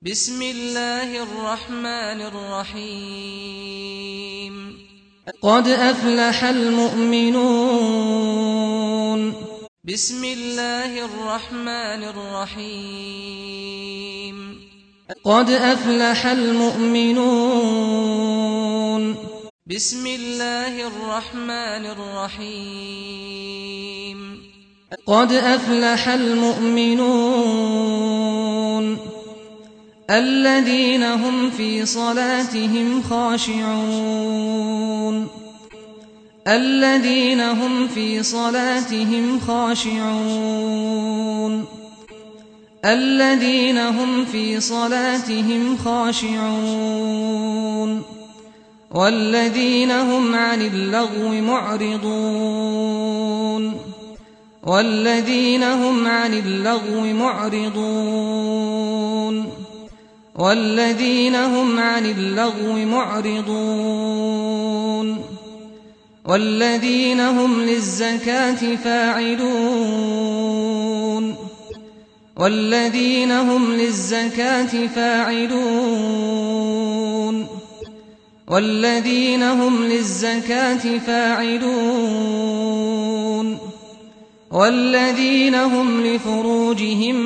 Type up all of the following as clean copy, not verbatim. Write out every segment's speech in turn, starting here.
بسم الله الرحمن الرحيم قد أفلح المؤمنون بسم الله الرحمن الرحيم قد أفلح المؤمنون بسم الله الرحمن الرحيم قد أفلح المؤمنون الذين هم في صلاتهم خاشعون الذين هم في صلاتهم خاشعون الذين هم في صلاتهم خاشعون والذين هم عن اللغو معرضون والذين هم عن اللغو معرضون والذين هم عن اللغو معرضون والذين هم للزكاة فاعلون والذين هم للزكاة فاعلون والذين هم للزكاة فاعلون والذين هم لفروجهم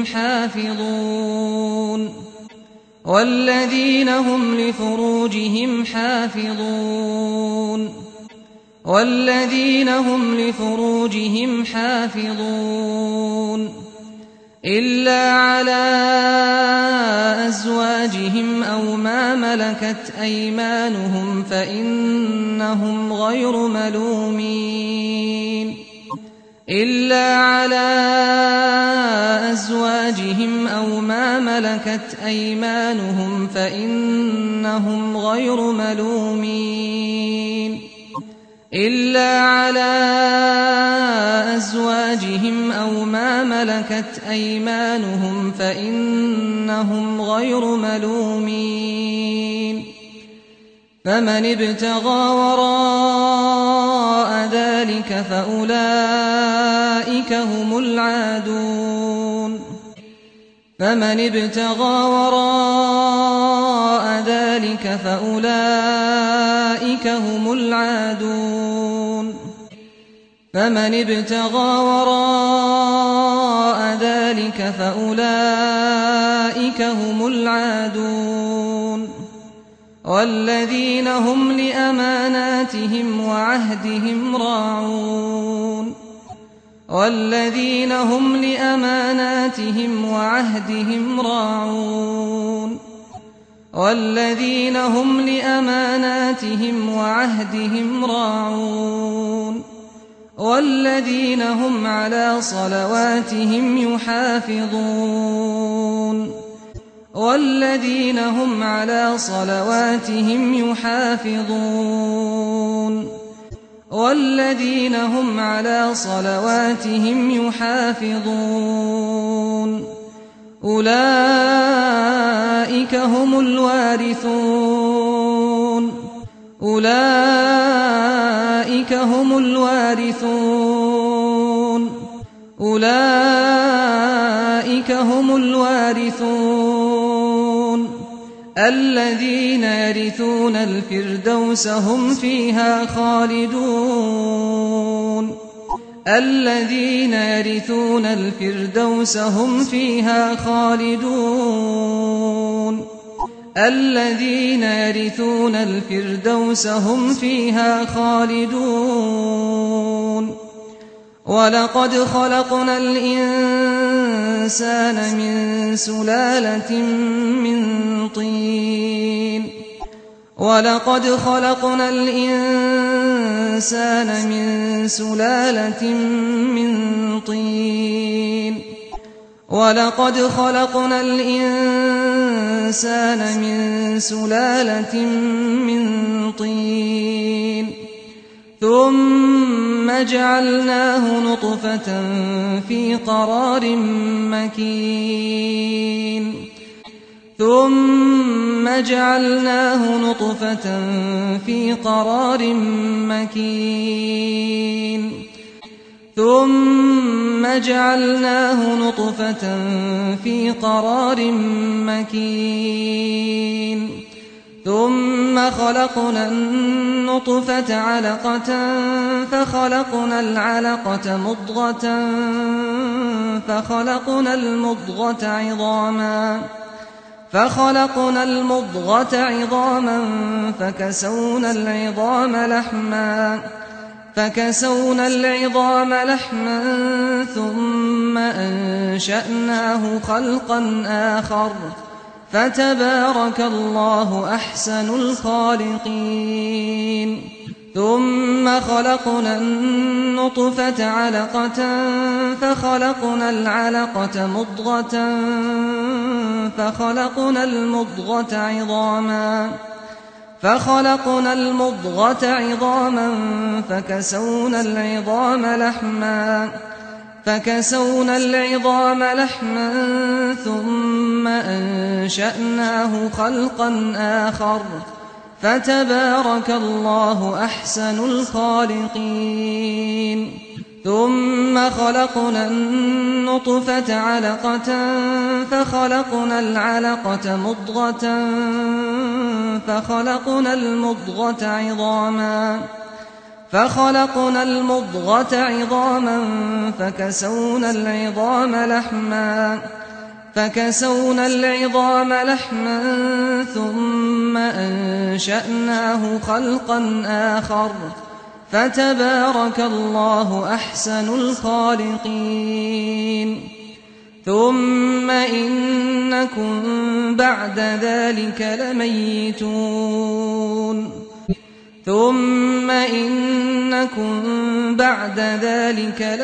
حافظون والذين هم لفروجهم حافظون والذين هم لفروجهم حافظون إلا على أزواجهم أو ما ملكت أيمانهم فإنهم غير ملومين إلا على أزواجهم أو ما ملكت أيمانهم فإنهم غير ملومين إلا على أزواجهم أو ما ملكت أيمانهم فإنهم غير ملومين فمن ابتغى وراء ذلك فأولئك هم العادون فمن ابتغى وراء ذلك فأولئك هم العادون فمن ابتغى وراء ذلك فأولئك هم العادون والذين هم لأماناتهم وعهدهم راعون والذين هم لأماناتهم وعهدهم راعون والذين هم لأماناتهم وعهدهم راعون والذين هم على صلواتهم يحافظون والذين هم على صلواتهم يحافظون والذين هم على صلواتهم يحافظون أولئك هم الوارثون أولئك هم الوارثون أولئك هم الوارثون الذين يرثون الفردوس هم فيها خالدون الذين يرثون الفردوس هم فيها خالدون الذين يرثون الفردوس هم فيها خالدون ولقد خلقنا الإنسان من سلالة من طين ولقد خلقنا الإنسان من سلالة من طين ولقد خلقنا الإنسان من سلالة من طين ثم جعلناه نطفة في قرار مكين ثم جعلناه نطفة في قرار مكين ثم جعلناه نطفة في قرار مكين ثم خلقنا النطفة علقة فخلقنا العلقة مضغة فخلقنا المضغة عظاما فكسونا العظام لحما ثم أنشأناه خلقا آخر فتبارك الله أحسن الخالقين ثم خلقنا النطفة علقة فخلقنا العلقة مضغة فخلقنا المضغة عظاما فكسونا العظام لحما ثم أنشأناه خلقا آخر فتبارك الله أحسن الخالقين ثم خلقنا النطفة علقة فخلقنا العلقة مضغة فخلقنا المضغة عظاما فكسونا العظام لحما ثم أنشأناه خلقا آخر فتبارك الله أحسن الخالقين ثم إنكم بعد ذلك لميتون ثم إنكم بعد ذلك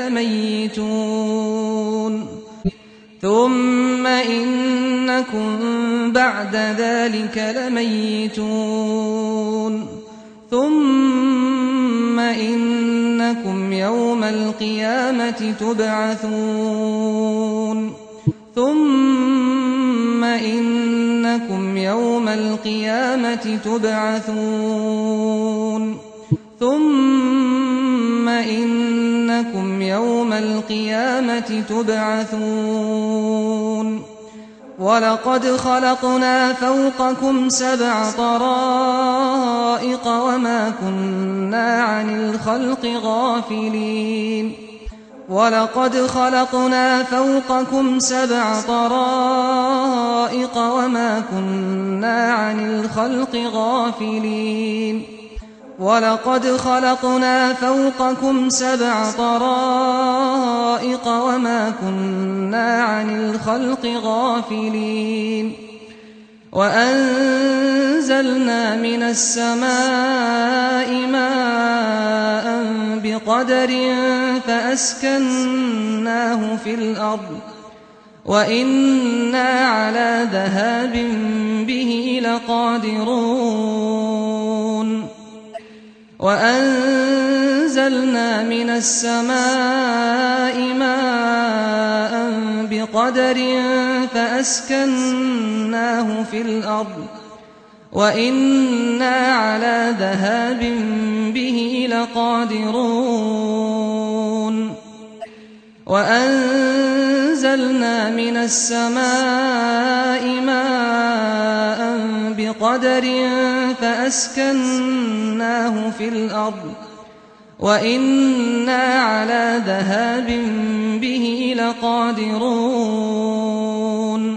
لميتون ثم إنكم بعد ذلك لميتون ثم إنكم يوم القيامة تبعثون ثم إنكم يوم القيامة تبعثون ثم إنكم يوم القيامة تبعثون ولقد خلقنا فوقكم 7 طرائق وما كنا عن الخلق غافلين ولقد خلقنا فوقكم 7 طرائق وما كنا عن الخلق غافلين ولقد خلقنا فوقكم 7 طرائق وما كنا عن الخلق غافلين وأنزلنا من السماء ماء بقدر فأسكناه في الأرض وإنا على ذهاب به لقادرون وأنزلنا من السماء ماء بقدر فأسكناه في الأرض وإنا على ذهاب به لقادرون وأنزلنا من السماء ماء بقدر فأسكناه في الأرض وإنا على ذهاب به لقادرون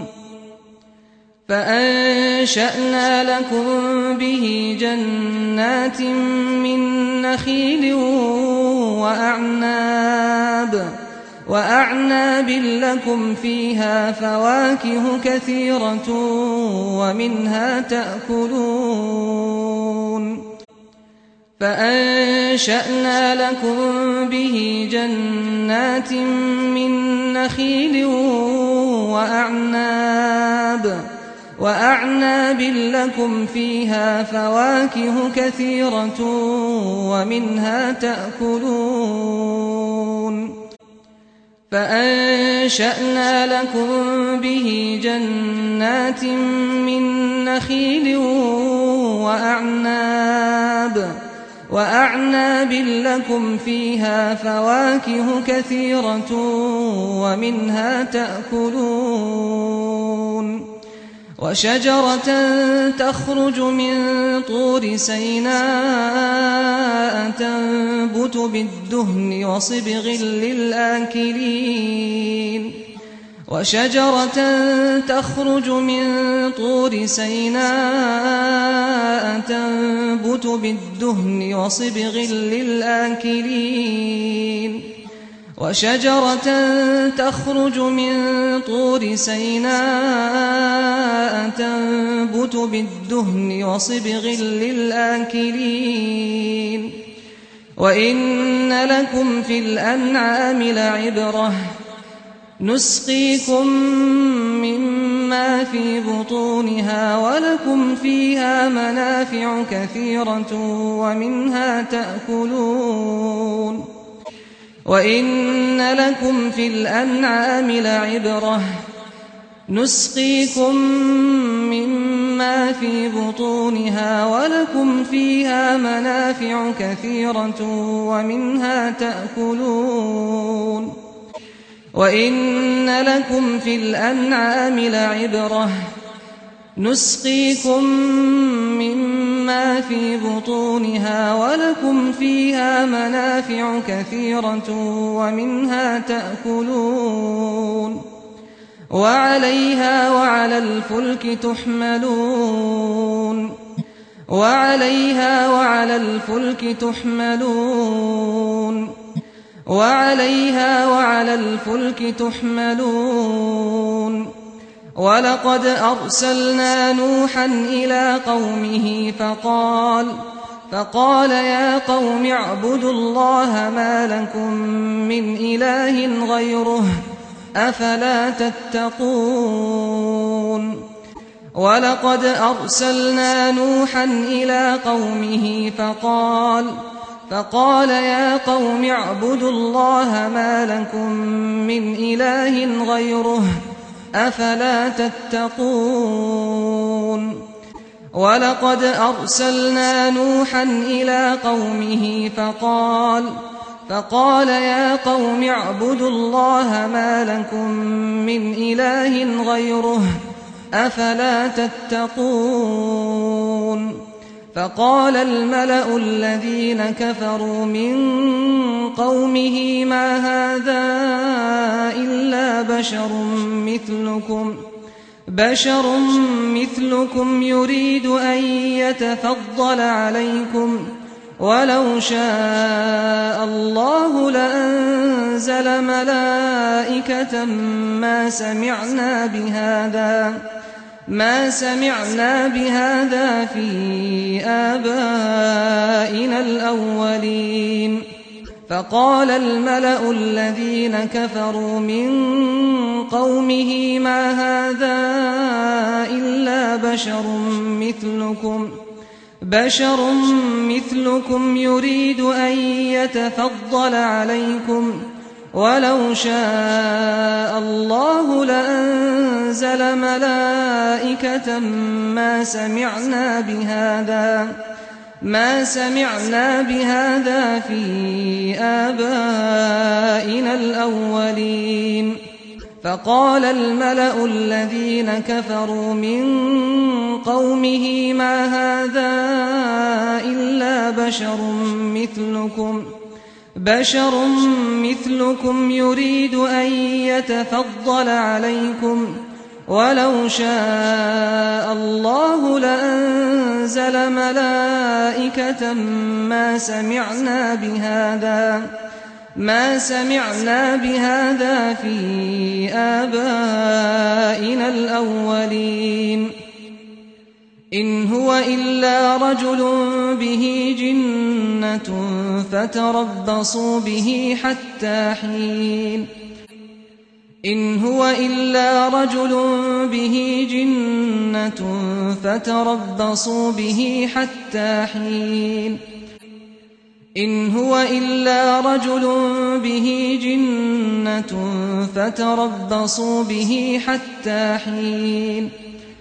فأنشأنا لكم به جنات من نخيل وأعناب لكم فيها فواكه كثيرة ومنها تأكلون فأنشأنا لكم به جنات من نخيل وأعناب لكم فيها فواكه كثيرة ومنها تأكلون فأنشأنا لكم به جنات من نخيل وأعناب لكم فيها فواكه كثيرة ومنها تأكلون وشجرة تخرج من طور سيناء تنبت بالدهن وصبغ للآكلين وشجرة تخرج من طور سيناء تنبت بالدهن وصبغ للآكلين وشجرة تخرج من طور سيناء تنبت بالدهن وصبغ للآكلين وإن لكم في الأنعام لعبرة نسقيكم مما في بطونها ولكم فيها منافع كثيرة ومنها تأكلون وإن لكم في الأنعام لعبرة نسقيكم مما في بطونها ولكم فيها منافع كثيرة ومنها تأكلون وإن لكم في الأنعام لعبرة نسقيكم مما في بطونها ولكم فيها منافع كثيرة ومنها تأكلون وعليها وعلى الفلك تحملون وعليها وعلى الفلك تحملون وعليها وعلى الفلك تحملون ولقد أرسلنا نوحا إلى قومه فقال يا قوم اعبدوا الله ما لكم من إله غيره أفلا تتقون ولقد أرسلنا نوحا إلى قومه فقال يا قوم اعبدوا الله ما لكم من إله غيره أفلا تتقون ولقد أرسلنا نوحا إلى قومه فقال يا قوم اعبدوا الله ما لكم من إله غيره أفلا تتقون فقال الملأ الذين كفروا من قومه ما هذا إلا بشر مثلكم يريد أن يتفضل عليكم ولو شاء الله لأنزل ملائكة ما سمعنا بهذا في آبائنا الأولين فقال الملأ الذين كفروا من قومه ما هذا إلا بشر مثلكم يريد أن يتفضل عليكم ولو شاء الله لأنزل ملائكة ما سمعنا بهذا في آبائنا الأولين فقال الملأ الذين كفروا من قومه ما هذا إلا بشر مثلكم يريد أن يتفضل عليكم ولو شاء الله لأنزل ملائكة ما سمعنا بهذا في آبائنا الأولين إن هو إلا رجل به جنة فتربصوا به حتى حين إن هو إلا رجل به جنة فتربصوا به حتى حين إن هو إلا رجل به جنة فتربصوا به حتى حين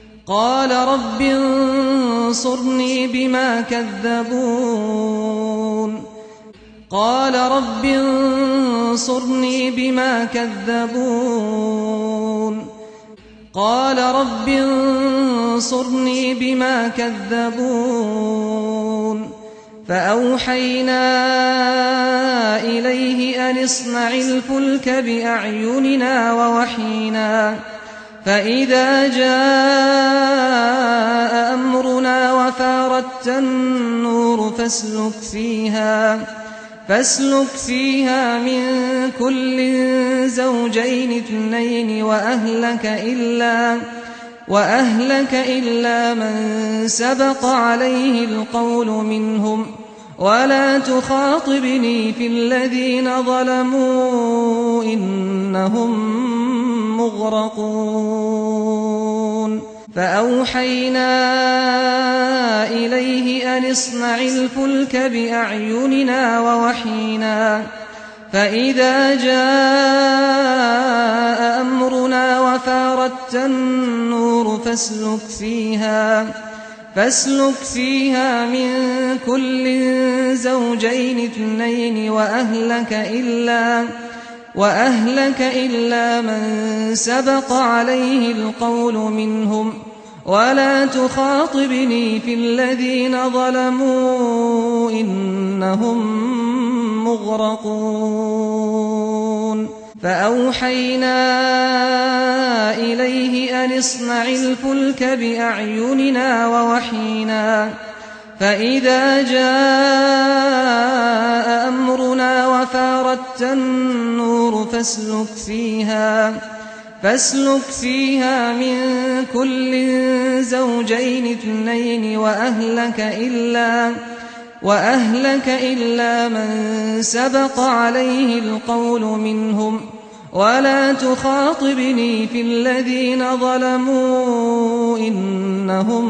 قال رب انصرني بما كذبون قال رب انصرني بما كذبون قال رب انصرني بما كذبون فأوحينا إليه أن اصنع الفلك بأعيننا ووحينا فإذا جاء أمرنا وفاردت النور فاسلك فيها من كل زوجين اثنين وأهلك إلا من سبق عليه القول منهم ولا تخاطبني في الذين ظلموا إنهم مغرقون فأوحينا إليه أن اصنع الفلك بأعيننا ووحينا فإذا جاء أمرنا وفاردت النور فاسلك فيها من كل زوجين اثنين وأهلك إلا من سبق عليه القول منهم ولا تخاطبني في الذين ظلموا إنهم مغرقون فأوحينا إليه أن اصنع الفلك بأعيننا ووحينا فإذا جاء أمرنا وفاردت النور فاسلك فيها من كل زوجين اثنين وأهلك إلا من سبق عليه القول منهم ولا تخاطبني في الذين ظلموا إنهم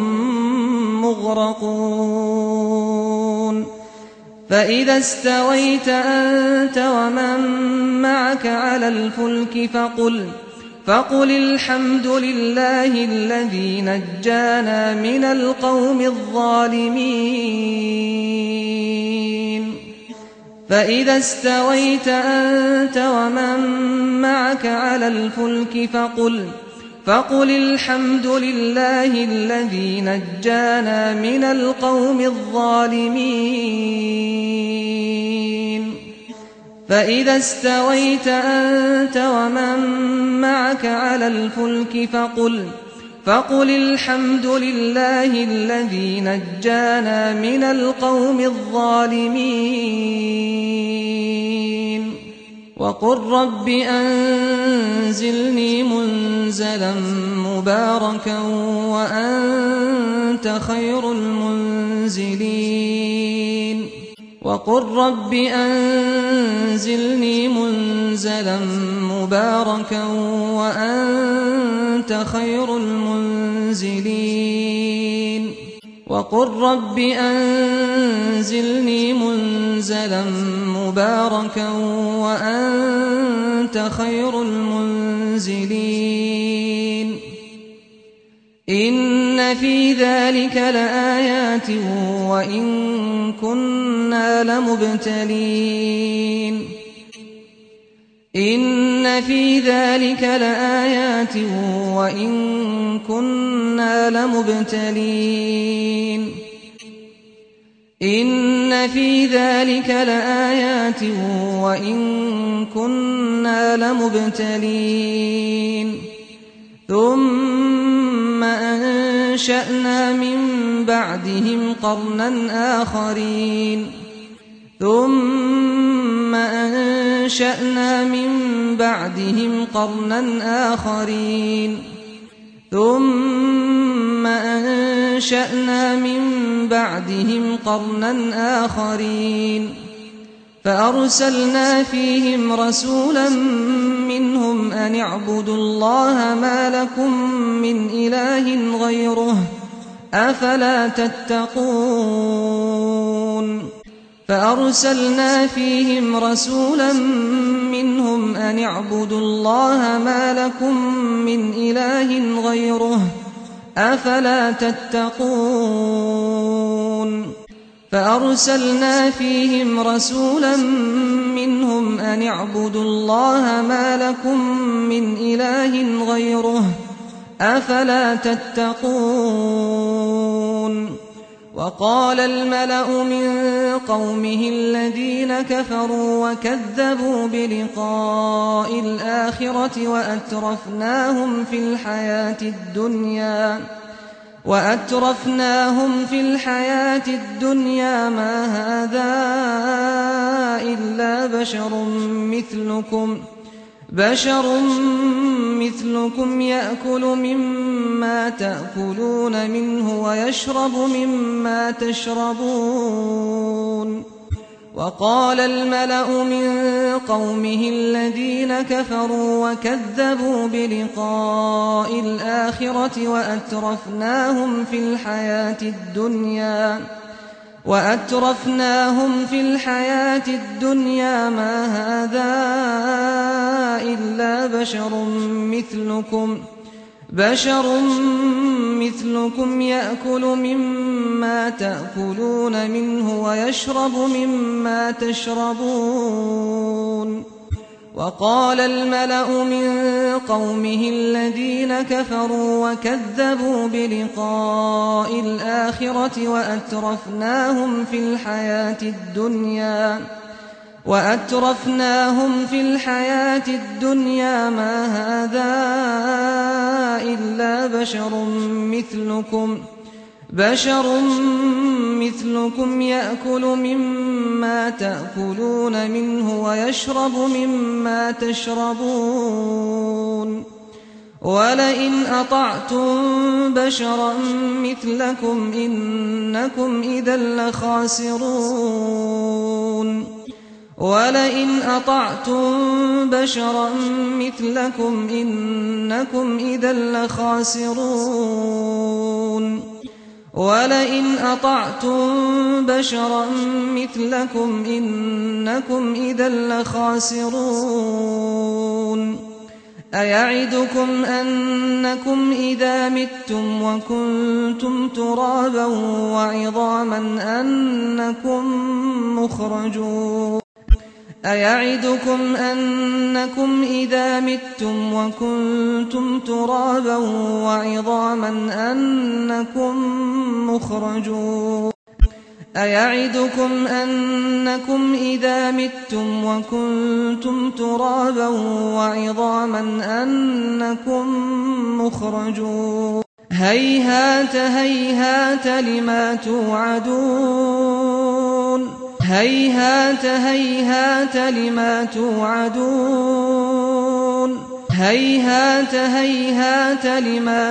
مغرقون فإذا استويت أنت ومن معك على الفلك فقل الحمد لله الذي نجانا من القوم الظالمين فإذا استويت أنت ومن معك على الفلك فقل الحمد لله الذي نجانا من القوم الظالمين فإذا استويت أنت ومن معك على الفلك فقل الحمد لله الذي نجانا من القوم الظالمين وقل رب أنزلني منزلا مباركا وأنت خير المنزلين وقل رب أنزلني منزلا مباركا وأنت خير المنزلين وقل رب أنزلني منزلا مباركا وأنت خير المنزلين إن في ذلك لآيات وإن كنا لمبتلين إن في ذلك لآيات وإن كنا لمبتلين إن في ذلك لآيات وإن كنا لمبتلين ثم أنشأنا من بعدهم قرنا آخرين ثم أنشأنا من بعدهم قرنا آخرين ثم أنشأنا من بعدهم قرنا آخرين فأرسلنا فيهم رسولا منهم أن اعبدوا الله ما لكم من إله غيره أفلا تتقون فأرسلنا فيهم رسولا منهم أن اعبدوا الله ما لكم من إله غيره أفلا تتقون فأرسلنا فيهم رسولا منهم أن اعبدوا الله ما لكم من إله غيره أفلا تتقون. وقال الملأ من قومه الذين كفروا وكذبوا بلقاء الآخرة وأترفناهم في الحياة الدنيا ما هذا إلا بشر مثلكم يأكل مما تأكلون منه ويشرب مما تشربون. وقال الملأ من قومه الذين كفروا وكذبوا بلقاء الآخرة وأترفناهم في الحياة الدنيا ما هذا إلا بشر مثلكم يأكل مما تأكلون منه ويشرب مما تشربون. وقال الملأ من قومه الذين كفروا وكذبوا بلقاء الآخرة وأترفناهم في الحياة الدنيا ما هذا إلا بشر مثلكم يأكل مما تأكلون منه ويشرب مما تشربون. ولئن أطعتم بشرا مثلكم إنكم إذا لخاسرون. ولئن أطعتم بشرا مثلكم إنكم إذا لخاسرون. ولئن أطعتم بشرا مثلكم إنكم إذا لخاسرون. أيعدكم أنكم إذا متم وكنتم ترابا وعظاما أنكم مخرجون. أيعدكم أنكم إذا متم وكنتم ترابا وعظاما أنكم مخرجون. أيعدكم أنكم إذا متم وكنتم ترابا وعظاما أنكم مخرجون. هيهات هيهات لما توعدون. هيهات هيهات لما توعدون. هيهات هيهات لما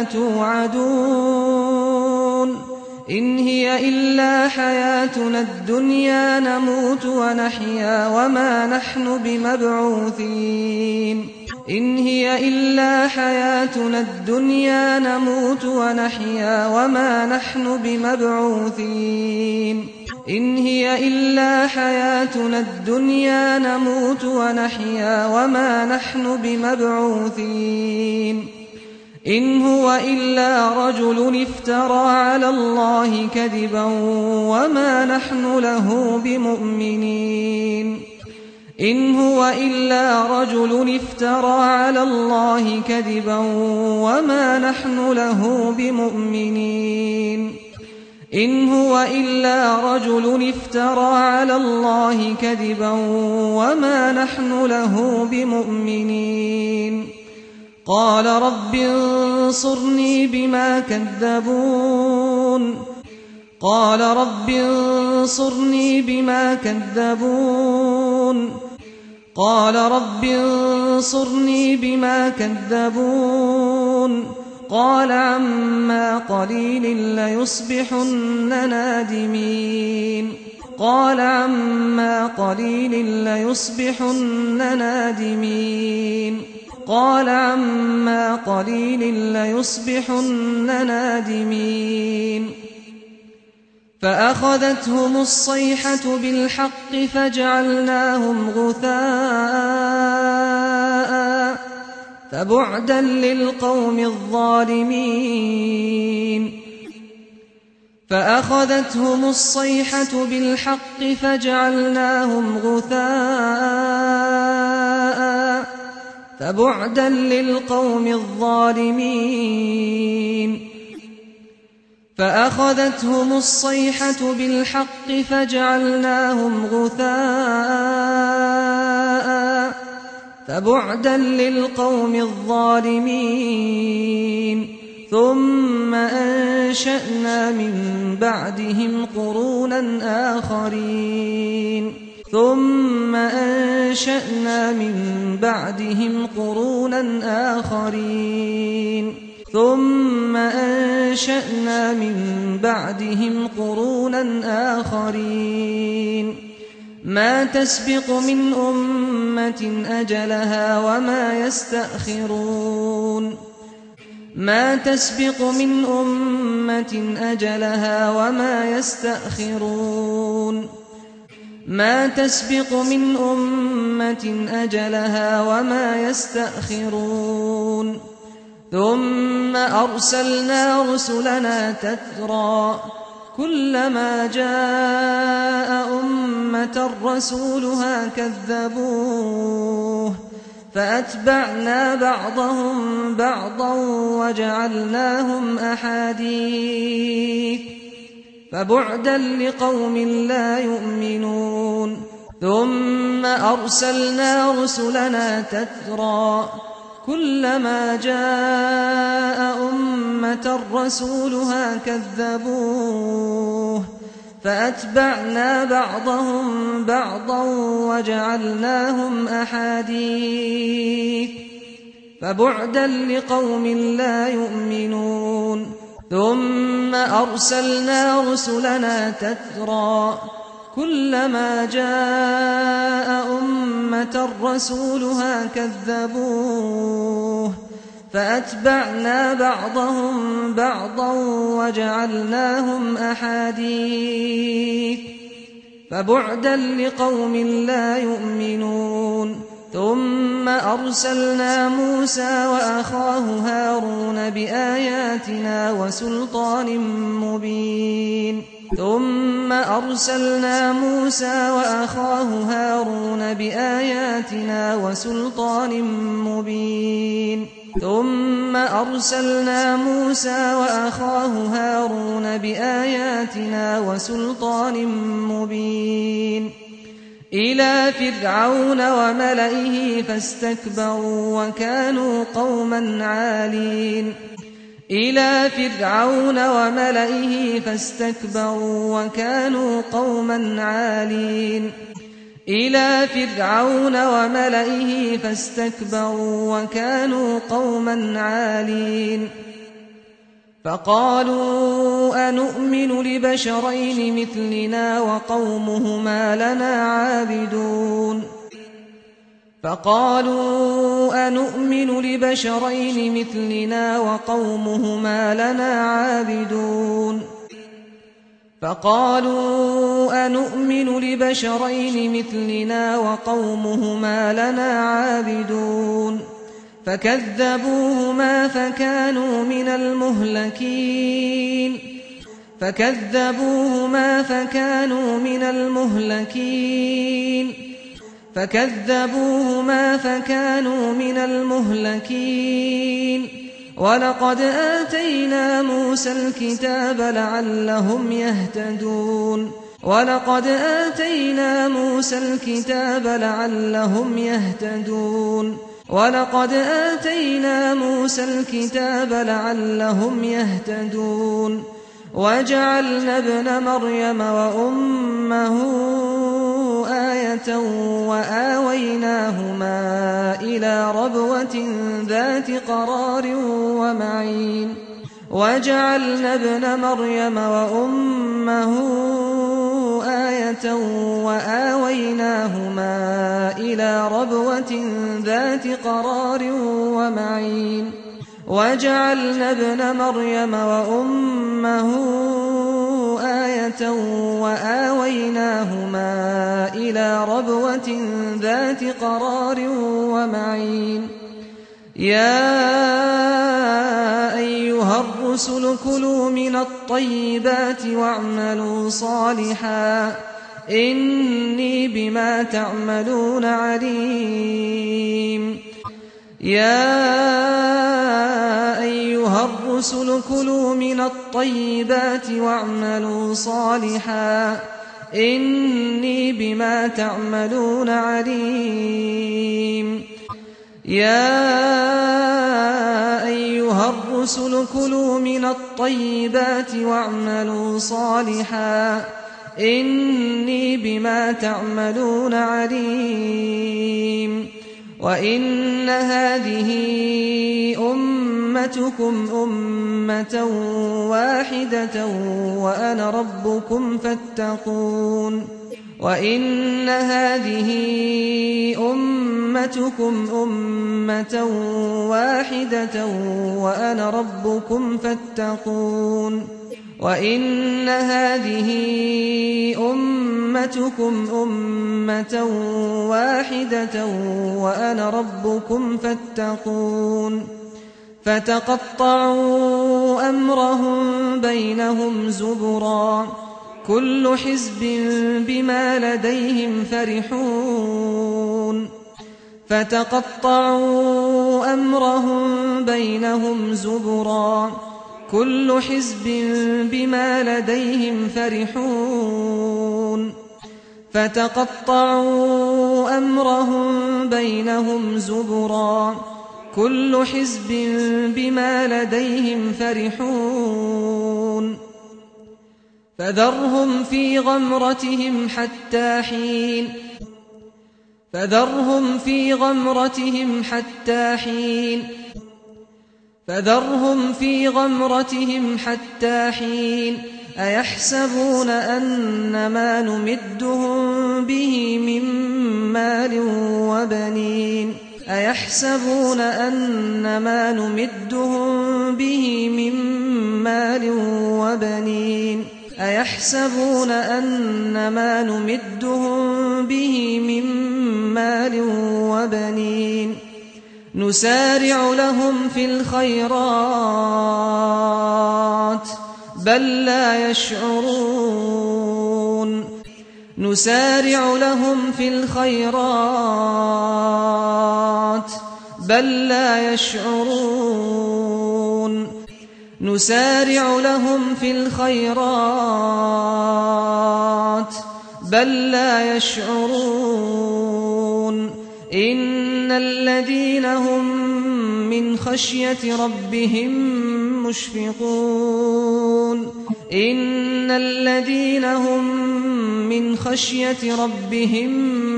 توعدون. إن هي إلا حياتنا الدنيا نموت ونحيا وما نحن بمبعوثين. إن هي إلا حياتنا الدنيا نموت ونحيا وما نحن بمبعوثين. إن هي إلا حياتنا الدنيا نموت ونحيا وما نحن بمبعوثين. إن هو إلا رجل افترى على الله كذبا وما نحن له بمؤمنين. إن هو إلا رجل افترى على الله كذبا وما نحن له بمؤمنين. إن هو إلا رجل افترى على الله كذبا وما نحن له بمؤمنين. قال رب انصرني بما كذبون. قال رب انصرني بما كذبون. قال رب انصرني بما كذبون. قال عما قليل ليصبحن نادمين. قال عما قليل ليصبحن نادمين. قال عما قليل ليصبحن نادمين. فأخذتهم الصيحة بالحق فجعلناهم غثاء فبعدا للقوم الظالمين. فأخذتهم الصيحة بالحق فجعلناهم غثاء فبعدا للقوم الظالمين فأخذتهم الصيحة بالحق فجعلناهم غثاء فبعدا للقوم الظالمين ثم أنشأنا من بعدهم قرونا آخرين ثم أنشأنا من بعدهم قرونا آخرين ثم أنشأنا من بعدهم قرونا آخرين ما تسبق من أمة أجلها وما يستأخرون ما تسبق من أمة أجلها وما يستأخرون ما تسبق من أمة أجلها وما يستأخرون ثم أرسلنا رسلنا تترى كلما جاء أمة رسولها كذبوه فأتبعنا بعضهم بعضا وجعلناهم أحاديث فبعدا لقوم لا يؤمنون ثم أرسلنا رسلنا تترى كلما جاء أمة رسولها كذبوه فأتبعنا بعضهم بعضا وجعلناهم أحاديث فبعدا لقوم لا يؤمنون ثم أرسلنا رسلنا تترى كلما جاء أمة رسولها كذبوه فأتبعنا بعضهم بعضا وجعلناهم أحاديث فبعدا لقوم لا يؤمنون ثم أرسلنا موسى وأخاه هارون بآياتنا وسلطان مبين ثم أرسلنا موسى وأخاه هارون بآياتنا وسلطان مبين ثم أرسلنا موسى وأخاه هارون بآياتنا وسلطان مبين إلى فرعون وملئه فاستكبروا وكانوا قوما عالين إلى فرعون وملئه فاستكبروا وكانوا قوما عالين إلى فرعون وملئه فاستكبروا وكانوا قوما عالين فقالوا أنؤمن لبشرين مثلنا وقومهما لنا عابدون فقالوا أنؤمن لبشرين مثلنا وقومهما لنا عابدون فقالوا أنؤمن لبشرين مثلنا وقومهما لنا عابدون فكذبوهما فكانوا من المهلكين فكذبوهما فكانوا من المهلكين فكذبوهما فكانوا من المهلكين ولقد آتينا موسى الكتاب لعلهم يهتدون ولقد آتينا موسى الكتاب لعلهم يهتدون ولقد آتينا موسى الكتاب لعلهم يهتدون وجعلنا ابن مريم وأمه آية وآويناهما إلى ربوة ذات قرار ومعين وجعلنا ابن مريم وأمه آية وآويناهما إلى ربوة ذات قرار ومعين وجعلنا ابن مريم وأمه آية وآويناهما إلى ربوة ذات قرار ومعين يا أيها الرسل كلوا من الطيبات الطيبات واعملوا صالحا إني بما تعملون عليم. يا أيها الرسل كلوا من الطيبات واعملوا صالحا إني بما تعملون عليم. يا أيها الرسل كلوا من الطيبات واعملوا صالحا إني بما تعملون عليم. وإن هذه أمتكم أمة واحدة وأنا ربكم فاتقون. وإن هذه أمتكم أمة واحدة وأنا ربكم فاتقون. وإن هذه أمتكم أمة واحدة وأنا ربكم فاتقون. فتقطعوا أمرهم بينهم زبرا كل حزب بما لديهم فرحون. فتقطعوا أمرهم بينهم زبرا كل حزب بما لديهم فرحون. فتقطعوا أمرهم بينهم زبرا كل حزب بما لديهم فرحون. فذرهم في غمرتهم حتى حين. فذرهم في غمرتهم حتى حين. فذرهم في غمرتهم حتى حين. أيحسبون أن ما نمدهم به من مال وبنين. أيحسبون أن ما نمدهم به من مال وبنين. أيحسبون أن ما نمدهم به من مال وبنين. نسارع لهم في الخيرات بل لا يشعرون. نسارع لهم في الخيرات بل لا يشعرون. نسارع لهم في الخيرات بل لا يشعرون. إن الذين هم من خشية ربهم مشفقون. إن الذين هم من خشية ربهم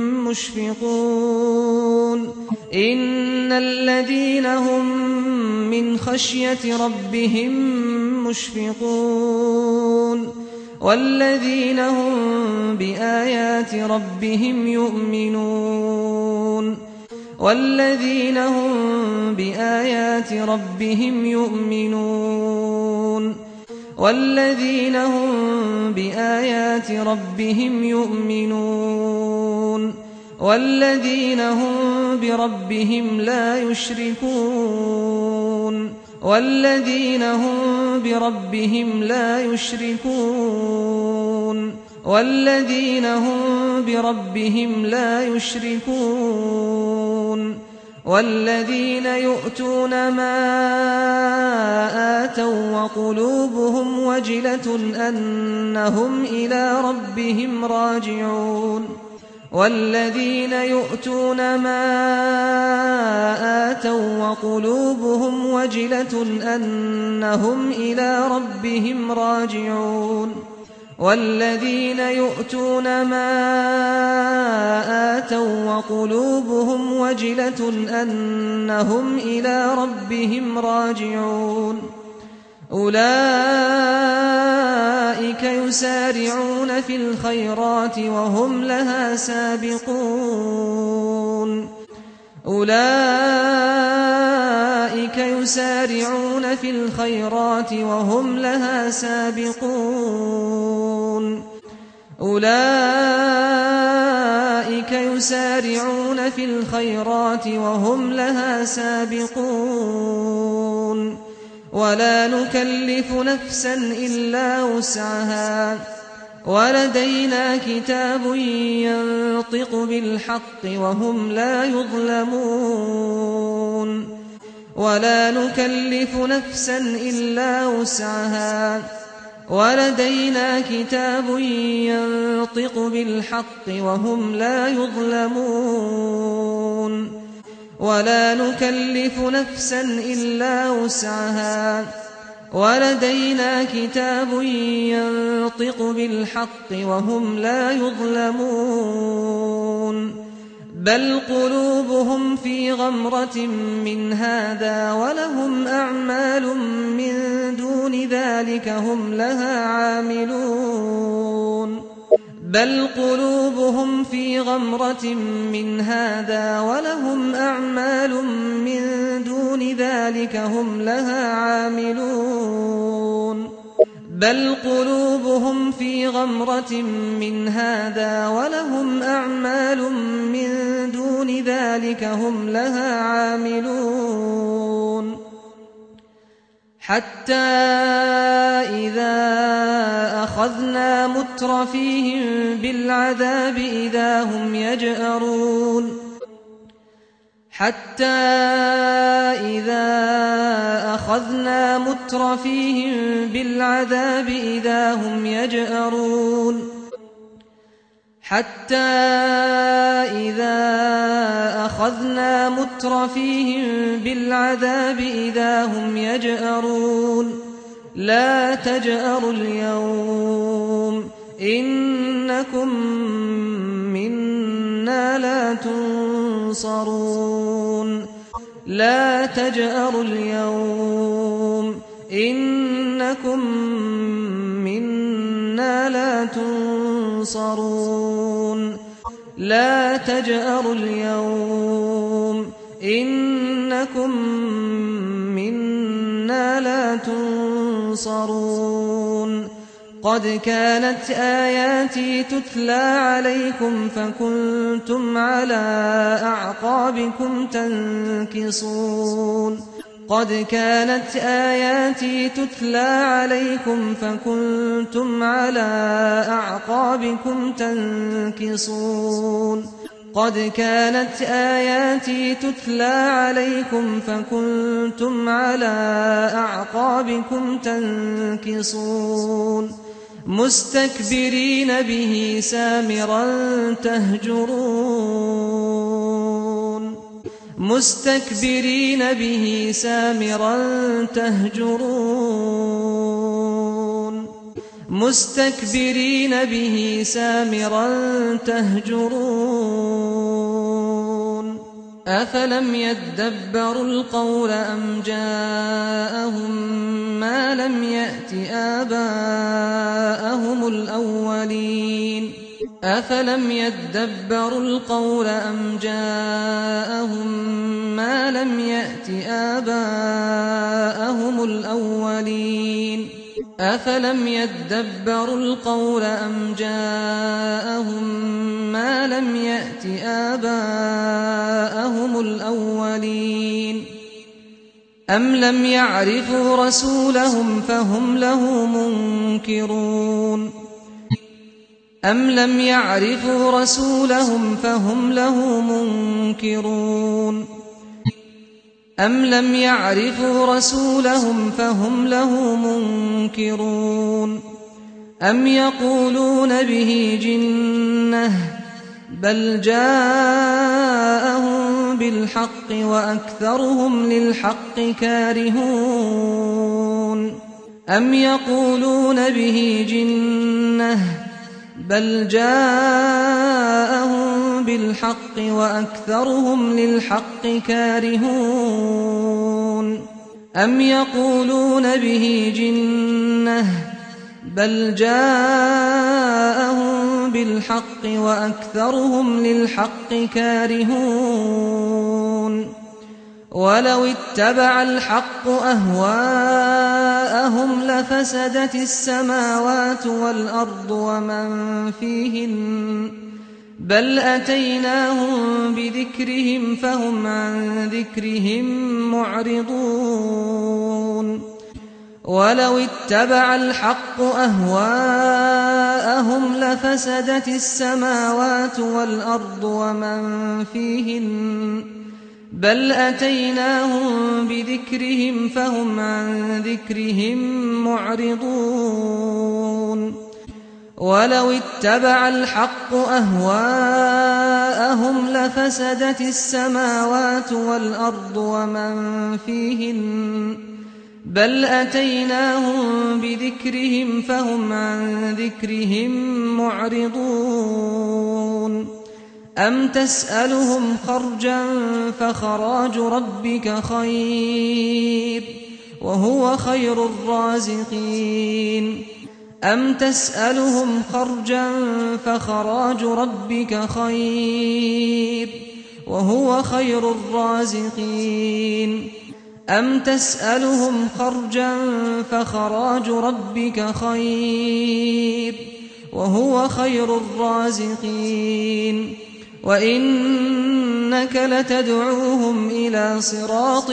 مشفقون. إن الذين هم من خشية ربهم مشفقون. والذين هم بآيات ربهم يؤمنون. والذين هم بآيات ربهم يؤمنون. والذين هم بآيات ربهم يؤمنون. والذين هم بربهم لا يشركون. والذين هم بربهم لا يشركون. والذين هم بربهم لا يشركون. والذين يؤتون ما آتوا وقلوبهم وجلة أنهم إلى ربهم راجعون. والذين يؤتون ما آتوا وقلوبهم وجلة أنهم إلى ربهم راجعون. والذين يؤتون ما آتوا وقلوبهم وجلة أنهم إلى ربهم راجعون. أولئك يسارعون في الخيرات وهم لها سابقون. أولئك يسارعون في الخيرات وهم لها سابقون. أولئك يسارعون في الخيرات وهم لها سابقون. ولا نكلف نفسا إلا وسعها ولدينا كتاب ينطق بالحق وهم لا يظلمون ولا نكلف نفسا إلا وسعها ولدينا كتاب ينطق بالحق وهم لا يظلمون ولا نكلف نفسا إلا وسعها ولدينا كتاب ينطق بالحق وهم لا يظلمون بل قلوبهم في غمرة من هذا ولهم أعمال من دون ذلك هم لها عاملون بل قلوبهم في غمرة من هذا ولهم أعمال من دون ذلك هم لها عاملون بل قلوبهم في غمرة من هذا ولهم أعمال من دون ذلك هم لها عاملون حتى إذا أخذنا مترفيهم بالعذاب إذا هم يجأرون حتى إذا أخذنا مترفيهم بالعذاب إذا هم يجأرون حتى إذا أخذنا مترفيهم بالعذاب إذا هم يجأرون لا تجأروا اليوم إنكم منا لا تنصرون لا تجأروا اليوم إنكم منا لا تنصرون لا تجأروا اليوم إنكم منا لا تنصرون قد كانت آياتي تتلى عليكم فكنتم على أعقابكم تنكصون قد كانت آياتي تتلى عليكم فكنتم على أعقابكم تنكصون قد كانت آياتي تتلى عليكم فكنتم على أعقابكم تنكصون مستكبرين به سامرا تهجرون مستكبرين به سامرا تهجرون مستكبرين به سامرا تهجرون أفلم يدبروا القول أم جاءهم ما لم يأت آباءهم الأولين أفلم يدبروا القول أم جاءهم ما لم يأت آباءهم الأولين أفلم يدبروا القول أم جاءهم ما لم يأت آباءهم الأولين أم لم يعرفوا رسولهم فهم له منكرون أم لم يعرفوا رسولهم فهم له منكرون أم لم يعرفوا رسولهم فهم له منكرون أم يقولون به جنة بل جاءهم بالحق وأكثرهم للحق كارهون أم يقولون به جنة بل جاءهم بالحق وأكثرهم للحق كارهون أم يقولون به جنة بل جاءهم بالحق وأكثرهم للحق كارهون ولو اتبع الحق أهواءهم لفسدت السماوات والأرض ومن فيهن بل أتيناهم بذكرهم فهم عن ذكرهم معرضون ولو اتبع الحق أهواءهم لفسدت السماوات والأرض ومن فيهن بل أتيناهم بذكرهم فهم عن ذكرهم معرضون ولو اتبع الحق أهواءهم لفسدت السماوات والأرض ومن فيهن بل أتيناهم بذكرهم فهم عن ذكرهم معرضون أم تسألهم خرجا فخراج ربك خير وهو خير الرازقين أم تسألهم خرجا فخراج ربك خير وهو خير الرازقين أم تسألهم خرجا فخراج ربك خير وهو خير الرازقين وإنك لتدعوهم إلى صراط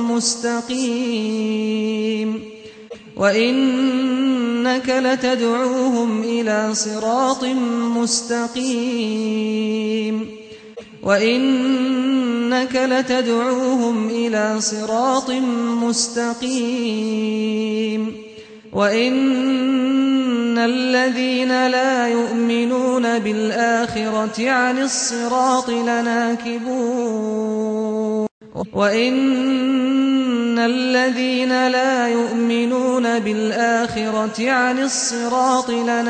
مستقيم وإنك لتدعوهم إلى صراط مستقيم وإنك لتدعوهم إلى صراط مستقيم وإن الذين لا يؤمنون بالآخرة عن الصراط لناكبون وإن الذين لا يؤمنون بالآخرة عن الصراط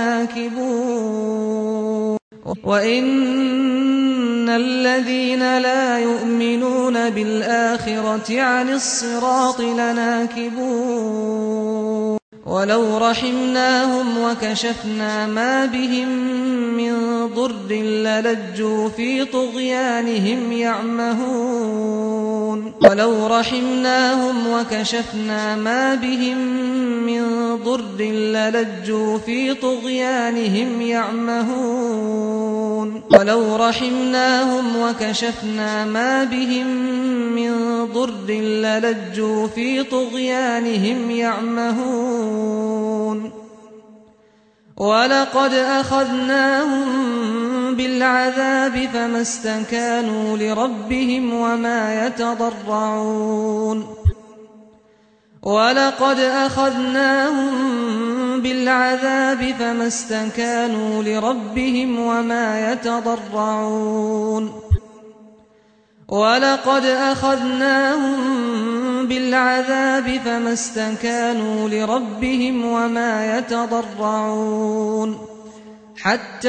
لناكبون وإن الذين لا يؤمنون بالآخرة عن الصراط لناكبون ولو رحمناهم وكشفنا ما بهم من ضر للجوا في طغيانهم يعمهون ولو رحمناهم وكشفنا ما بهم من ضر للجوا في طغيانهم يعمهون ولو رحمناهم وكشفنا ما بهم من ضر للجوا في طغيانهم يعمهون ولقد أخذناهم بالعذاب فما استكانوا لربهم وما يتضرعون ولقد أخذناهم بالعذاب فما استكانوا لربهم وما يتضرعون ولقد أخذناهم بالعذاب فما استكانوا لربهم وما يتضرعون حتى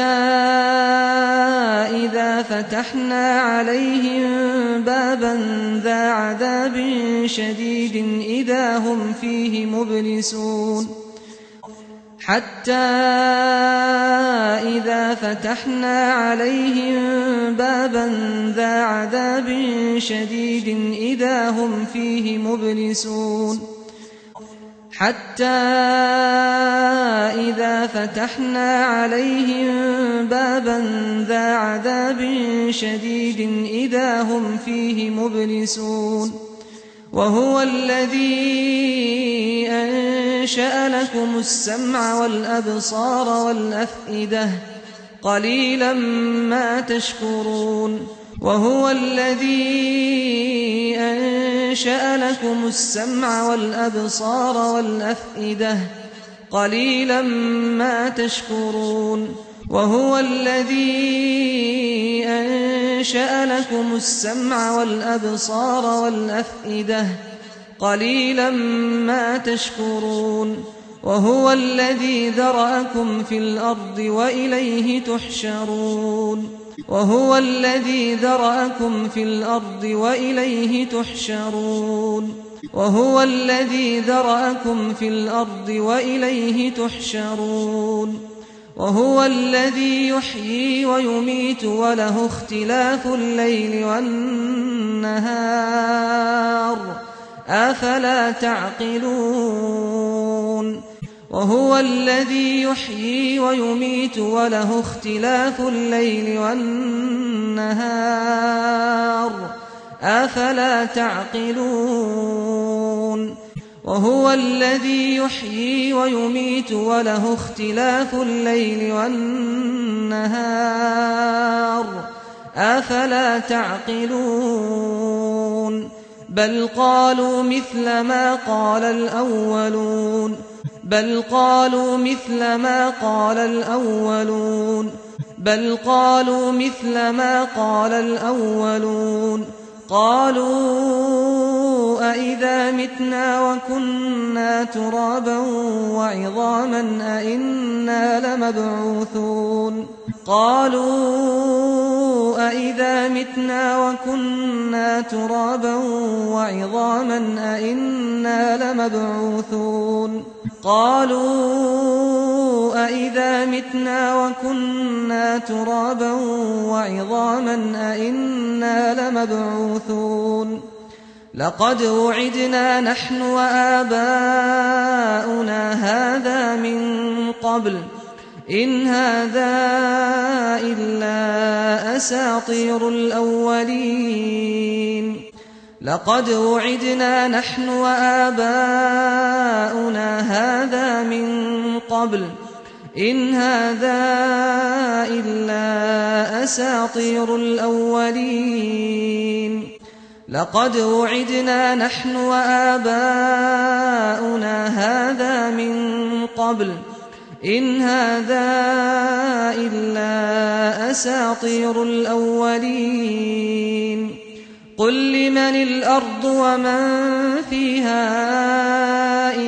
إذا فتحنا عليهم بابا ذا عذاب شديد إذا هم فيه مبلسون حتى إذا فتحنا عليهم بابا ذا عذاب شديد إذا هم فيه مبلسون حتى إذا فتحنا عليهم بابا ذا عذاب شديد إذا هم فيه مبلسون وهو الذي أنشأ لكم السمع والأبصار والأفئدة قليلا ما تشكرون وهو الذي أنشأ لكم السمع والأبصار والأفئدة قليلا ما تشكرون وهو الذي أنشأ لكم السمع والأبصار والأفئدة قليلا ما تشكرون وهو الذي ذرأكم في الأرض وإليه تحشرون وهو الذي ذرأكم في الأرض وإليه تحشرون وهو الذي ذرأكم في الأرض وإليه تحشرون وهو الذي يحيي ويميت وله اختلاف الليل والنهار أفلا تعقلون وهو الذي يحيي ويميت وله اختلاف الليل والنهار أفلا تعقلون وهو الذي يحيي ويميت وله اختلاف الليل والنهار أفلا تعقلون بل قالوا مثل ما قال الأولون بل قالوا مثل ما قال الأولون بل قالوا مثل ما قال الأولون قالوا أئذا متنا وكنا ترابا وعظاما أئنا لمبعوثون قالوا أئذا متنا وكنا ترابا وعظاما أئنا لمبعوثون قالوا أئذا متنا وكنا ترابا وعظاما أئنا لمبعوثون لقد وعدنا نحن وآباؤنا هذا من قبل إن هذا إلا أساطير الأولين لقد وعدنا نحن وآباؤنا هذا من قبل إن هذا إلا أساطير الأولين لقد وعدنا نحن وآباؤنا هذا من قبل إن هذا إلا أساطير الأولين قل لمن الأرض ومن فيها إن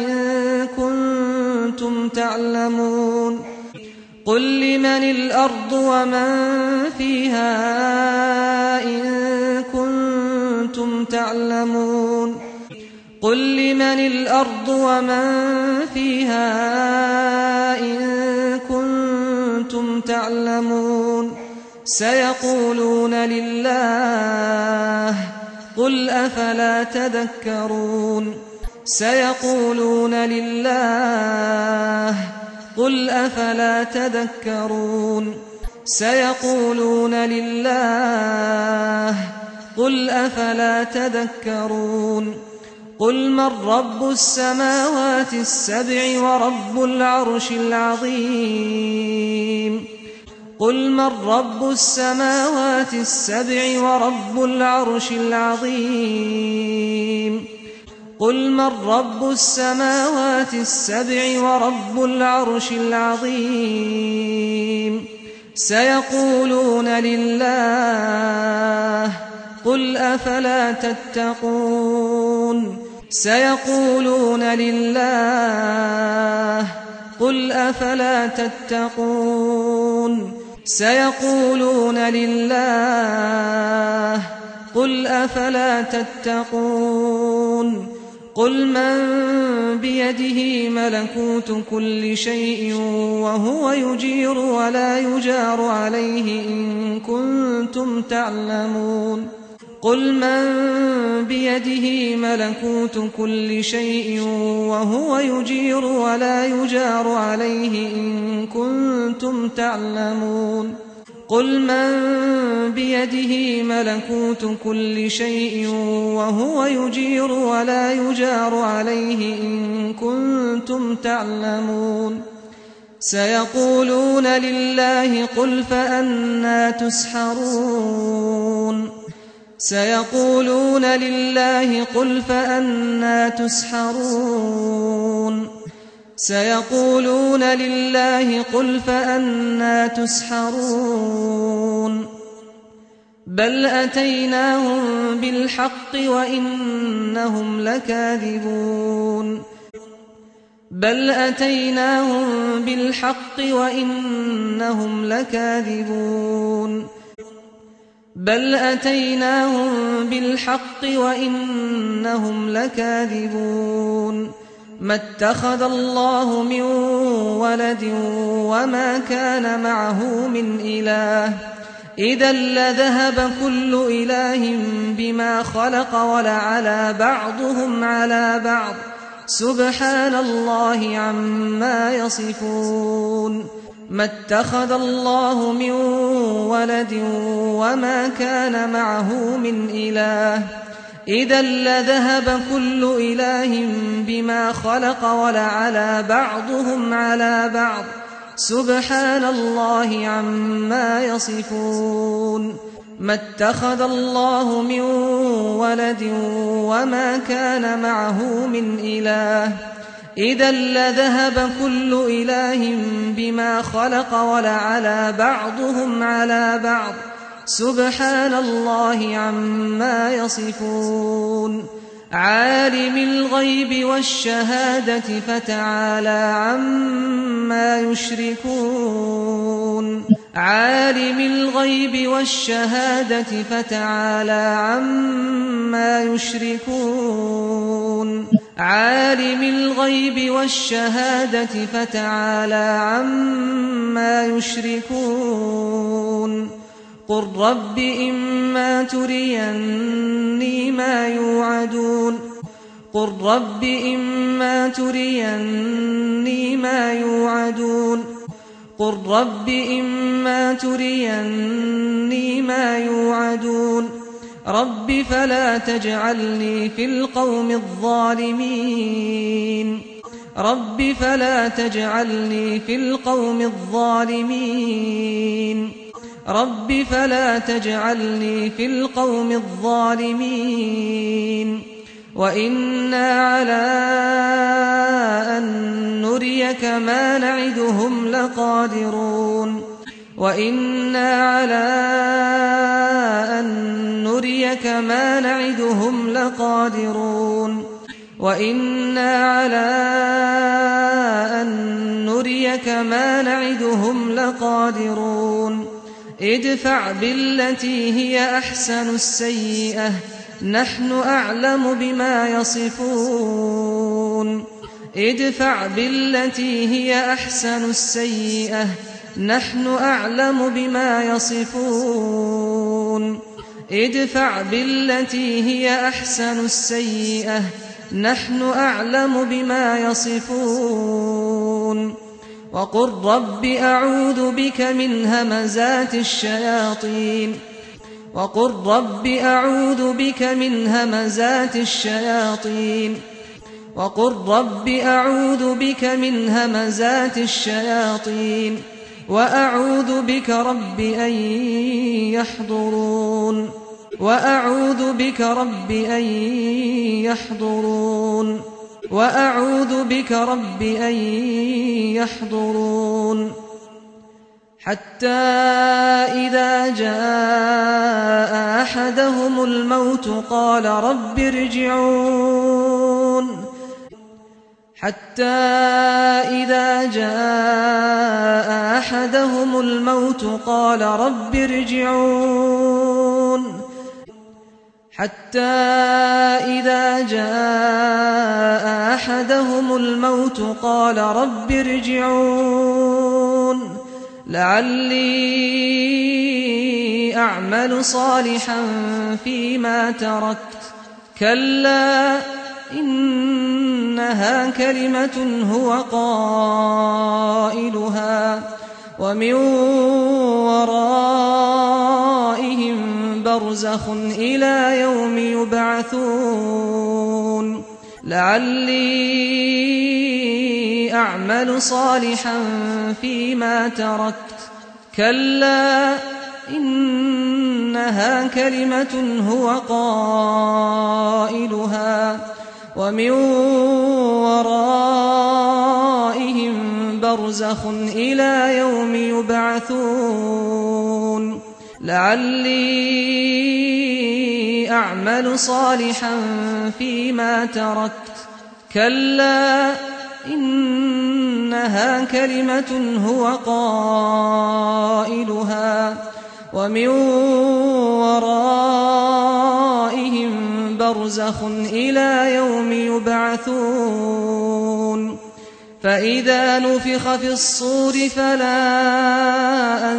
كنتم تعلمون قل لمن الأرض ومن فيها إن كنتم تعلمون قل لمن الأرض ومن فيها إن كنتم تعلمون سيقولون لله قل أفلا تذكرون سيقولون لله قل أفلا تذكرون سيقولون لله قل أفلا تذكرون قل من رب السماوات السبع ورب العرش العظيم قل من رب السماوات السبع ورب العرش العظيم قل من رب السماوات السبع ورب العرش العظيم سيقولون لله قل أفلا تتقون سيقولون لله قل أفلا تتقون سيقولون لله قل أفلا تتقون قل من بيده ملكوت كل شيء وهو يجير ولا يجار عليه إن كنتم تعلمون قل من بيده ملكوت كل شيء وهو يجير ولا يجار عليه إن كنتم تعلمون قل من بيده ملكوت كل شيء وهو يجير ولا يجار عليه إن كنتم تعلمون سيقولون لله قل فأنى تسحرون سيقولون لله قل فأنى تسحرون سيقولون لله قل فأنى تسحرون بل أتيناهم بالحق وإنهم لكاذبون بل أتيناهم بالحق وإنهم لكاذبون بل أتيناهم بالحق وإنهم لكاذبون ما اتخذ الله من ولد وما كان معه من إله إذا لذهب كل إله بما خلق ولعلى بعضهم على بعض سبحان الله عما يصفون ما اتخذ الله من ولد وما كان معه من إله إذا لذهب كل إله بما خلق ولعلى بعضهم على بعض سبحان الله عما يصفون ما اتخذ الله من ولد وما كان معه من إله إذا لذهب كل إله بما خلق ولعلى بعضهم على بعض سبحان الله عما يصفون عالم الغيب والشهادة فتعالى عما يشركون عالم الغيب والشهادة فتعالى عما يشركون عالم الغيب والشهادة فتعالى عما يشركون قل رب إما تريني ما يوعدون قل رب إما تريني ما يوعدون قل رب إما تريني ما يوعدون رب فلا تجعلني في القوم الظالمين رب فلا تجعلني في القوم الظالمين رب فلا تجعلني في القوم الظالمين وإنا على أن نريك ما نعدهم لقادرون وإنا على أن نريك ما نعدهم لقادرون وإنا على أن نريك ما نعدهم لقادرون ادفع بالتي هي أحسن السيئة نحن أعلم بما يصفون ادفع بالتي هي أحسن السيئة نحن أعلم بما يصفون ادفع بالتي هي أحسن السيئة نحن أعلم بما يصفون وقل رب أعوذ بك من همزات الشياطين وقل رب أعوذ بك من همزات الشياطين وقل رب أعوذ بك من همزات الشياطين وأعوذ بك رب أن يحضرون وأعوذ بك رب أن يحضرون وأعوذ بك رب أن يحضرون حتى إذا جاء أحدهم الموت قال رب ارجعون حتى إذا جاء أحدهم الموت قال رب ارجعون حتى إذا جاء أحدهم الموت قال رب ارجعون لعلي أعمل صالحا فيما تركت كلا إنها كلمة هو قائلها ومن ورائهم برزخ إلى يوم يبعثون لعلي أعمل صالحا فيما تركت كلا إنها كلمة هو قائلها ومن ورائهم برزخ إلى يوم يبعثون لعلي أعمل صالحا فيما تركت كلا إنها كلمة هو قائلها ومن ورائهم برزخ إلى يوم يبعثون فإذا نفخ في الصور فلا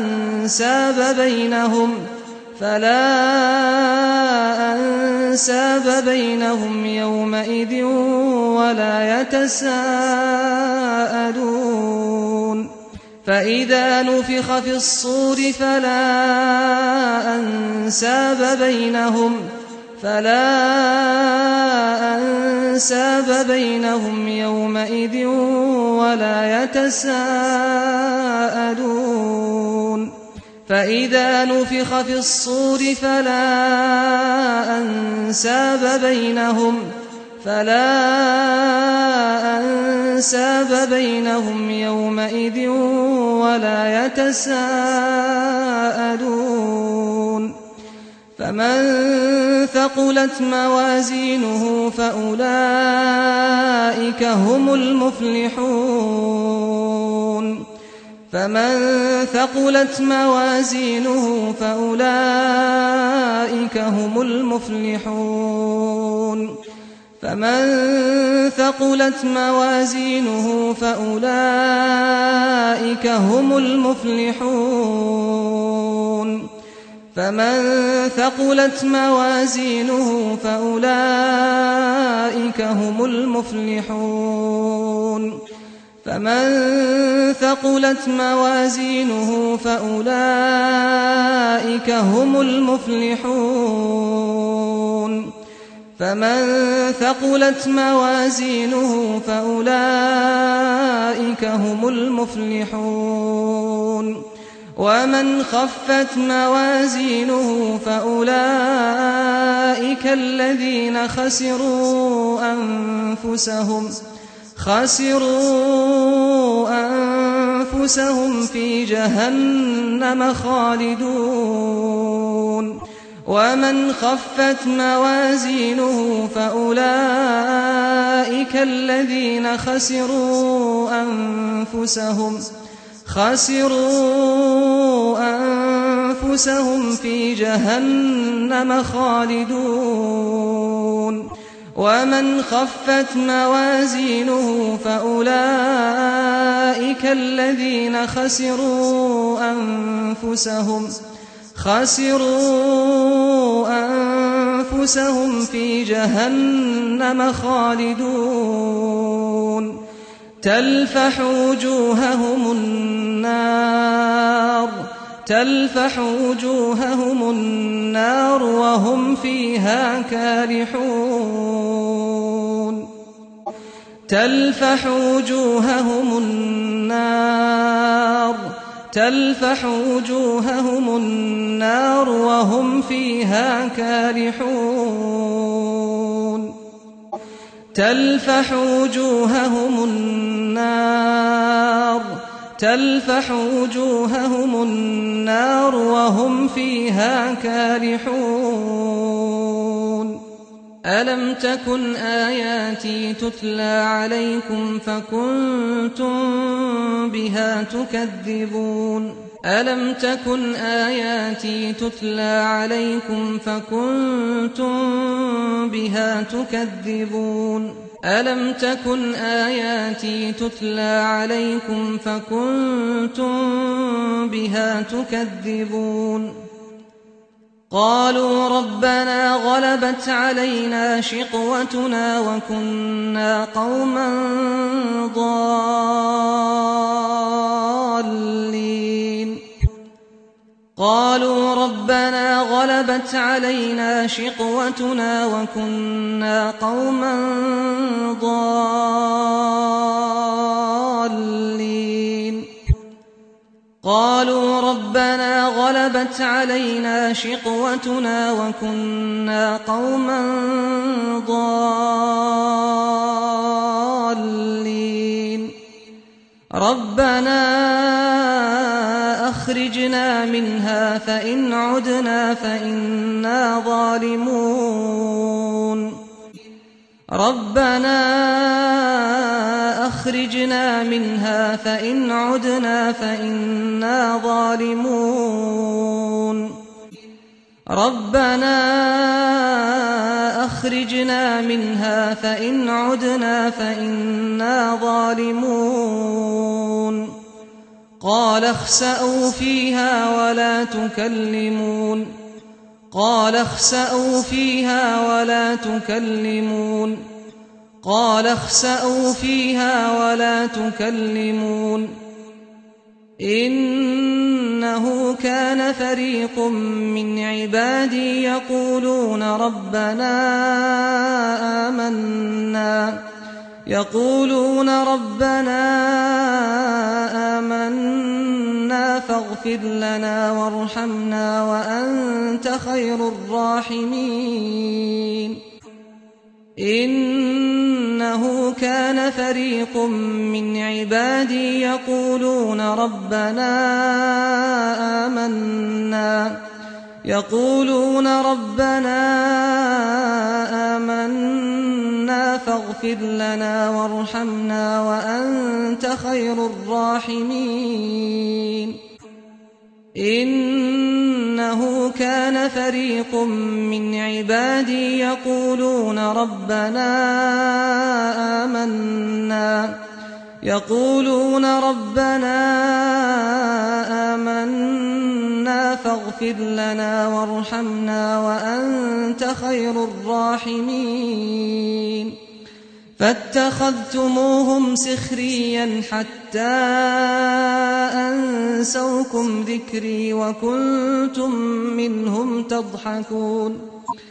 أنساب بينهم يومئذ ولا يتساءلون فإذا نفخ في الصور فلا فلا أنساب بينهم يومئذ ولا يتساءلون فإذا نفخ في الصور فلا أنساب بينهم يومئذ ولا يتساءلون فمن ثقلت موازينه فأولئك هم المفلحون فمن ثقلت موازينه فأولئك هم المفلحون فمن ثقلت موازينه فأولئك هم المفلحون فمن ثقلت موازينه فأولئك هم المفلحون فمن ثقلت موازينه فأولئك هم المفلحون فمن ثقلت موازينه فأولئك هم المفلحون ومن خفت موازينه فأولئك الذين خسروا أنفسهم في جهنم خالدون ومن خفت موازينه فأولئك الذين خسروا أنفسهم في جهنم خالدون ومن خفت موازينه فأولئك الذين خسروا أنفسهم في جهنم خالدون تلفح وجوههم النار وهم فيها كالحون تلفح وجوههم النار وهم فيها كالحون تلفح وجوههم النار وهم فيها كالحون ألم تكن آياتي تتلى عليكم فكنتم بها تكذبون ألم تكن آياتي تتلى عليكم فكنتم بها تكذبون ألم تكن آياتي تتلى عليكم فكنتم بها تكذبون قالوا ربنا غلبت علينا شقوتنا وكنا قوما ضالين قالوا ربنا غلبت علينا شقوتنا وكنا قوما ضالين قالوا ربنا غلبت علينا شقوتنا وكنا قوما ضالين ربنا أخرجنا منها فإن عدنا فإنا ظالمون ربنا أخرجنا منها فإن عدنا فإنا ظالمون ربنا أخرجنا منها فإن عدنا فإنا ظالمون قال اخسأوا فيها ولا تكلمون قال اخسأوا فيها ولا تكلمون قال اخسأوا فيها ولا تكلمون إنه إنه كان فريق من عبادي يقولون ربنا آمنا فاغفر لنا وارحمنا وأنت خير الراحمين إنه كان فريق من عبادي يقولون ربنا آمنا فاغفر لنا وارحمنا وأنت خير الراحمين إنه كان فريق من عبادي يقولون ربنا آمنا فاغفر لنا وارحمنا وأنت خير الراحمين فاتخذتموهم سخريا حتى أنسوكم ذكري وكنتم منهم تضحكون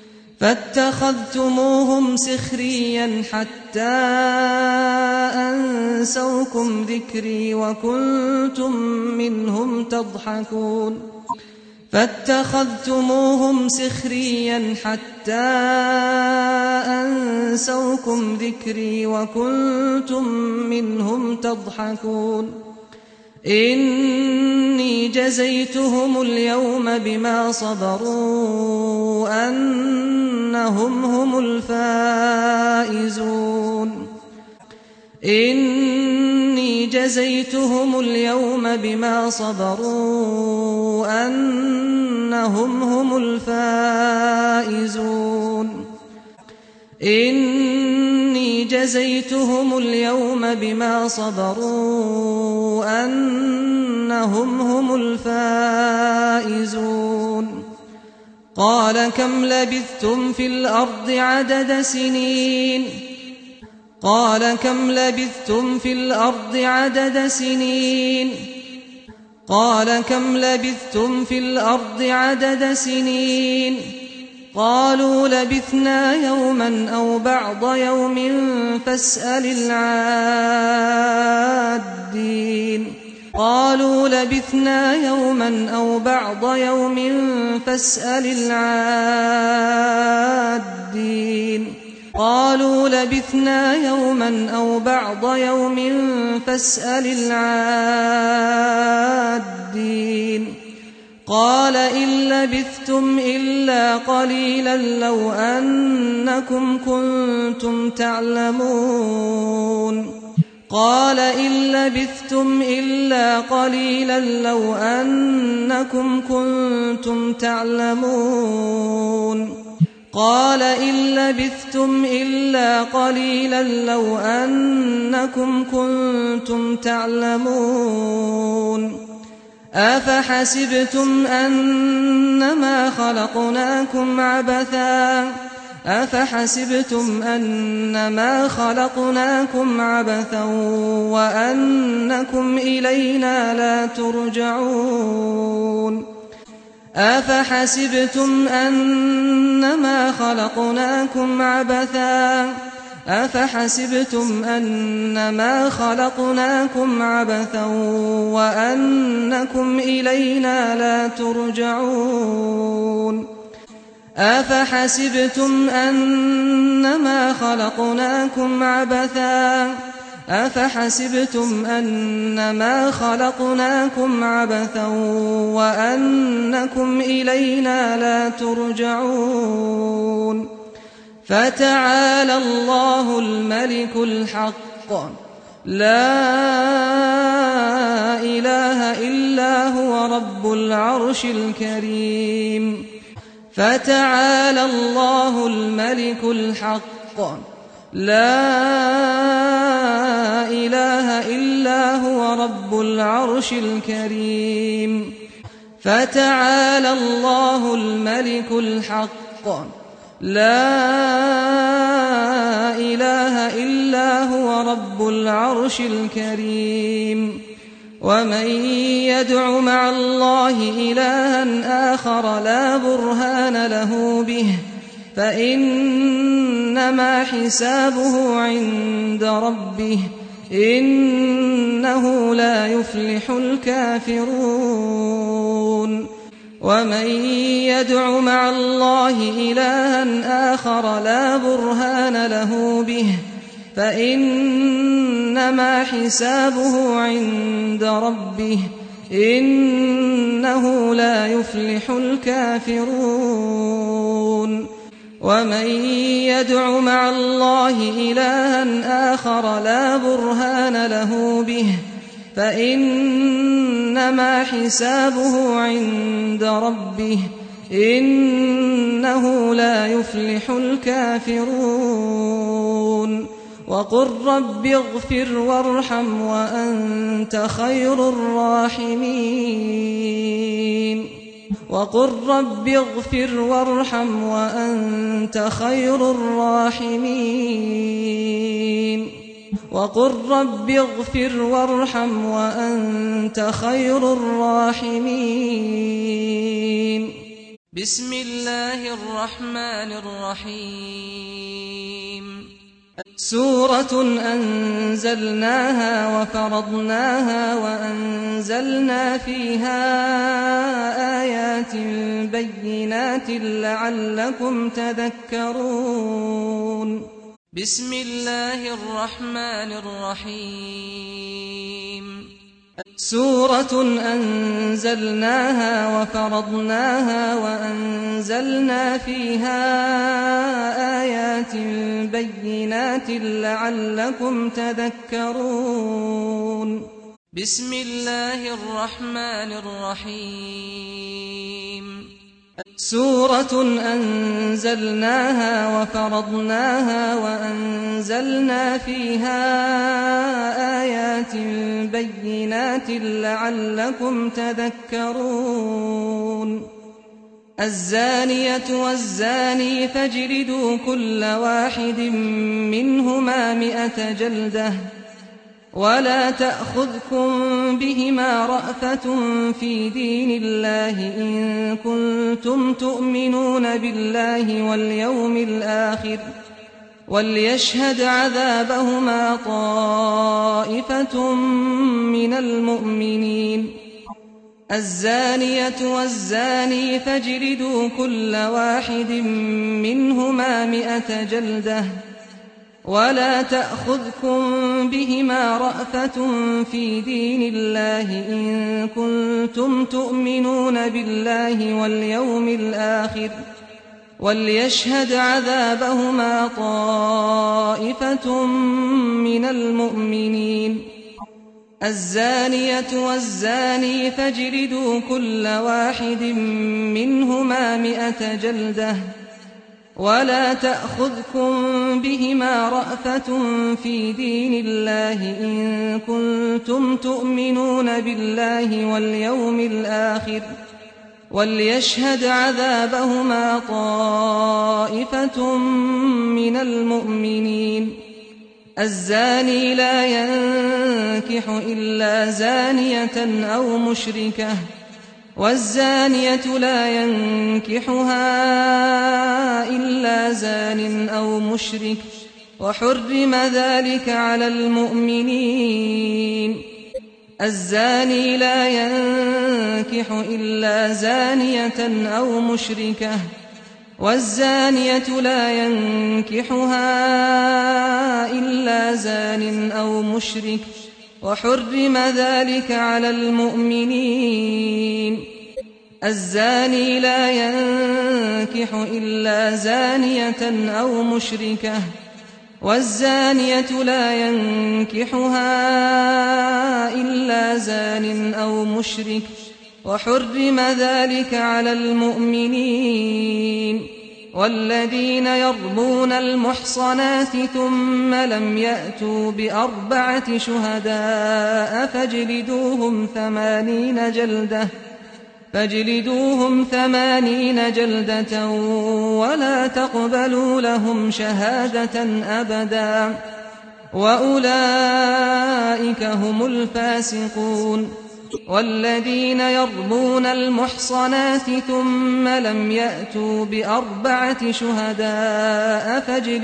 فاتخذتموهم سخريا حتى أنسوكم ذكري وكنتم منهم تضحكون إني جزيتهم اليوم بما صبروا أنهم هم الفائزون إني جزيتهم اليوم بما صبروا أنهم هم الفائزون إني جزيتهم اليوم بما صبروا أنهم هم الفائزون قال كم لبثتم في الأرض عدد سنين قالوا لبثنا يوما أو بعض يوم فاسأل العادين قالوا لبثنا يوما أو بعض يوم فاسأل العادين قالوا لبثنا يوما أو بعض يوم فاسأل العادين قال إن لبثتم إلا قليلا لو أنكم كنتم تعلمون قال إن لبثتم إلا قليلا لو أنكم كنتم تعلمون قال إن لبثتم إلا قليلا لو أنكم كنتم تعلمون أفحسبتم أنما خلقناكم عبثا وأنكم إلينا لا ترجعون أفحسبتم أنما خلقناكم عبثا وأنكم إلينا لا ترجعون أفحسبتم أنما خلقناكم عبثا وأنكم إلينا لا ترجعون فتعالى الله الملك الحق لا إله إلا هو رب العرش الكريم فتعالى الله الملك الحق لا إله إلا هو رب العرش الكريم فتعالى الله الملك الحق لا إله إلا هو رب العرش الكريم ومن يدع مع الله إلها آخر لا برهان له به فإنما حسابه عند ربه إنه لا يفلح الكافرون ومن يدع مع الله إلها آخر لا برهان له به فإنما حسابه عند ربه إنه لا يفلح الكافرون ومن يدع مع الله إلها آخر لا برهان له به فإنما حسابه عند ربه إنه لا يفلح الكافرون وقل رب اغفر وارحم وأنت خير الراحمين وقل رب اغفر وارحم وأنت خير الراحمين وقل رب اغفر وارحم وأنت خير الراحمين بسم الله الرحمن الرحيم سورة أنزلناها وفرضناها وأنزلنا فيها آيات بينات لعلكم تذكرون بسم الله الرحمن الرحيم سورة أنزلناها وفرضناها وأنزلنا فيها آيات بينات لعلكم تذكرون بسم الله الرحمن الرحيم سورة أنزلناها وفرضناها وأنزلنا فيها آيات بينات لعلكم تذكرون الزانية والزاني فاجلدوا كل واحد منهما 100 جلدة ولا تأخذكم بهما رأفة في دين الله إن كنتم تؤمنون بالله واليوم الآخر وليشهد عذابهما طائفة من المؤمنين الزانية والزاني فاجلدوا كل واحد منهما 100 جلدة ولا تأخذكم بهما رأفة في دين الله إن كنتم تؤمنون بالله واليوم الآخر وليشهد عذابهما طائفة من المؤمنين الزانية والزاني فاجلدوا كل واحد منهما 100 جلدة ولا تأخذكم بهما رأفة في دين الله إن كنتم تؤمنون بالله واليوم الآخر وليشهد عذابهما طائفة من المؤمنين الزاني لا ينكح إلا زانية أو مشركة والزانية لا ينكحها إلا زان أو مشرك وحرم ذلك على المؤمنين الزاني لا ينكح إلا زانية أو مشركة والزانية لا ينكحها إلا زان أو مشرك وحرم ذلك على المؤمنين الزاني لا ينكح إلا زانية أو مشركة والزانية لا ينكحها إلا زان أو مشرك وحرم ذلك على المؤمنين والذين يرمون المحصنات ثم لم يأتوا ب4 شهداء فاجلدوهم 80 جلدة ولا تقبلوا لهم شهادة أبدا وأولئك هم الفاسقون. والذين يرمون المحصنات ثم لم يأتوا بأربعة شهداء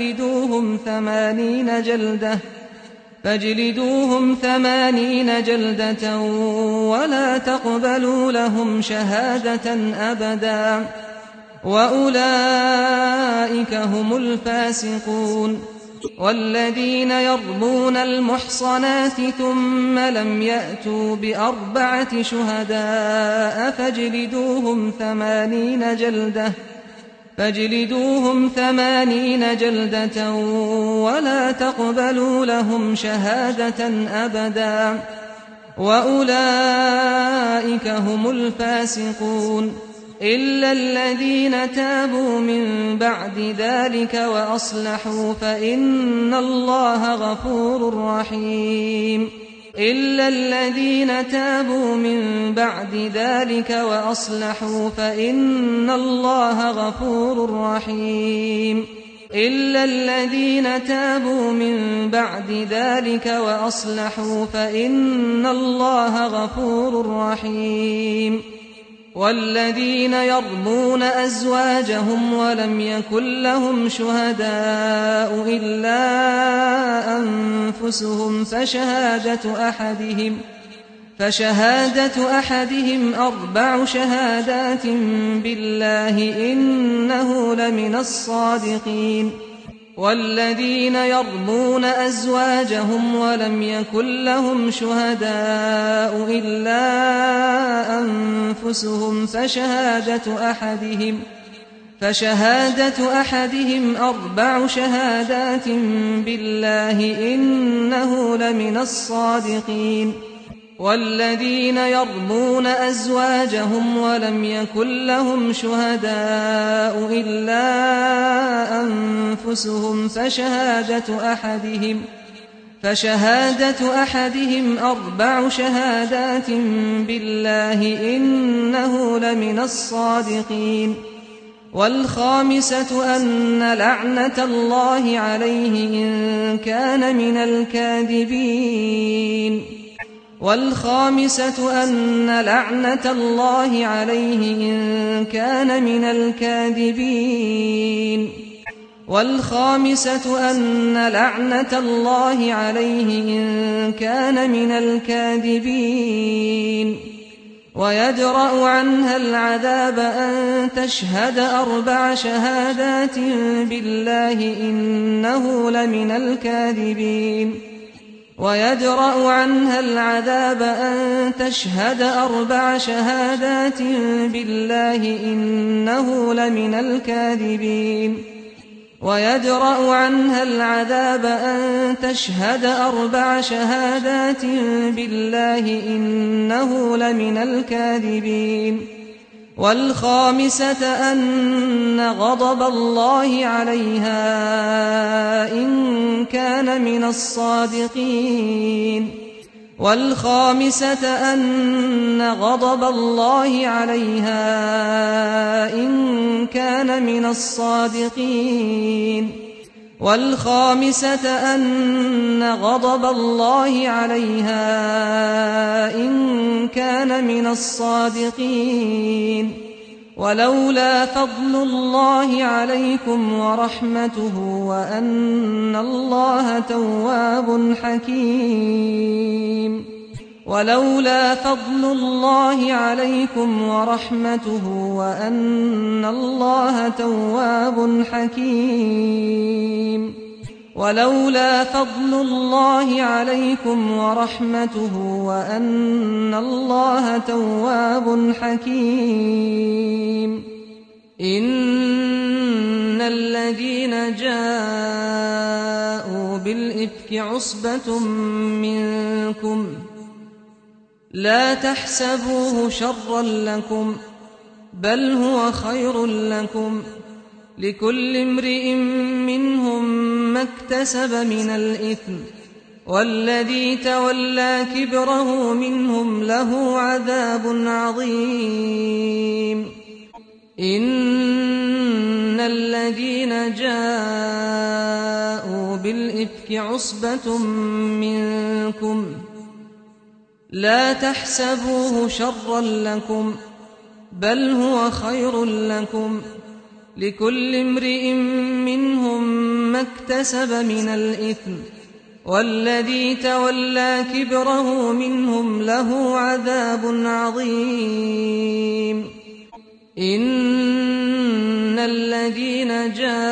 فاجلدوهم 80 جلدة ولا تقبلوا لهم شهادة أبدا، وأولئك هم الفاسقون. والذين يرمون المحصنات ثم لم يأتوا بأربعة شهداء فاجلدوهم 80 جلدة ولا تقبلوا لهم شهادة أبدا، وأولئك هم الفاسقون. إلا الذين تابوا من بعد ذلك وأصلحوا فإن الله غفور رحيم. إلا الذين تابوا من بعد ذلك وأصلحوا فإن الله غفور رحيم. إلا الذين تابوا من بعد ذلك وأصلحوا فإن الله غفور رحيم. والذين يرمون أزواجهم ولم يكن لهم شهداء إلا أنفسهم فشهادة أحدهم 4 شهادات بالله إنه لمن الصادقين. والذين يرمون أزواجهم ولم يكن لهم شهداء إلا أنفسهم فشهادة أحدهم 4 شهادات بالله إنه لمن الصادقين. والذين يرمون أزواجهم ولم يكن لهم شهداء إلا أنفسهم فشهادة أحدهم 4 شهادات بالله إنه لمن الصادقين. والخامسة أن لعنة الله عليه إن كان من الكاذبين. والخامسة أن لعنة الله عليه إن كان من الكاذبين. والخامسة أن لعنة الله عليه إن كان من الكاذبين. ويدرأ عنها العذاب أن تشهد 4 شهادات بالله إنه لمن الكاذبين. ويدرأ عنها العذاب أن تشهد 4 شهادات بالله إنه لمن الكاذبين. ويدرأ عنها العذاب أن تشهد 4 شهادات بالله إنه لمن الكاذبين. والخامسة أن غضب الله عليها إن كان من الصادقين. والخامسة أن غضب الله عليها إن كان من الصادقين. والخامسة أن غضب الله عليها إن كان من الصادقين. ولولا فضل الله عليكم ورحمته وأن الله تواب حكيم. ولولا فضل الله عليكم ورحمته وأن الله تواب حكيم. ولولا فضل الله عليكم ورحمته وأن الله تواب حكيم. إن الذين جاءوا بالإفك عصبة منكم لا تحسبوه شرا لكم بل هو خير لكم. لكل امرئ منهم ما اكتسب من الإثم والذي تولى كبره منهم له عذاب عظيم. إن الذين جاءوا بالإفك بالإفك عصبة منكم لا تحسبوه شرا لكم بل هو خير لكم لكل امرئ منهم ما اكتسب من الإثم والذي تولى كبره منهم له عذاب عظيم إن الذين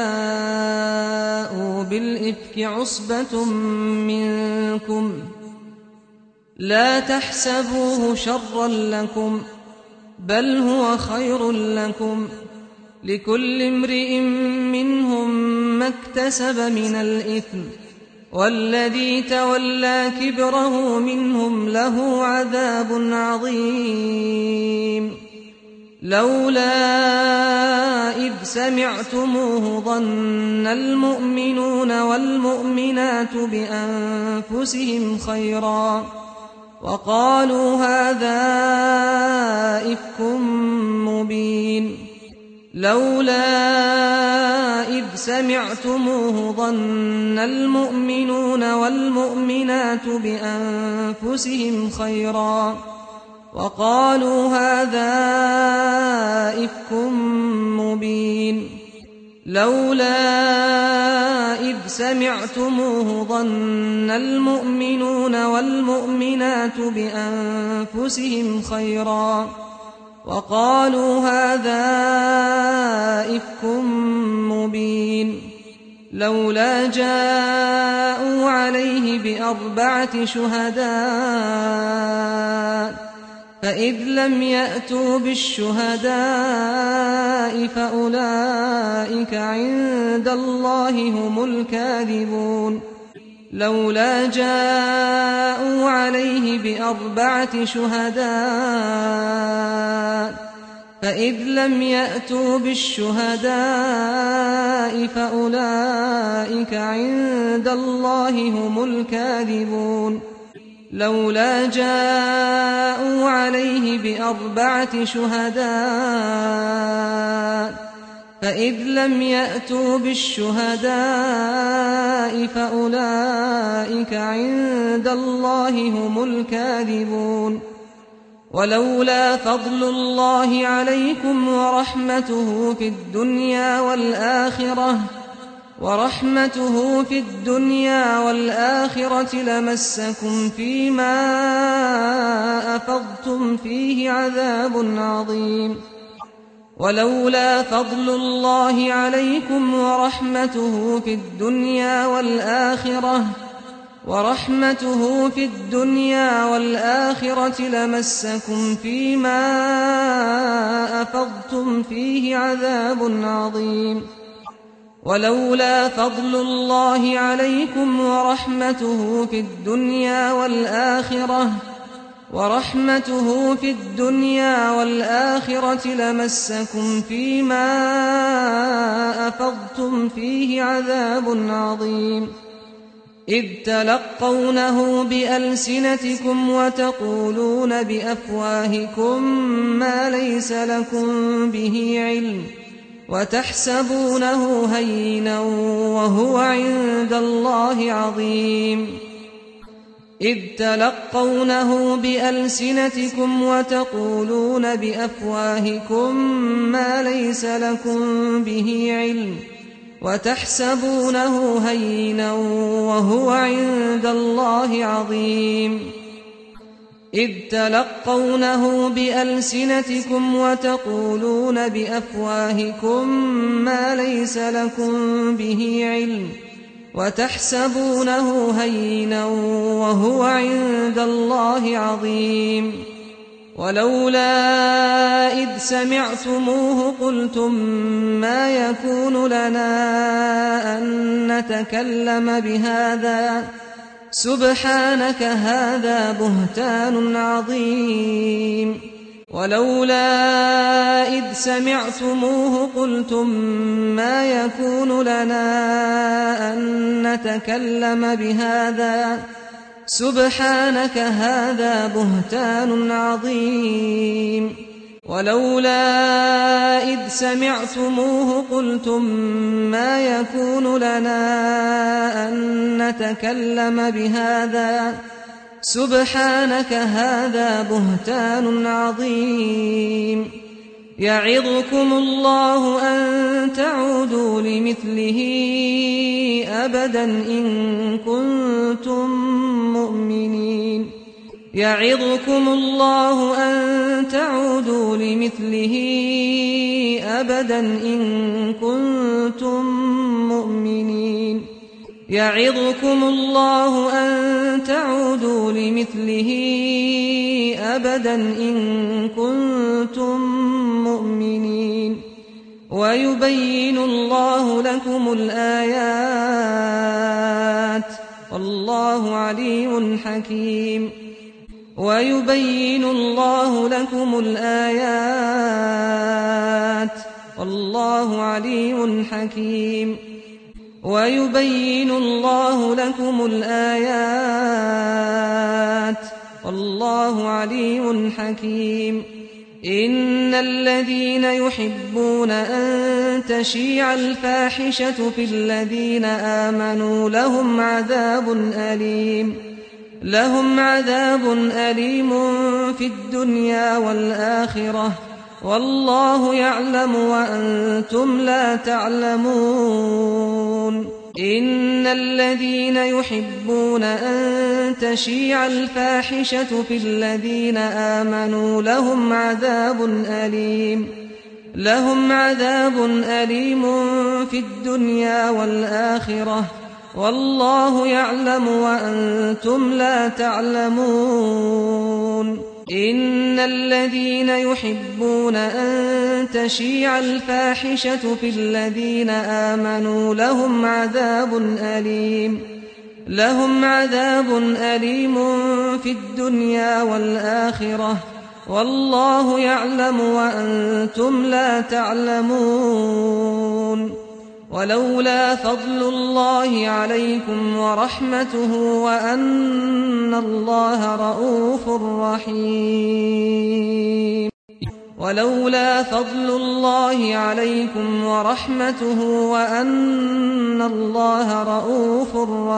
جاءوا بالإفك عصبة منكم لا تحسبوه شرا لكم بل هو خير لكم لكل امرئ منهم ما اكتسب من الإثم والذي تولى كبره منهم له عذاب عظيم لولا إذ سمعتموه ظن المؤمنون والمؤمنات بأنفسهم خيرا وقالوا هذا إفك مبين لولا إذ سمعتموه ظن المؤمنون والمؤمنات بأنفسهم خيرا وقالوا هذا إفك مبين لولا إذ سمعتموه ظن المؤمنون والمؤمنات بأنفسهم خيرا وقالوا هذا إفك مبين لولا جاءوا عليه بأربعة شهداء فإذ لم يأتوا بالشهداء فأولئك عند الله هم الكاذبون لولا جاءوا عليه بأربعة شهداء فإذ لم يأتوا بالشهداء فأولئك عند الله هم الكاذبون لولا جاءوا عليه بأربعة شهداء فإذ لم يأتوا بالشهداء فأولئك عند الله هم الكاذبون ولولا فضل الله عليكم ورحمته في الدنيا والآخرة لمسكم فيما أفضتم فيه عذاب عظيم ولولا فضل الله عليكم ورحمته في الدنيا والآخرة لمسكم فيما أفضتم فيه عذاب عظيم ولولا فضل الله عليكم ورحمته في الدنيا والآخرة لمسكم فيما أفضتم فيه عذاب عظيم إذ تلقونه بألسنتكم وتقولون بأفواهكم ما ليس لكم به علم وتحسبونه هينا وهو عند الله عظيم إذ تلقونه بألسنتكم وتقولون بأفواهكم ما ليس لكم به علم وتحسبونه هينا وهو عند الله عظيم إذ تلقونه بألسنتكم وتقولون بأفواهكم ما ليس لكم به علم وتحسبونه هينا وهو عند الله عظيم ولولا إذ سمعتموه قلتم ما يكون لنا أن نتكلم بهذا سبحانك هذا بهتان عظيم ولولا إذ سمعتموه قلتم ما يكون لنا أن نتكلم بهذا سبحانك هذا بهتان عظيم ولولا إذ سمعتموه قلتم ما يكون لنا أن نتكلم بهذا سبحانك هذا بهتان عظيم يعظكم الله أن تعودوا لمثله أبدا إن كنتم مؤمنين يعظكم الله أن تعودوا لمثله أبدا إن كنتم مؤمنين يعظكم الله أن تعودوا لمثله أبدا إن كنتم مؤمنين ويبين الله لكم الآيات والله عليم حكيم ويبين الله لكم الآيات والله عليم حكيم ويبين الله لكم الآيات والله عليم حكيم إن الذين يحبون أن تشيع الفاحشة في الذين آمنوا لهم عذاب أليم في الدنيا والآخرة والله يعلم وأنتم لا تعلمون إن الذين يحبون أن تشيع الفاحشة في الذين آمنوا لهم عذاب أليم في الدنيا والآخرة والله يعلم وأنتم لا تعلمون إن الذين يحبون أن تشيع الفاحشة في الذين آمنوا لهم عذاب أليم في الدنيا والآخرة والله يعلم وأنتم لا تعلمون ولولا فضل الله عليكم ورحمته وأن الله رؤوف رحيم ولولا فضل الله عليكم ورحمته وأن الله رؤوف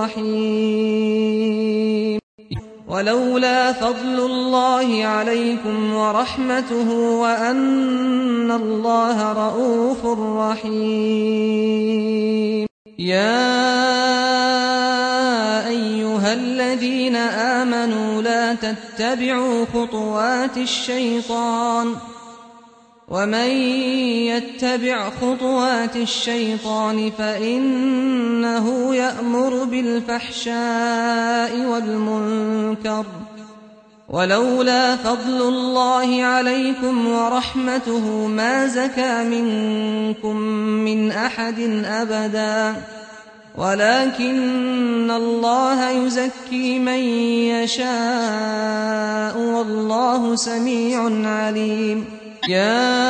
رحيم ولولا فضل الله عليكم ورحمته وأن الله رؤوف رحيم يا أيها الذين آمنوا لا تتبعوا خطوات الشيطان ومن يتبع خطوات الشيطان فإنه يأمر بالفحشاء والمنكر ولولا فضل الله عليكم ورحمته ما زكى منكم من أحد أبدا ولكن الله يزكي من يشاء والله سميع عليم يا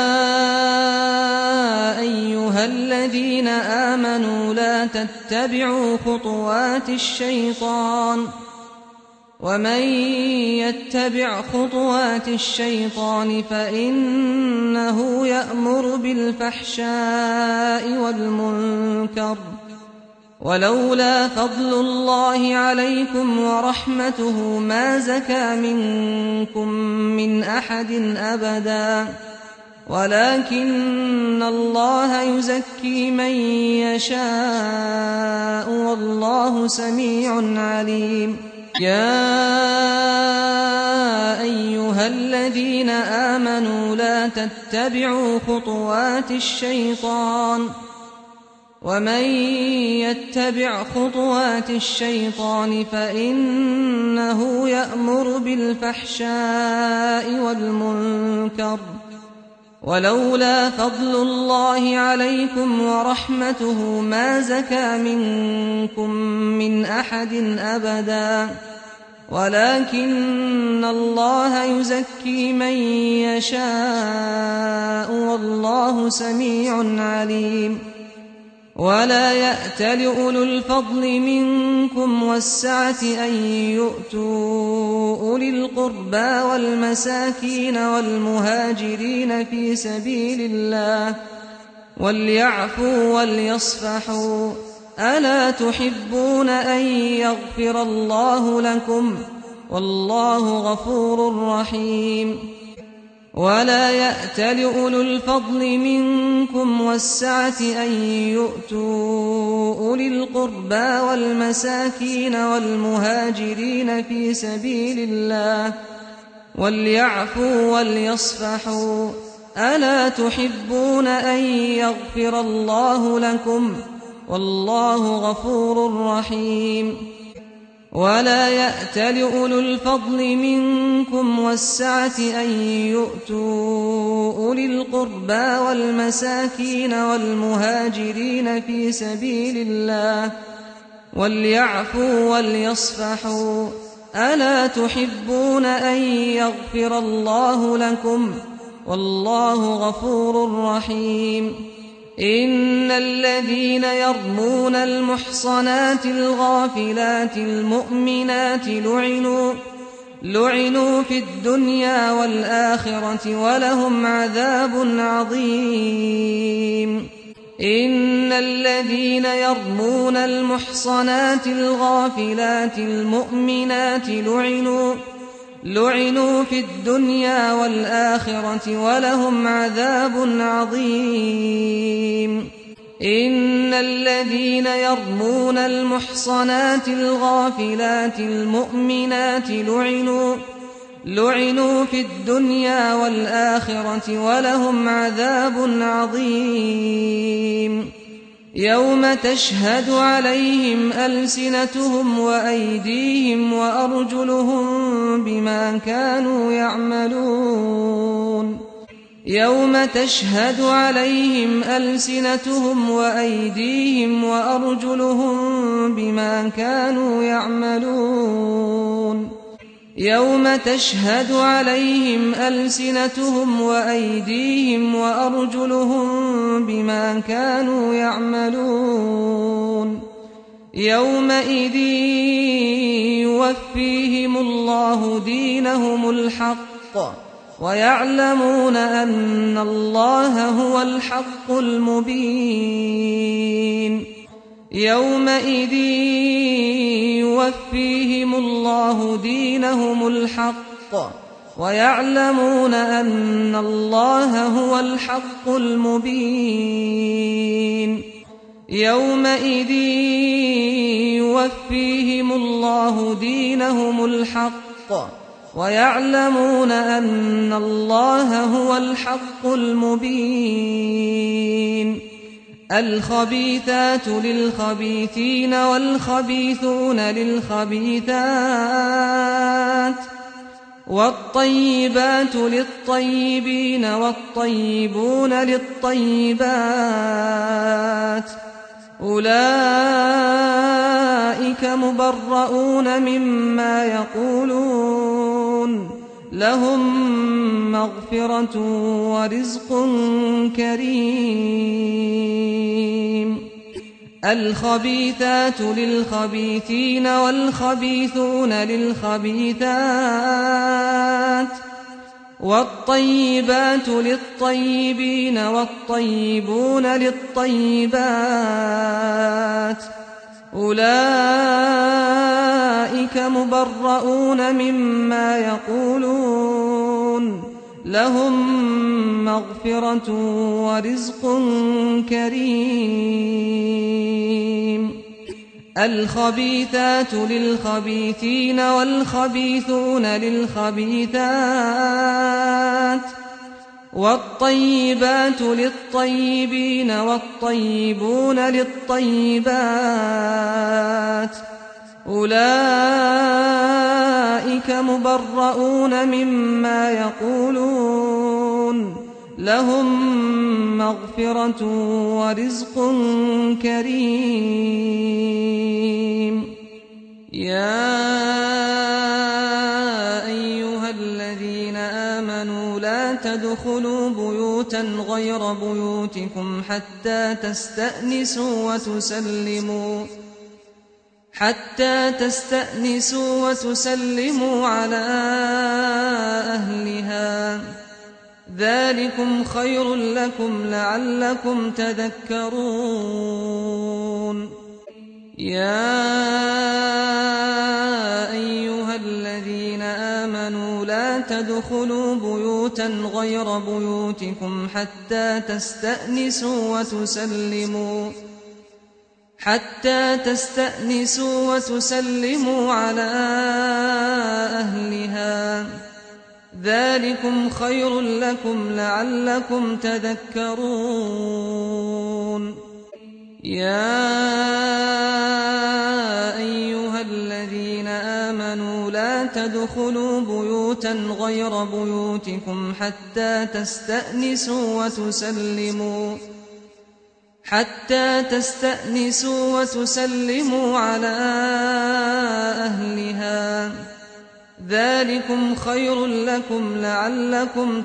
أيها الذين آمنوا لا تتبعوا خطوات الشيطان ومن يتبع خطوات الشيطان فإنه يأمر بالفحشاء والمنكر ولولا فضل الله عليكم ورحمته ما زكى منكم من أحد أبدا ولكن الله يزكي من يشاء والله سميع عليم يا أيها الذين آمنوا لا تتبعوا خطوات الشيطان ومن يتبع خطوات الشيطان فإنه يأمر بالفحشاء والمنكر ولولا فضل الله عليكم ورحمته ما زكى منكم من أحد أبدا ولكن الله يزكي من يشاء والله سميع عليم ولا يأتل أولو الفضل منكم والسعة أن يؤتوا أولي القربى والمساكين والمهاجرين في سبيل الله وليعفوا وليصفحوا ألا تحبون أن يغفر الله لكم والله غفور رحيم ولا يأتل أولو الفضل منكم والسعة أن يؤتوا أولي القربى والمساكين والمهاجرين في سبيل الله وليعفوا وليصفحوا ألا تحبون أن يغفر الله لكم والله غفور رحيم ولا يأتل أولو الفضل منكم والسعة أن يؤتوا أولي القربى والمساكين والمهاجرين في سبيل الله وليعفوا وليصفحوا ألا تحبون أن يغفر الله لكم والله غفور رحيم إن الذين يرمون المحصنات الغافلات المؤمنات لعنوا في الدنيا والآخرة ولهم عذاب عظيم إن الذين يرمون المحصنات الغافلات المؤمنات لعنوا في الدنيا والآخرة ولهم عذاب عظيم إن الذين يرمون المحصنات الغافلات المؤمنات لعنوا في الدنيا والآخرة ولهم عذاب عظيم يوم تشهد عليهم ألسنتهم وأيديهم وأرجلهم بما كانوا يعملون يوم تشهد عليهم ألسنتهم وأيديهم وأرجلهم بما كانوا يعملون يوم تشهد عليهم ألسنتهم وأيديهم وأرجلهم بما كانوا يعملون يومئذ يوفيهم الله دينهم الحق ويعلمون أن الله هو الحق المبين يومئذ يوفيهم الله دينهم الحق ويعلمون أن الله هو الحق المبين يومئذ يوفيهم الله دينهم الحق ويعلمون أن الله هو الحق المبين الخبيثات للخبيثين والخبيثون للخبيثات والطيبات للطيبين والطيبون للطيبات أولئك مبرؤون مما يقولون لهم مغفرة ورزق كريم الخبيثات للخبيثين والخبيثون للخبيثات والطيبات للطيبين والطيبون للطيبات أولئك مبرؤون مما يقولون لهم مغفرة ورزق كريم الخبيثات للخبيثين والخبيثون للخبيثات والطيبات للطيبين والطيبون للطيبات أولئك مبرؤون مما يقولون لهم مغفرة ورزق كريم يا أيها الذين آمنوا لا تدخلوا تدخلوا بيوتا غير بيوتكم حتى تستأنسوا وتسلموا على أهلها، ذلكم خير لكم لعلكم تذكرون. يا أيها الذين آمنوا لا تدخلوا بيوتا غير بيوتكم حتى تستأنسوا وتسلموا على أهلها، ذلكم خير لكم لعلكم تذكرون. يا أيها الذين آمنوا لا تدخلوا بيوتا غير بيوتكم حتى تستأنسوا وتسلموا على أهلها، ذلكم خير لكم لعلكم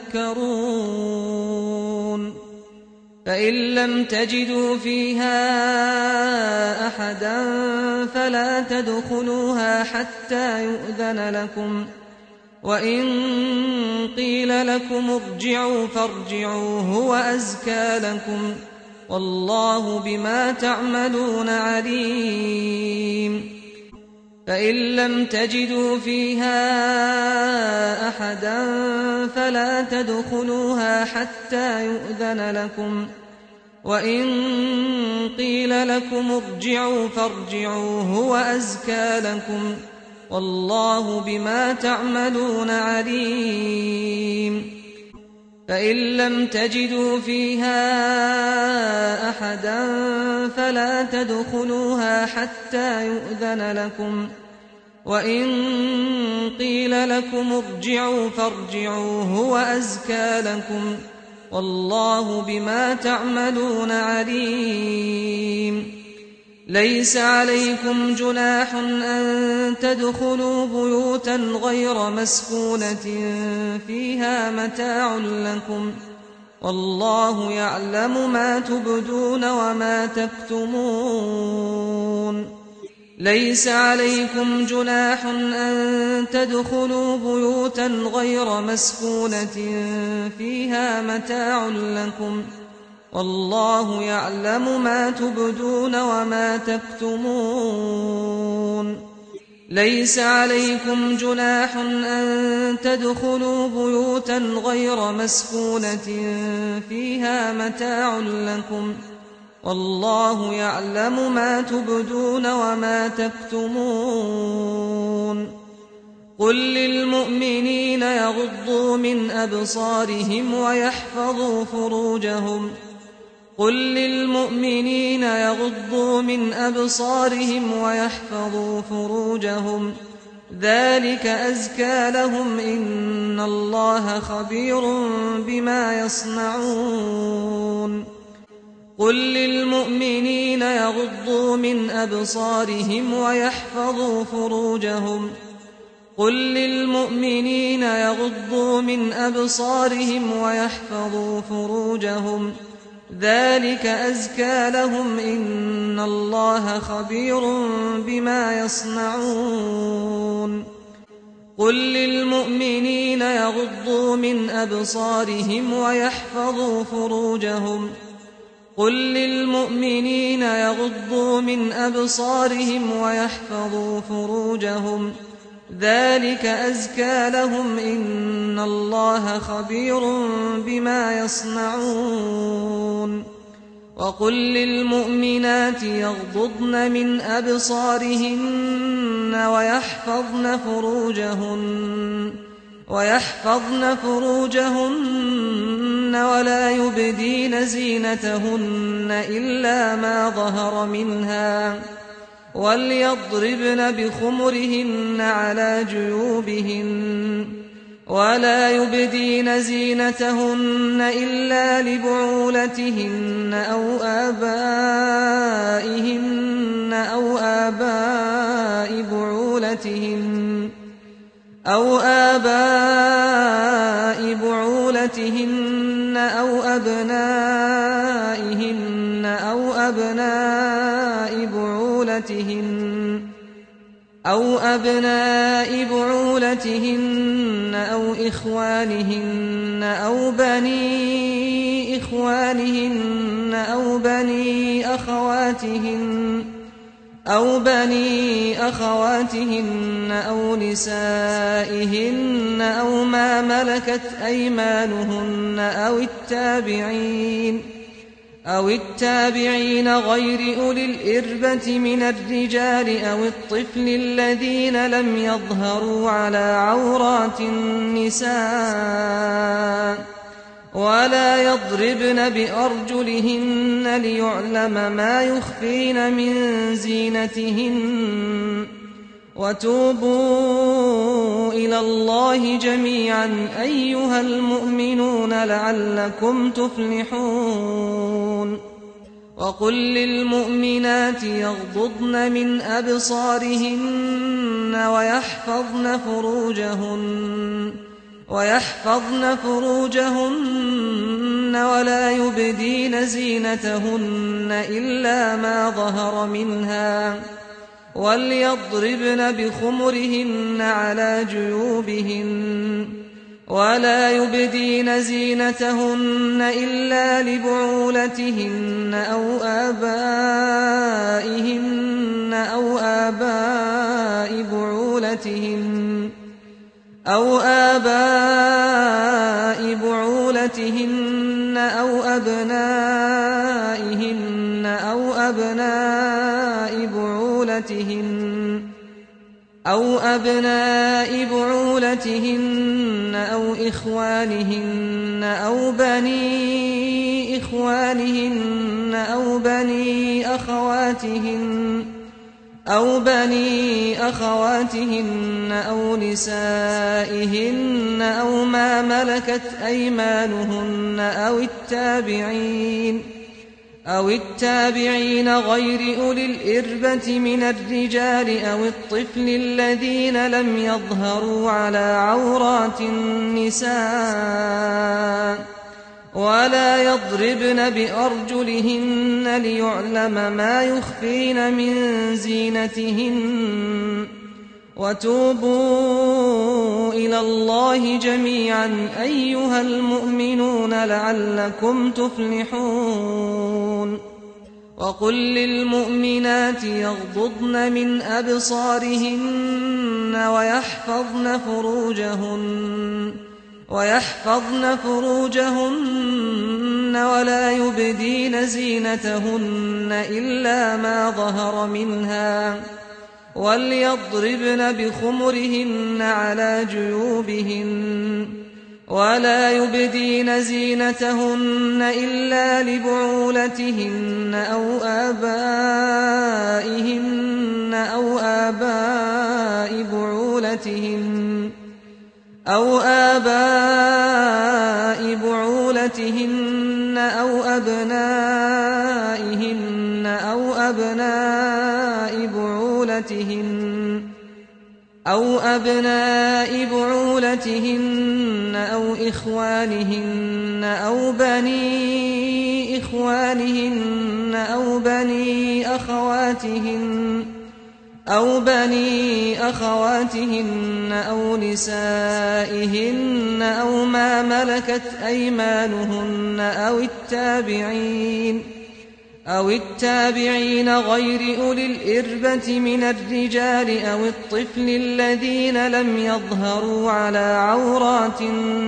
تذكرون. فإن لم تجدوا فيها أحدا فلا تدخلوها حتى يؤذن لكم، وإن قيل لكم ارجعوا فارجعوا هو أزكى لكم، والله بما تعملون عليم. فإن لم تجدوا فيها أحدا فلا تدخلوها حتى يؤذن لكم، وإن قيل لكم ارجعوا فارجعوا هو أزكى لكم، والله بما تعملون عليم. فإن لم تجدوا فيها أحدا فلا تدخلوها حتى يؤذن لكم، وإن قيل لكم ارجعوا فارجعوا هو أزكى لكم، والله بما تعملون عليم. ليس عليكم جناح أن تدخلوا بيوتا غير مسكونة فيها متاع لكم، والله يعلم ما تبدون وما تكتمون. ليس عليكم جناح أن تدخلوا بيوتا غير مسكونة فيها متاع لكم، والله يعلم ما تبدون وما تكتمون. ليس عليكم جناح أن تدخلوا بيوتا غير مسكونة فيها متاع لكم، والله يعلم ما تبدون وما تكتمون. قل للمؤمنين يغضوا من أبصارهم ويحفظوا فروجهم ذلك أزكى لهم، إن الله خبير بما يصنعون. قل للمؤمنين يغضوا من أبصارهم ويحفظوا فروجهم ذلك أزكى لهم، إن الله خبير بما يصنعون. قل للمؤمنين يغضوا من أبصارهم ويحفظوا فروجهم ذلك أزكى لهم، إن الله خبير بما يصنعون. وقل للمؤمنات يغضضن من أبصارهن ويحفظن فروجهن ولا يبدين زينتهن إلا ما ظهر منها، وليضربن بخمرهن على جيوبهن، ولا يبدين زينتهن إلا لبعولتهن أو آباء بعولتهن بعولتهن أو أبناء بعولتهن أو إخوانهن أو بني أخواتهن أو نسائهن أو ما ملكت أيمانهن أو التابعين غير أولي الإربة من الرجال أو الطفل الذين لم يظهروا على عورات النساء ولا يضربن بأرجلهن ليعلم ما يخفين من زينتهن وتوبوا إلى الله جميعا أيها المؤمنون لعلكم تفلحون وقل للمؤمنات يغضضن من أبصارهن ويحفظن فروجهن ولا يبدين زينتهن إلا ما ظهر منها وليضربن بخمرهن على جيوبهن ولا يبدين زينتهن إلا لبعولتهن أو آبائهن أو آباء بعولتهن أو أبنائهن أو أبناء بعولتهن أو إخوانهن أو بني إخوانهن أو بني أخواتهن أو نسائهن أو ما ملكت أيمانهن أو التابعين غير أولي الإربة من الرجال أو الطفل الذين لم يظهروا على عورات النساء ولا يضربن بأرجلهن ليعلم ما يخفين من زينتهن وتوبوا إلى الله جميعا أيها المؤمنون لعلكم تفلحون وقل للمؤمنات يغضضن من أبصارهن ويحفظن فروجهن ولا يبدين زينتهن إلا ما ظهر منها وليضربن بخمرهن على جيوبهن ولا يبدين زينتهن إلا لبعولتهن أو آبائهن أو آباء بعولتهن أو أبنائهن أو أبناء بعولتهن أو إخوانهن أو بني إخوانهن أو أخواتهن أو نسائهن أو ما ملكت أيمانهن أو التابعين غير أولي الإربة من الرجال أو الطفل الذين لم يظهروا على عورات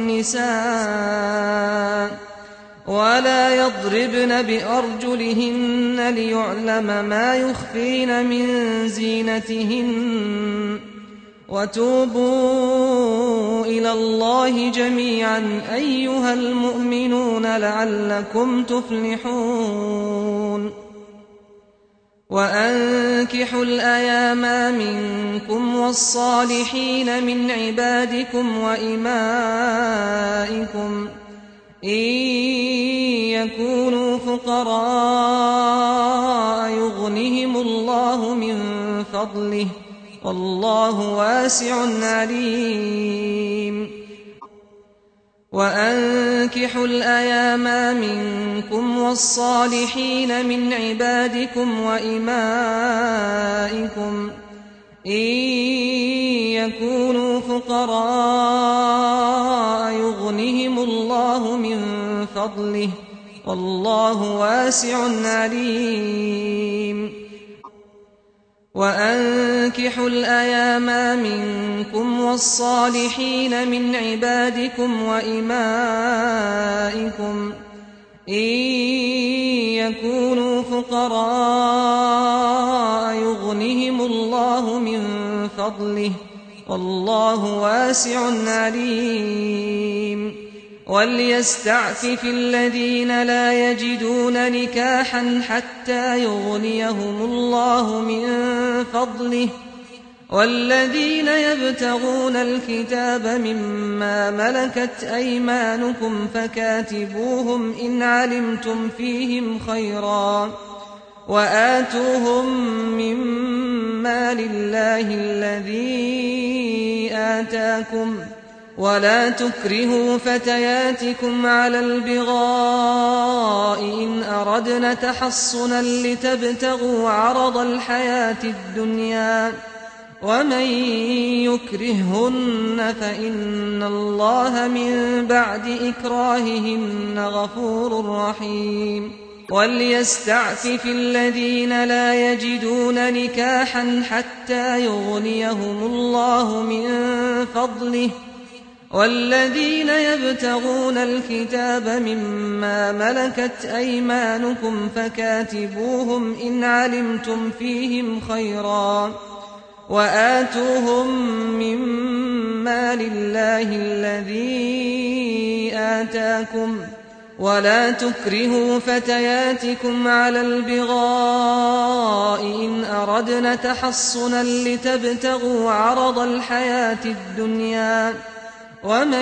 النساء ولا يضربن بأرجلهن ليعلم ما يخفين من زينتهن وتوبوا إلى الله جميعا أيها المؤمنون لعلكم تفلحون وأنكحوا الأيام منكم والصالحين من عبادكم وإمائكم إن يكونوا فقراء يغنهم الله من فضله والله واسع عليم وأنكحوا الأيام منكم والصالحين من عبادكم وإمائكم إن يكونوا فقراء يغنهم الله من فضله والله واسع عليم وأنكحوا الأيام منكم والصالحين من عبادكم وإمائكم إن يكونوا فقراء يغنهم الله من فضله والله واسع عليم وليستعفف الذين لا يجدون نكاحا حتى يغنيهم الله من فضله والذين يبتغون الكتاب مما ملكت أيمانكم فكاتبوهم إن علمتم فيهم خيرا وآتوهم مما لله الذي آتاكم ولا تكرهوا فتياتكم على البغاء إن أردنا تحصنا لتبتغوا عرض الحياة الدنيا ومن يكرههن فإن الله من بعد إكراههن غفور رحيم وليستعفف الذين لا يجدون نكاحا حتى يغنيهم الله من فضله والذين يبتغون الكتاب مما ملكت أيمانكم فكاتبوهم إن علمتم فيهم خيرا وآتوهم مما لله الذي آتاكم ولا تكرهوا فتياتكم على البغاء إن أردنا تحصنا لتبتغوا عرض الحياة الدنيا ومن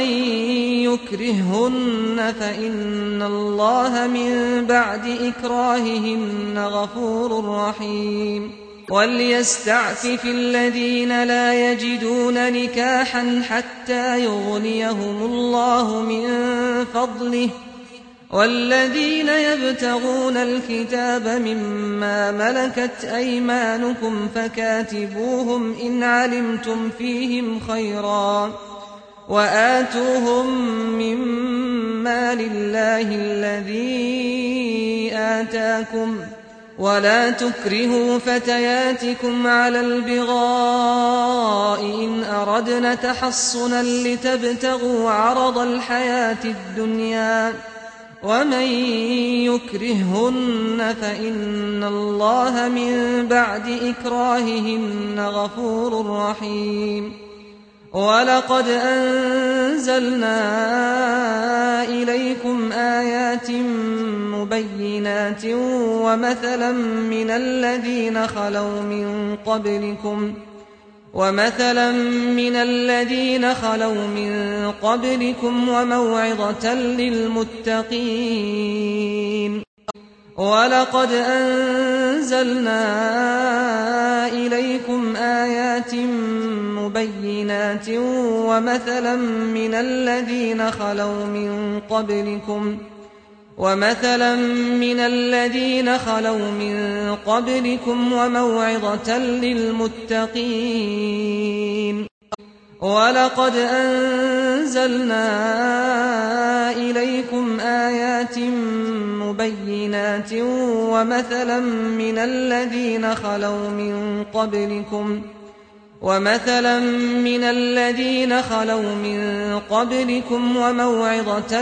يكرههن فإن الله من بعد إكراههن غفور رحيم وليستعفف الذين لا يجدون نكاحا حتى يغنيهم الله من فضله والذين يبتغون الكتاب مما ملكت أيمانكم فكاتبوهم إن علمتم فيهم خيرا وآتوهم مما لله الذي آتاكم ولا تكرهوا فتياتكم على البغاء إن أردنا تحصنا لتبتغوا عرض الحياة الدنيا ومن يكرههن فإن الله من بعد إكراههن غفور رحيم ولقد أنزلنا إليكم آيات مبينات ومثلا من الذين خلوا من قبلكم وموعظة للمتقين ولقد أنزلنا إليكم آيات مبينات ومثلا من الذين خلوا من قبلكم وموعظة للمتقين ولقد أنزلنا إليكم آيات مبينات ومثلا من الذين خلوا من قبلكم وموعظة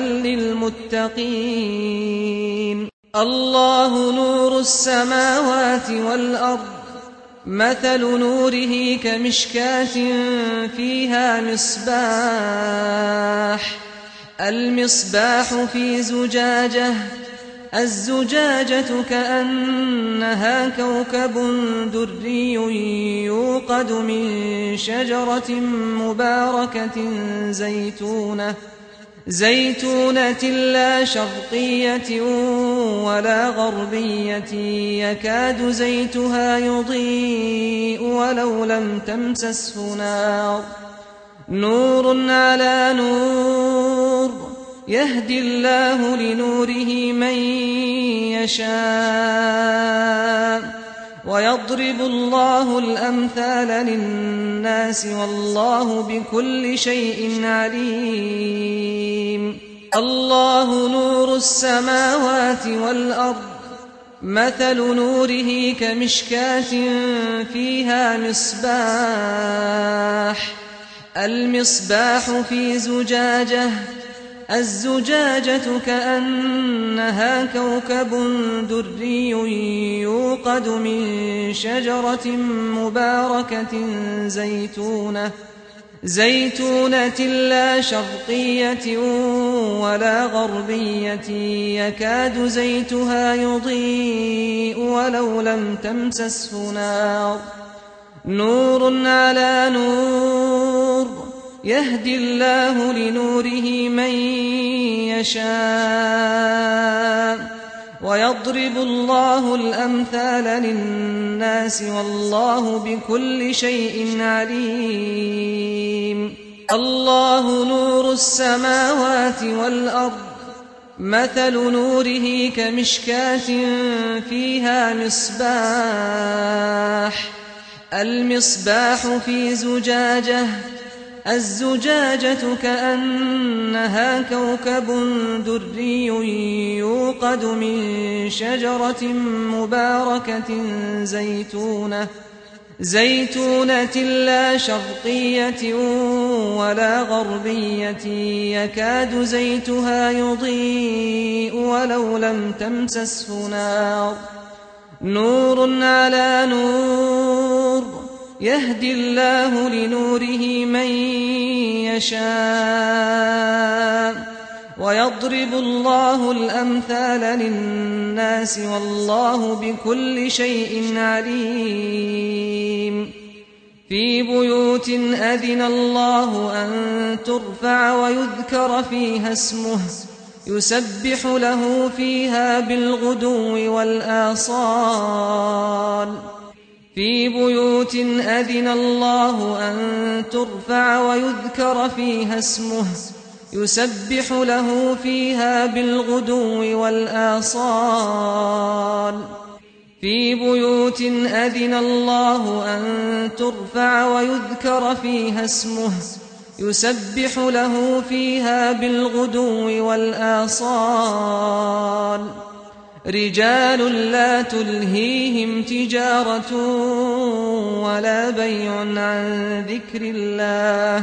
للمتقين الله نور السماوات والأرض مثل نوره كمشكاة فيها المصباح في زجاجة الزجاجة كأنها كوكب دري يوقد من شجرة مباركة زيتونة لا شرقية ولا غربية يكاد زيتها يضيء ولو لم تمسسه نار نور على نور يهدي الله لنوره من يشاء ويضرب الله الأمثال للناس والله بكل شيء عليم. الله نور السماوات والأرض مثل نوره كمشكاة فيها مصباح المصباح في زجاجة الزجاجة كأنها كوكب دري يوقد من شجرة مباركة زيتونة لا شرقية ولا غربية يكاد زيتها يضيء ولو لم تمسسه نار نور على نور يهدي الله لنوره من يشاء ويضرب الله الأمثال للناس والله بكل شيء عليم. الله نور السماوات والأرض مثل نوره كمشكاة فيها مصباح المصباح في زجاجة الزجاجة كأنها كوكب دري يوقد من شجرة مباركة زيتونة لا شرقية ولا غربية يكاد زيتها يضيء ولو لم تمسسه نار نور على نور يهدي الله لنوره من يشاء ويضرب الله الأمثال للناس والله بكل شيء عليم. في بيوت أذن الله أن ترفع ويذكر فيها اسمه يسبح له فيها بالغدو والآصال في بيوت أذن الله أن ترفع ويذكر فيها اسمه يسبح له فيها بالغدو والآصال في بيوت أذن الله أن ترفع ويذكر فيها اسمه يسبح له فيها بالغدو والآصال رجال لا تلهيهم تجارة ولا بيع عن ذكر الله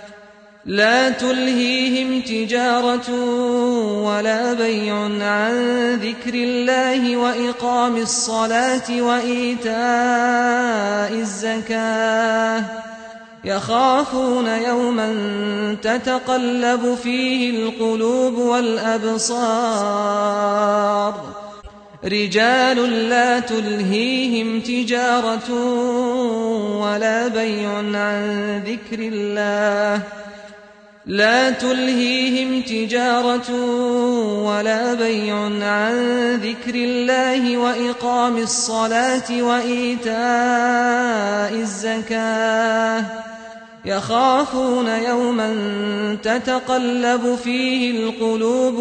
وإقام الصلاة وإيتاء الزكاة يخافون يوما تتقلب فيه القلوب والأبصار رجال لا تلهيهم تجارة ولا بيع عن ذكر الله وإقام الصلاة وإيتاء الزكاة يخافون يوما تتقلب فيه القلوب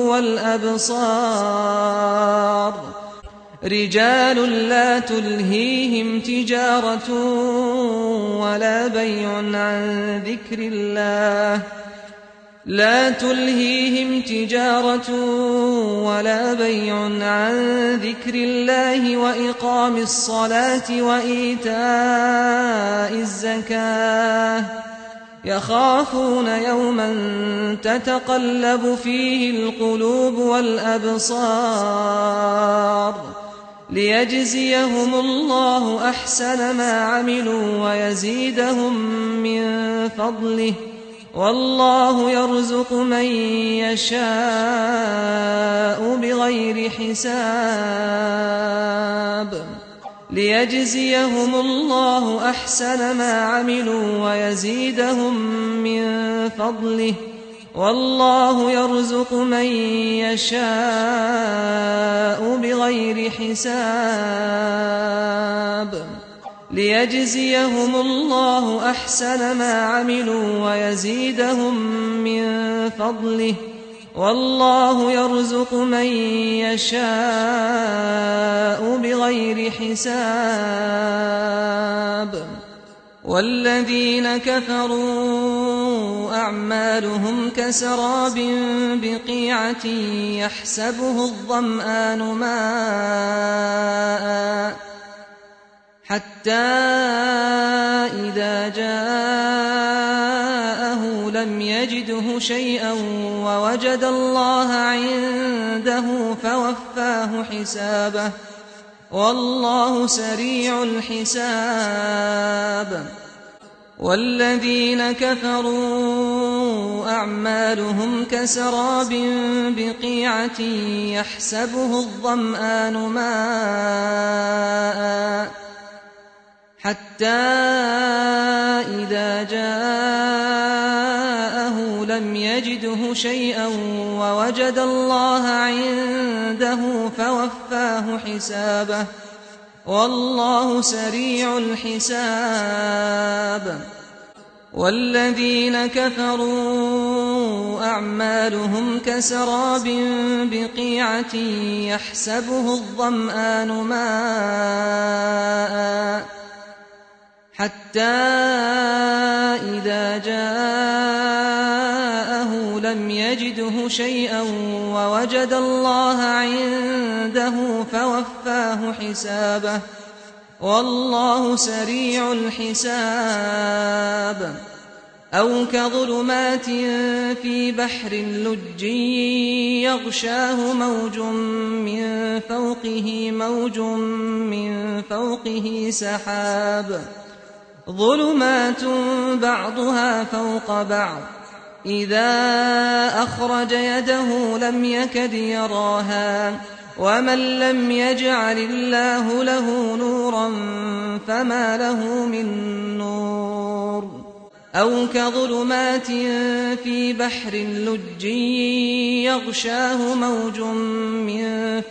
والأبصار رجال لا تلهيهم تجارة ولا بيع عن ذكر الله وإقام الصلاة وإيتاء الزكاة يخافون يوما تتقلب فيه القلوب والأبصار ليجزيهم الله أحسن ما عملوا ويزيدهم من فضله والله يرزق من يشاء بغير حساب ليجزيهم الله أحسن ما عملوا ويزيدهم من فضله والله يرزق من يشاء بغير حساب ليجزيهم الله أحسن ما عملوا ويزيدهم من فضله والله يرزق من يشاء بغير حساب والذين كفروا أعمالهم كسراب بقيعة يحسبه الظمآن ماء حتى إذا جاءه لم يجده شيئا ووجد الله عنده فوفاه حسابه والله سريع الحساب والذين كفروا أعمالهم كسراب بقيعة يحسبه الظمآن ماء حتى إذا جاءه لم يجده شيئا ووجد الله عنده فوفاه حسابه والله سريع الحساب والذين كفروا أعمالهم كسراب بقيعة يحسبه الظمآن ماء حتى إذا جاءه لم يجده شيئا ووجد الله عنده فوفاه حسابه والله سريع الحساب أو كظلمات في بحر لجي يغشاه موج من فوقه سحاب ظلمات بعضها فوق بعض إذا أخرج يده لم يكد يراها ومن لم يجعل الله له نورا فما له من نور أو كظلمات في بحر لجي يغشاه موج من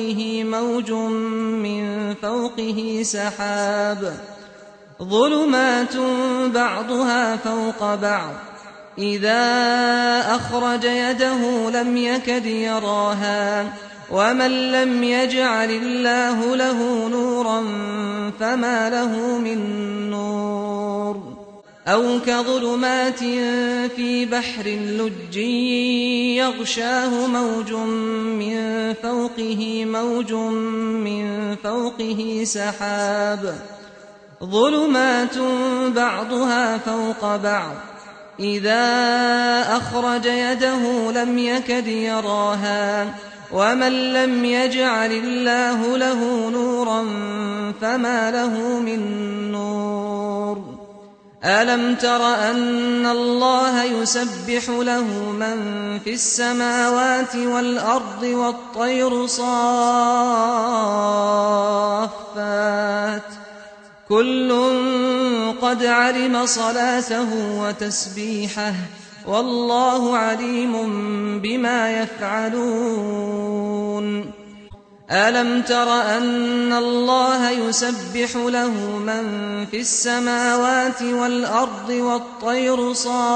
فوقه سحاب ظلمات بعضها فوق بعض إذا أخرج يده لم يكد يراها ومن لم يجعل الله له نورا فما له من نور أو كظلمات في بحر لجي يغشاه موج من فوقه سحاب ظلمات بعضها فوق بعض إذا أخرج يده لم يكد يراها ومن لم يجعل الله له نورا فما له من نور ألم تر أن الله يسبح له من في السماوات والأرض والطير صافات كل قد علم صلاته وتسبيحه والله عليم بما يفعلون ألم تر أن الله يسبح له من في السماوات والأرض والطير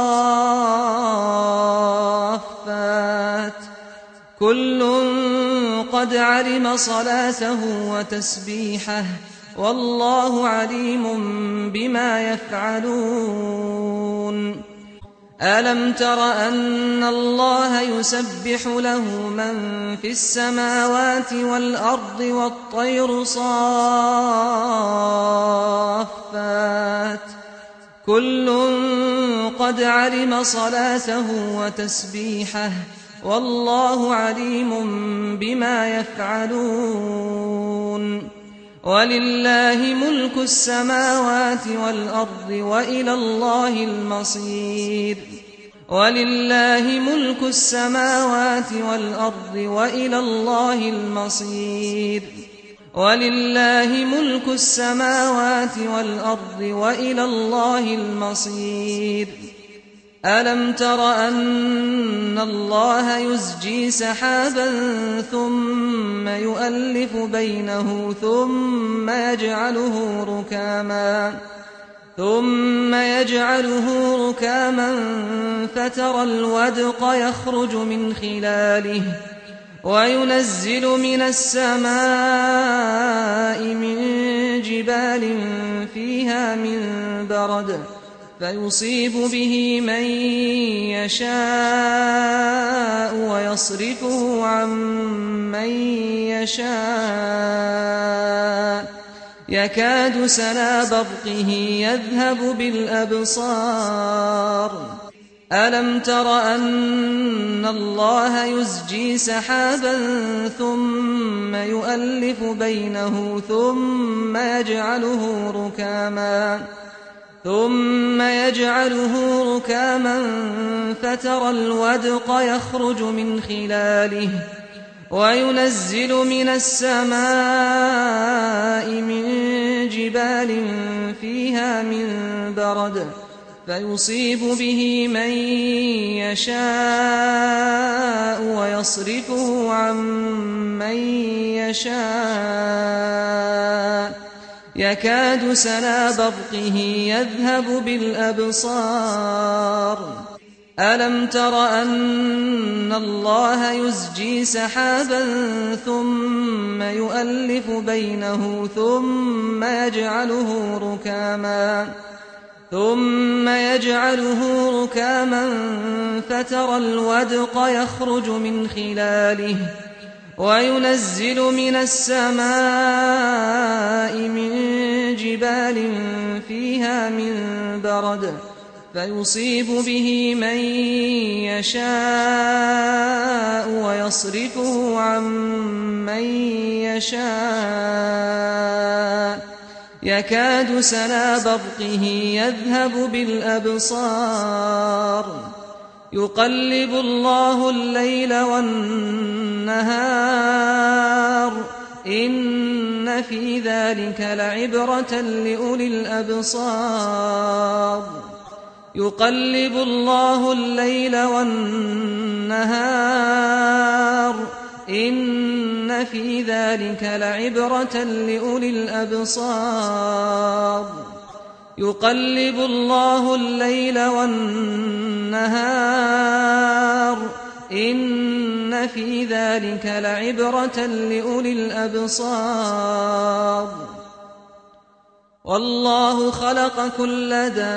صافات كل قد علم صلاته وتسبيحه والله عليم بما يفعلون ألم تر أن الله يسبح له من في السماوات والأرض والطير صافات كل قد علم صلاته وتسبيحه والله عليم بما يفعلون ولله ملك السماوات والأرض وإلى الله المصير ولله ملك السماوات والأرض وإلى الله المصير ولله ملك السماوات والأرض وإلى الله المصير ألم تر أن الله يزجي سحابا ثم يؤلف بينه ثم ثم يجعله ركاما فترى الودق يخرج من خلاله وينزل من السماء من جبال فيها من برد فيصيب به من يشاء ويصرفه عن من يشاء يكاد سنا برقه يذهب بالأبصار ألم تر أن الله يزجي سحابا ثم يؤلف بينه ثم يجعله ركاما فترى الودق يخرج من خلاله وينزل من السماء من جبال فيها من برد فيصيب به من يشاء ويصرفه عن من يشاء يكاد سنا برقه يذهب بالأبصار ألم تر أن الله يزجي سحابا ثم يؤلف بينه ثم يجعله ركاما فترى الودق يخرج من خلاله وينزل من السماء من جبال فيها من برد فيصيب به من يشاء ويصرفه عن من يشاء يكاد سنا برقه يذهب بالأبصار يقلب الله الليل والنهار إن في ذلك لعبرة لأولي الأبصار يقلب الله الليل والنهار إن في ذلك لعبرة لأولي الأبصار يقلب الله الليل والنهار إن في ذلك لعبرة لأولي الأبصار والله خلق كل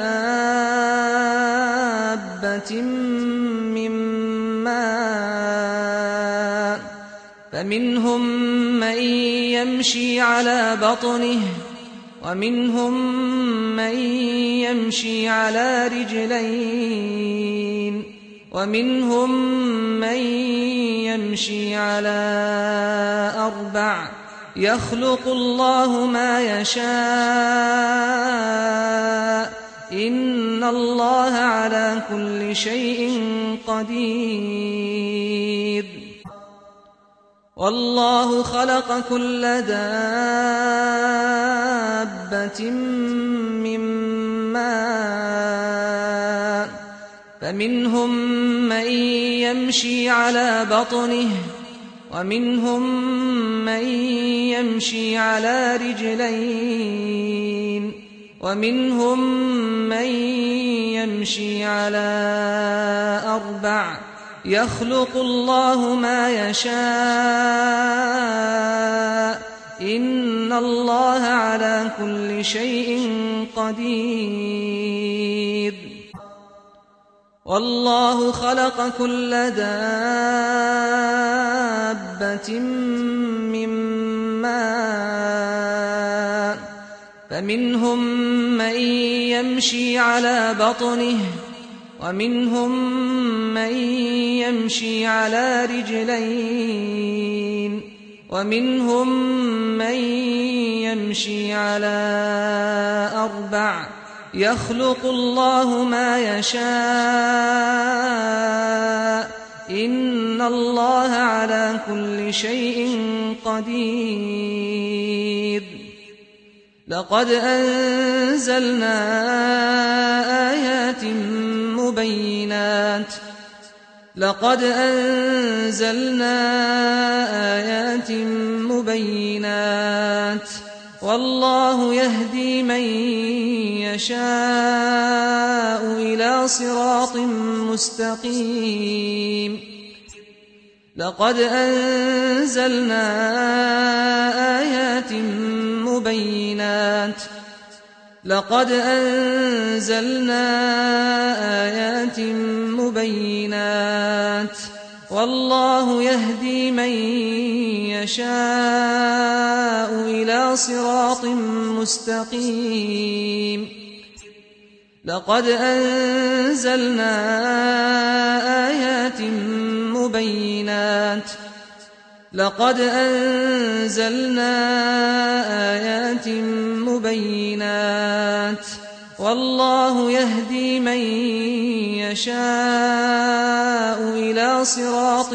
دابة من ماء فمنهم من يمشي على بطنه ومنهم من يمشي على رجلين ومنهم من يمشي على أربع يخلق الله ما يشاء إن الله على كل شيء قدير والله خلق كل دابة من ماء فمنهم من يمشي على بطنه ومنهم من يمشي على رجلين ومنهم من يمشي على أربع يخلق الله ما يشاء إن الله على كل شيء قدير والله خلق كل دابة من ماء فمنهم من يمشي على بطنه ومنهم من يمشي على رجلين ومنهم من يمشي على أربع يخلق الله ما يشاء إن الله على كل شيء قدير لقد أنزلنا آيات مبينات والله يهدي من يشاء إلى صراط مستقيم لقد أنزلنا آيات مبينات والله يهدي من يشاء إلى صراط مستقيم لقد أنزلنا آيات مبينات والله يهدي من يشاء إلى صراط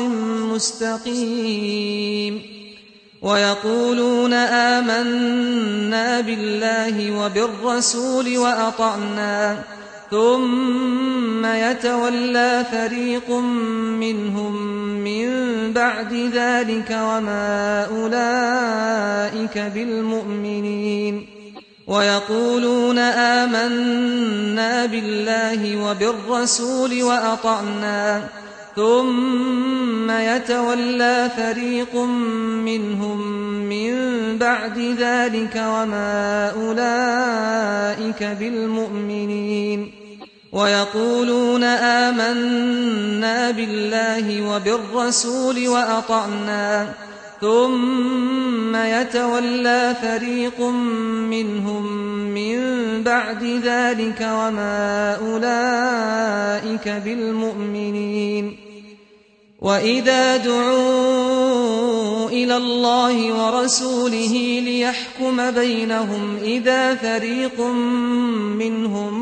مستقيم ويقولون آمنا بالله وبالرسول وأطعنا ثم يتولى فريق منهم من بعد ذلك وما أولئك بالمؤمنين ويقولون آمنا بالله وبالرسول وأطعنا ثم يتولى فريق منهم من بعد ذلك وما أولئك بالمؤمنين ويقولون آمنا بالله وبالرسول وأطعنا ثم يتولى فريق منهم من بعد ذلك وما أولئك بالمؤمنين وإذا دعوا إلى الله ورسوله ليحكم بينهم إذا فريق منهم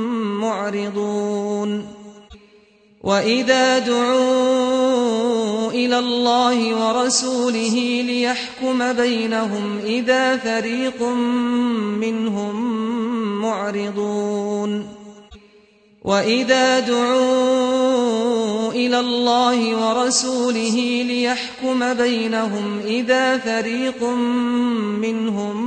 معرضون وإذا دعوا إلى الله ورسوله ليحكم بينهم إذا فريق منهم معرضون وإذا دعوا إلى الله ورسوله ليحكم بينهم إذا فريق منهم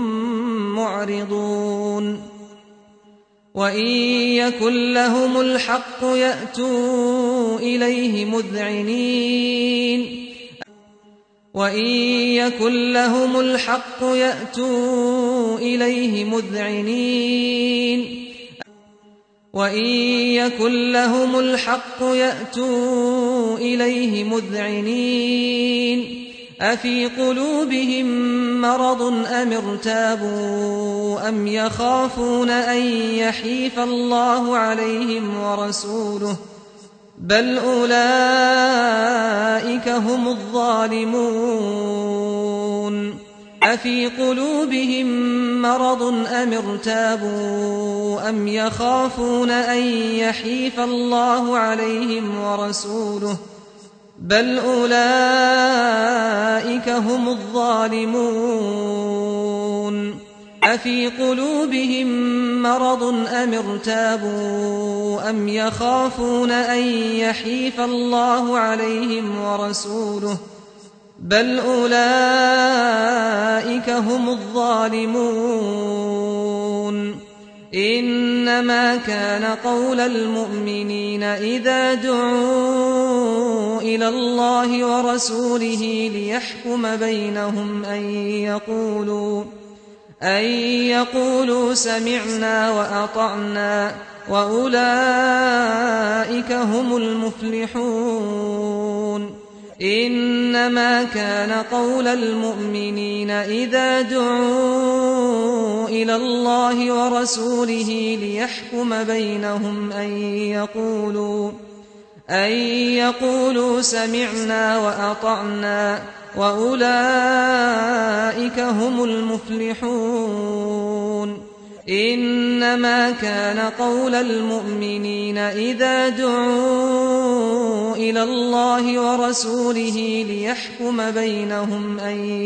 معرضون وإن يكن لهم الحق يأتوا إليه مذعنين وإن يكن لهم الحق يأتوا إليه مذعنين وإن يكن لهم الحق يأتوا إليه مذعنين أفي قلوبهم مرض أم ارتابوا أم يخافون أن يحيف الله عليهم ورسوله بل أولئك هم الظالمون أفي قلوبهم مرض أم ارتابوا أم يخافون أن يحيف الله عليهم ورسوله بل أولئك هم الظالمون أفي قلوبهم مرض أم ارتابوا أم يخافون أن يحيف الله عليهم ورسوله بل أولئك هم الظالمون إنما كان قول المؤمنين إذا دعوا إلى الله ورسوله ليحكم بينهم أن يقولوا سمعنا وأطعنا وأولئك هم المفلحون إنما كان قول المؤمنين إذا دعوا إلى الله ورسوله ليحكم بينهم أن يقولوا سمعنا وأطعنا وأولئك هم المفلحون إنما كان قول المؤمنين إذا دعوا إلى الله ورسوله ليحكم بينهم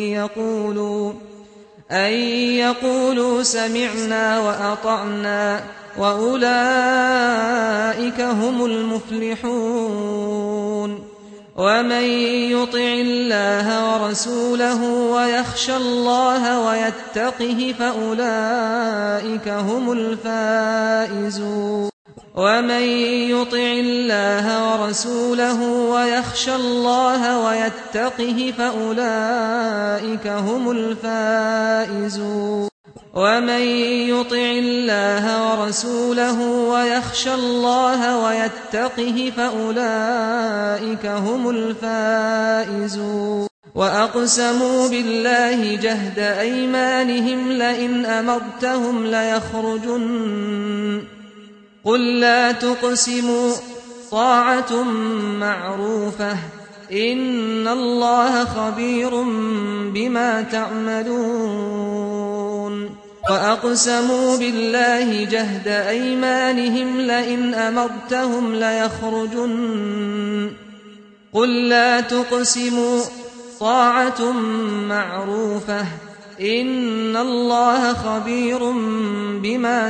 أن يقولوا سمعنا وأطعنا وأولئك هم المفلحون ومن يطع الله ورسوله ويخشى الله ويتقه فأولئك هم الفائزون ومن يطع الله ورسوله ويخشى الله ويتقه فأولئك هم الفائزون ومن يطع الله ورسوله ويخشى الله ويتقه فأولئك هم الفائزون وأقسموا بالله جهد أيمانهم لئن أمرتهم ليخرجن قل لا تقسموا طاعة معروفة إن الله خبير بما تعملون وأقسموا بالله جهد أيمانهم لئن أمرتهم ليخرجن قل لا تقسموا طاعة معروفة إن الله خبير بما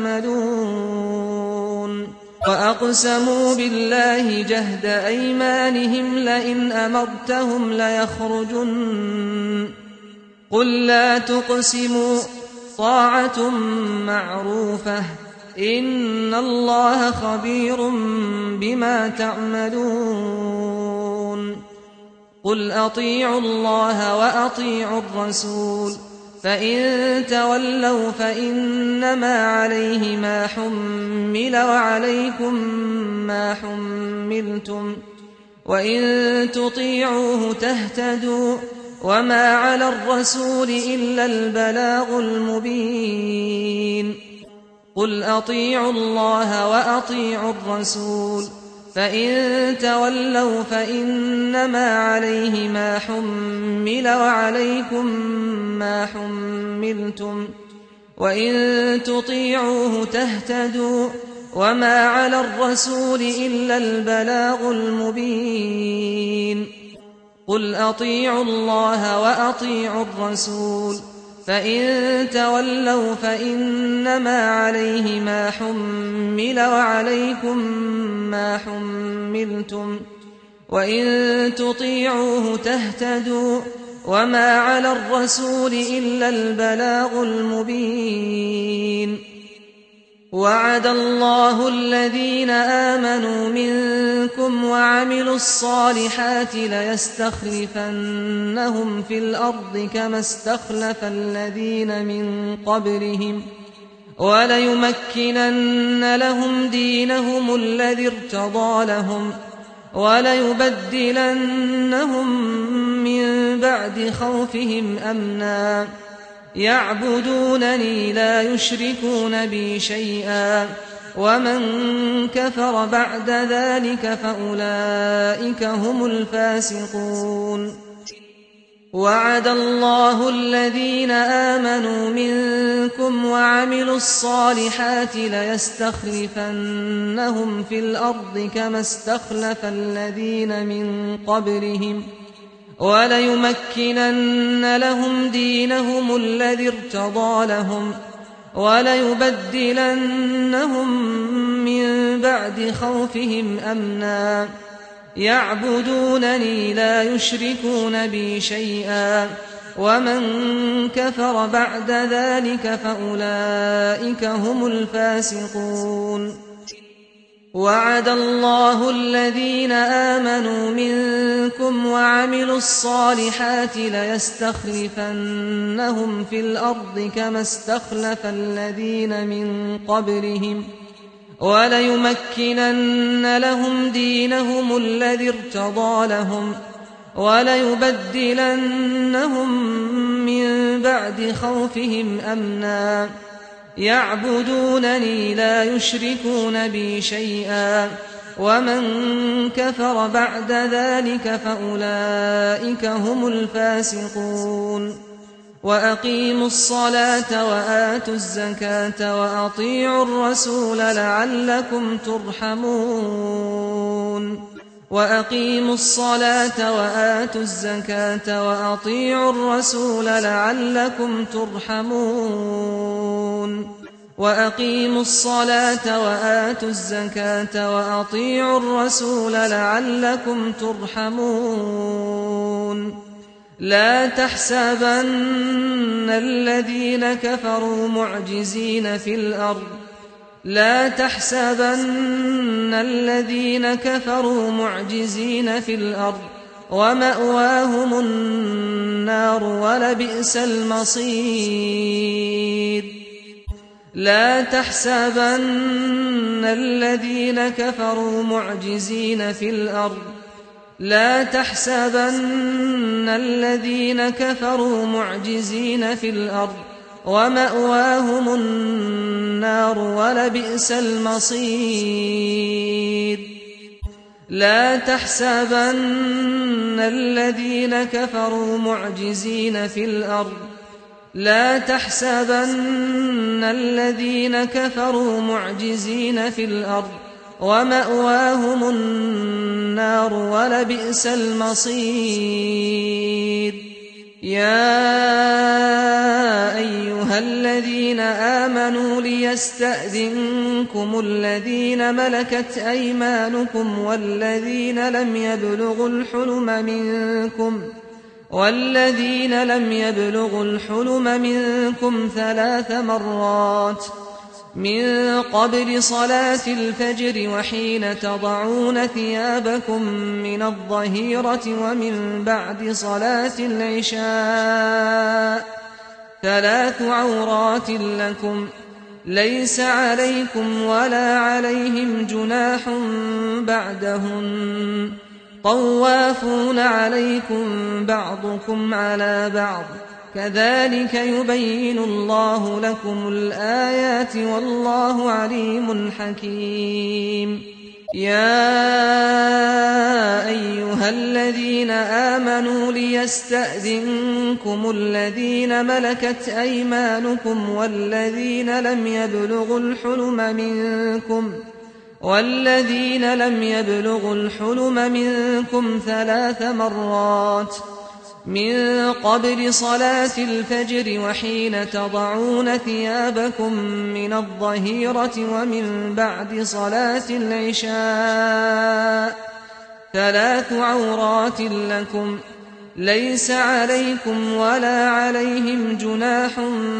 تعملون وأقسموا بالله جهد أيمانهم لئن أمرتهم ليخرجن قل لا تقسموا طاعة معروفة إن الله خبير بما تعملون قل أطيعوا الله وأطيعوا الرسول فإن تولوا فإنما عليه ما حمل وعليكم ما حملتم وإن تطيعوه تهتدوا وما على الرسول إلا البلاغ المبين قل أطيعوا الله وأطيعوا الرسول فإن تولوا فإنما عليه ما حمل وعليكم ما حملتم وإن تطيعوه تهتدوا وما على الرسول إلا البلاغ المبين قل أطيعوا الله وأطيعوا الرسول فإن تولوا فإنما عليه ما حمل وعليكم ما حملتم وإن تطيعوه تهتدوا وما على الرسول إلا البلاغ المبين وعد الله الذين آمنوا منكم وعملوا الصالحات ليستخلفنهم في الأرض كما استخلف الذين من قبلهم وليمكنن لهم دينهم الذي ارتضى لهم وليبدلنهم من بعد خوفهم أمنا يعبدونني لا يشركون بي شيئا ومن كفر بعد ذلك فأولئك هم الفاسقون وعد الله الذين آمنوا منكم وعملوا الصالحات ليستخلفنهم في الأرض كما استخلف الذين من قبلهم وليمكنن لهم دينهم الذي ارتضى لهم وليبدلنهم من بعد خوفهم أمنا يعبدونني لا يشركون بي شيئا ومن كفر بعد ذلك فأولئك هم الفاسقون وعد الله الذين آمنوا منكم وعملوا الصالحات ليستخلفنهم في الأرض كما استخلف الذين من قبلهم وليمكنن لهم دينهم الذي ارتضى لهم وليبدلنهم من بعد خوفهم أمنا يعبدونني لا يشركون بي شيئا ومن كفر بعد ذلك فأولئك هم الفاسقون وأقيموا الصلاة وآتوا الزكاة وأطيعوا الرسول لعلكم ترحمون وأقيموا الصلاة وآتوا الزكاة وأطيعوا الرسول لعلكم ترحمون وأقيموا الصلاة وآتوا الزكاة وأطيعوا الرسول لعلكم ترحمون لا تحسبن الذين كفروا معجزين في الأرض لا تحسبن الذين كفروا معجزين في الأرض ومأواهم النار ولبئس المصير لا تحسبن الذين كفروا معجزين في الأرض لا تحسبن الذين كفروا معجزين في الأرض ومأواهم النار ولبئس المصير لا تحسبن الذين كفروا معجزين في الأرض لا تحسبن الذين كفروا معجزين في الأرض ومأواهم النار ولبئس المصير يا أيها الذين آمنوا ليستأذنكم الذين ملكت أيمانكم والذين لم يبلغوا الحلم منكم 3 مرات من قبل صلاة الفجر وحين تضعون ثيابكم من الظهيرة ومن بعد صلاة العشاء 3 عورات لكم ليس عليكم ولا عليهم جناح بعدهن طوافون عليكم بعضكم على بعض كذلك يبين الله لكم الآيات والله عليم حكيم يا أيها الذين آمنوا ليستأذنكم الذين ملكت أيمانكم والذين لم يبلغوا الحلم منكم 3 مرات من قبل صلاة الفجر وحين تضعون ثيابكم من الظهيرة ومن بعد صلاة العشاء 3 عورات لكم ليس عليكم ولا عليهم جناح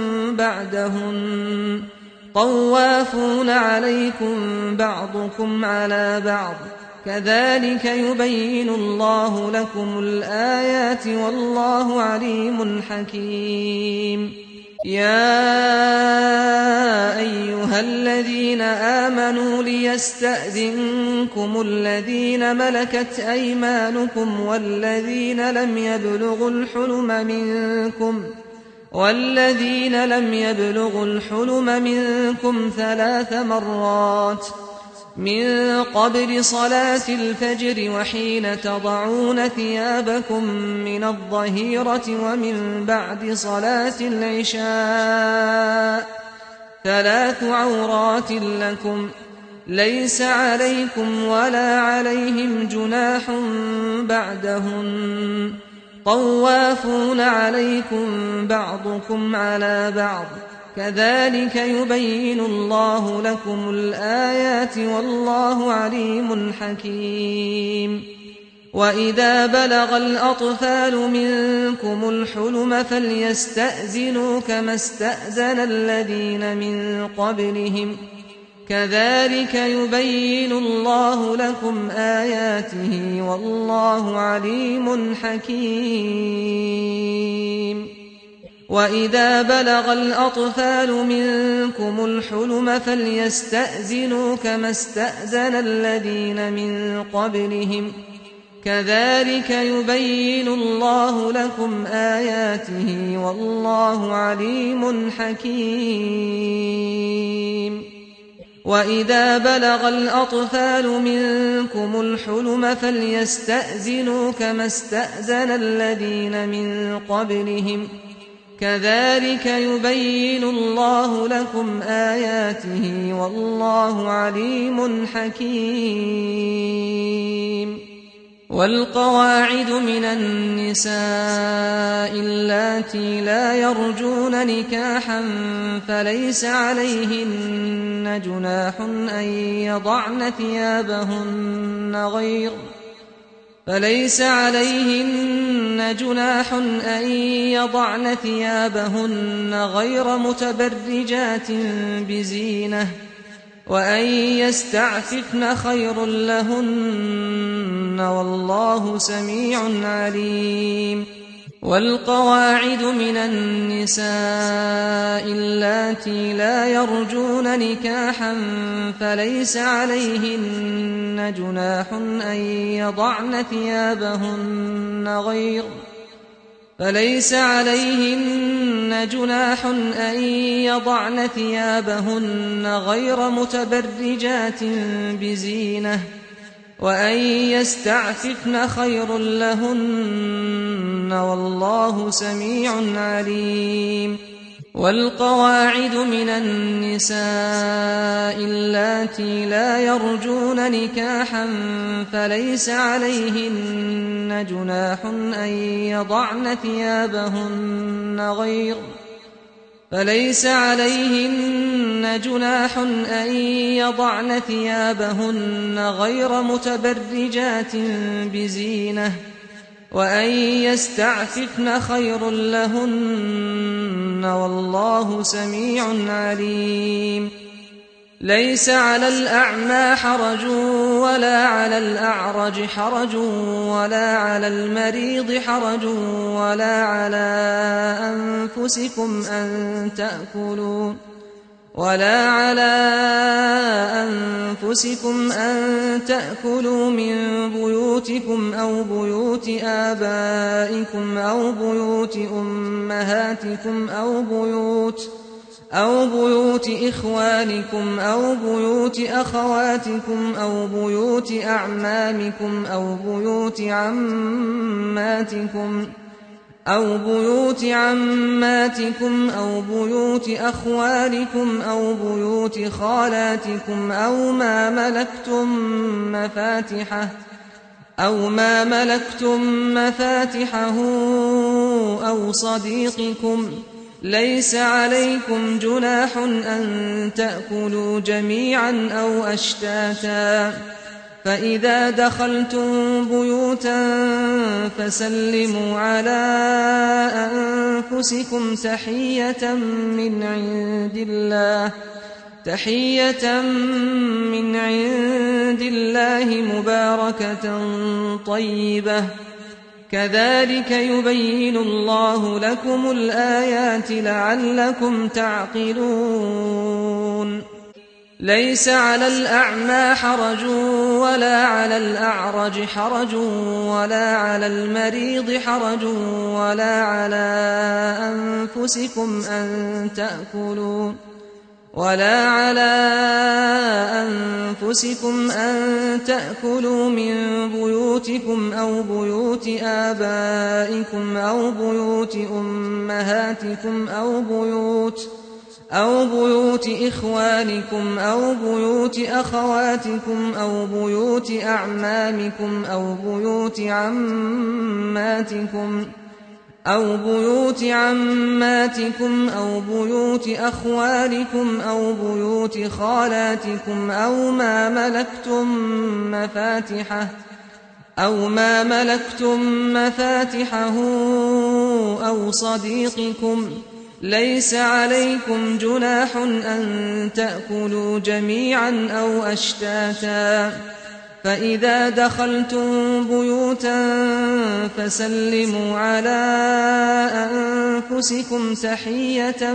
بعدهن طوافون عليكم بعضكم على بعض كذلك يبين الله لكم الآيات والله عليم حكيم يا أيها الذين آمنوا ليستأذنكم الذين ملكت أيمانكم والذين لم يبلغوا الحلم منكم 3 مرات من قبل صلاة الفجر وحين تضعون ثيابكم من الظهيرة ومن بعد صلاة العشاء 3 عورات لكم ليس عليكم ولا عليهم جناح بعدهن طوافون عليكم بعضكم على بعض كذلك يبين الله لكم الآيات والله عليم حكيم وإذا بلغ الأطفال منكم الحلم فليستأذنوا كما استأذن الذين من قبلهم كذلك يبين الله لكم آياته والله عليم حكيم وإذا بلغ الأطفال منكم الحلم فليستأذنوا كما استأذن الذين من قبلهم كذلك يبين الله لكم آياته والله عليم حكيم وإذا بلغ الأطفال منكم الحلم فليستأذنوا كما استأذن الذين من قبلهم كذلك يبين الله لكم آياته والله عليم حكيم والقواعد من النساء اللاتي اللاتي لا يرجون نكاحا فليس عليهن جناح أن يضعن ثيابهن غير متبرجات بزينة وأن يستعففن خير لهن والله سميع عليم. والقواعد من النساء اللاتي لا يرجون نكاحا فليس عليهن جناح أن يضعن ثيابهن غير متبرجات بزينة وأن يستعففن خير لهن والله سميع عليم. والقواعد من النساء اللاتي لا يرجون نكاحا فليس عليهن جناح أن يضعن ثيابهن غير متبرجات بزينة وأن يستعففن خير لهن والله سميع عليم. ليس على الأعمى حرج ولا على الأعرج حرج ولا على المريض حرج ولا على أنفسكم أن تأكلوا من بيوتكم أو بيوت آبائكم أو بيوت أمهاتكم أو بيوت إخوانكم أو بيوت أخواتكم أو بيوت أعمامكم أو بيوت عماتكم أو بيوت أخوالكم أو بيوت خالاتكم أو ما ملكتم مفاتحه أو صديقكم. ليس عليكم جناح أن تأكلوا جميعا أو أشتاتا فإذا دخلتم بيوتا فسلموا على أنفسكم تحية من عند الله مباركة طيبة كذلك يبين الله لكم الآيات لعلكم تعقلون. ليس على الأعمى حرج ولا على الأعرج حرج ولا على المريض حرج ولا على أنفسكم أن تأكلوا من بيوتكم أو بيوت آبائكم أو بيوت أمهاتكم أو بيوت إخوانكم أو بيوت أخواتكم أو بيوت أعمامكم أو بيوت عماتكم أو بيوت أخوالكم أو بيوت خالاتكم أو ما ملكتم مفاتحه أو صديقكم. ليس عليكم جناح أن تأكلوا جميعا أو أشتاتا فإذا دخلتم بيوتا فسلموا على أنفسكم تحية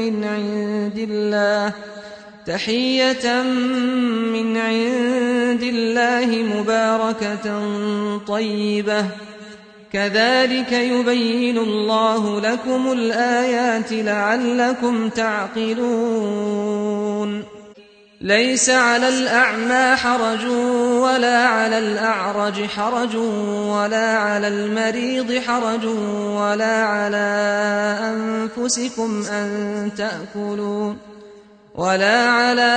من عند الله مباركة طيبة كذلك يبين الله لكم الآيات لعلكم تعقلون. ليس على الأعمى حرج ولا على الأعرج حرج ولا على المريض حرج ولا على أنفسكم ولا على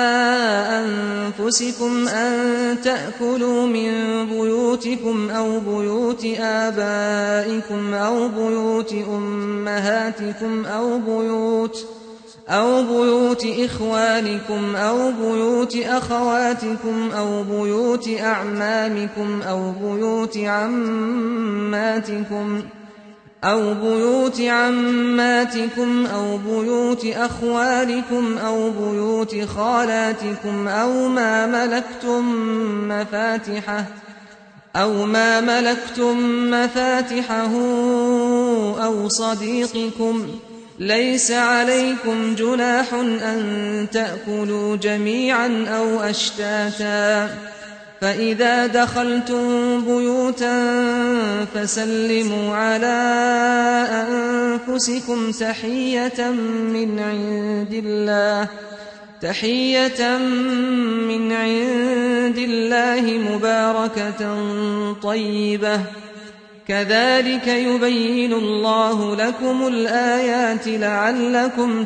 أنفسكم أن تأكلوا من بيوتكم أو بيوت آبائكم أو بيوت أمهاتكم أو بيوت إخوانكم أو بيوت أخواتكم أو بيوت أعمامكم أو بيوت عماتكم أو بيوت أخوالكم أو بيوت خالاتكم أو ما ملكتم مفاتحه أو صديقكم. ليس عليكم جناح أن تأكلوا جميعا أو أشتاتا. فإذا دخلتم بيوتا فسلموا على أنفسكم تحية من عند الله مباركة طيبة. كذلك يبين الله لكم الآيات لعلكم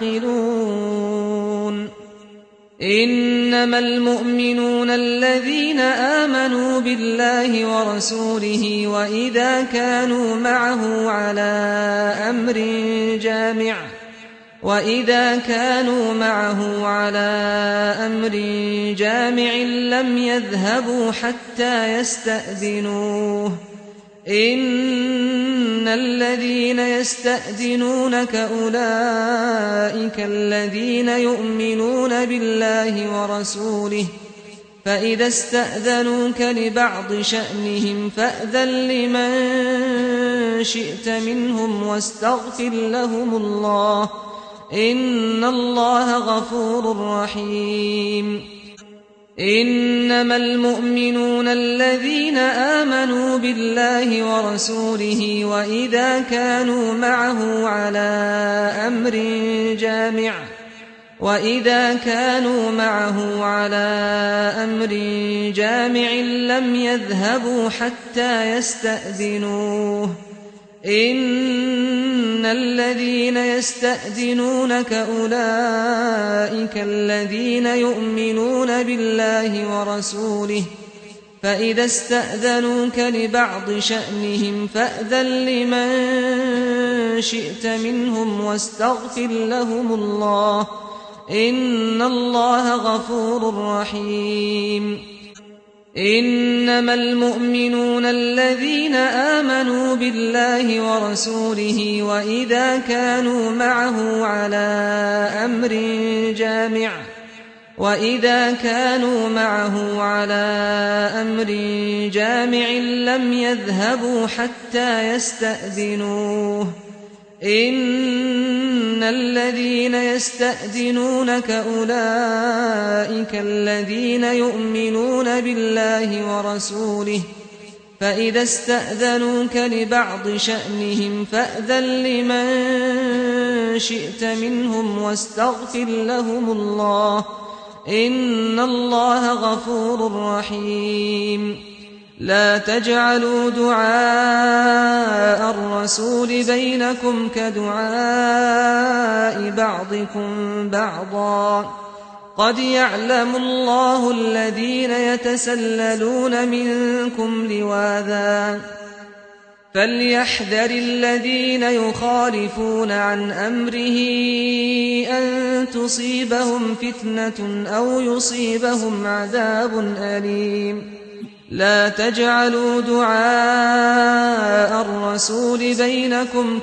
تعقلون. إنما المؤمنون الذين آمنوا بالله ورسوله وإذا كانوا معه على أمر جامع لم يذهبوا حتى يستأذنوه. إن الذين يستأذنونك أولئك الذين يؤمنون بالله ورسوله. فإذا استأذنوك لبعض شأنهم فأذن لمن شئت منهم واستغفر لهم الله. إن الله غفور رحيم. إنما المؤمنون الذين آمنوا بالله ورسوله وإذا كانوا معه على أمر جامع لم يذهبوا حتى يستأذنوه. إن الذين يستأذنونك أولئك الذين يؤمنون بالله ورسوله. فإذا استأذنوك لبعض شأنهم فأذن لمن شئت منهم واستغفر لهم الله. إن الله غفور رحيم. إنما المؤمنون الذين آمنوا بالله ورسوله وإذا كانوا معه على أمر جامع لم يذهبوا حتى يستأذنوه. إن الذين يستأذنونك أولئك الذين يؤمنون بالله ورسوله. فإذا استأذنوك لبعض شأنهم فأذن لمن شئت منهم واستغفر لهم الله. إن الله غفور رحيم. لا تجعلوا دعاء الرسول بينكم كدعاء بعضكم بعضا. قد يعلم الله الذين يتسللون منكم لواذا. فليحذر الذين يخالفون عن أمره أن تصيبهم فتنة أو يصيبهم عذاب أليم. لا تجعلوا دعاء الرسول بينكم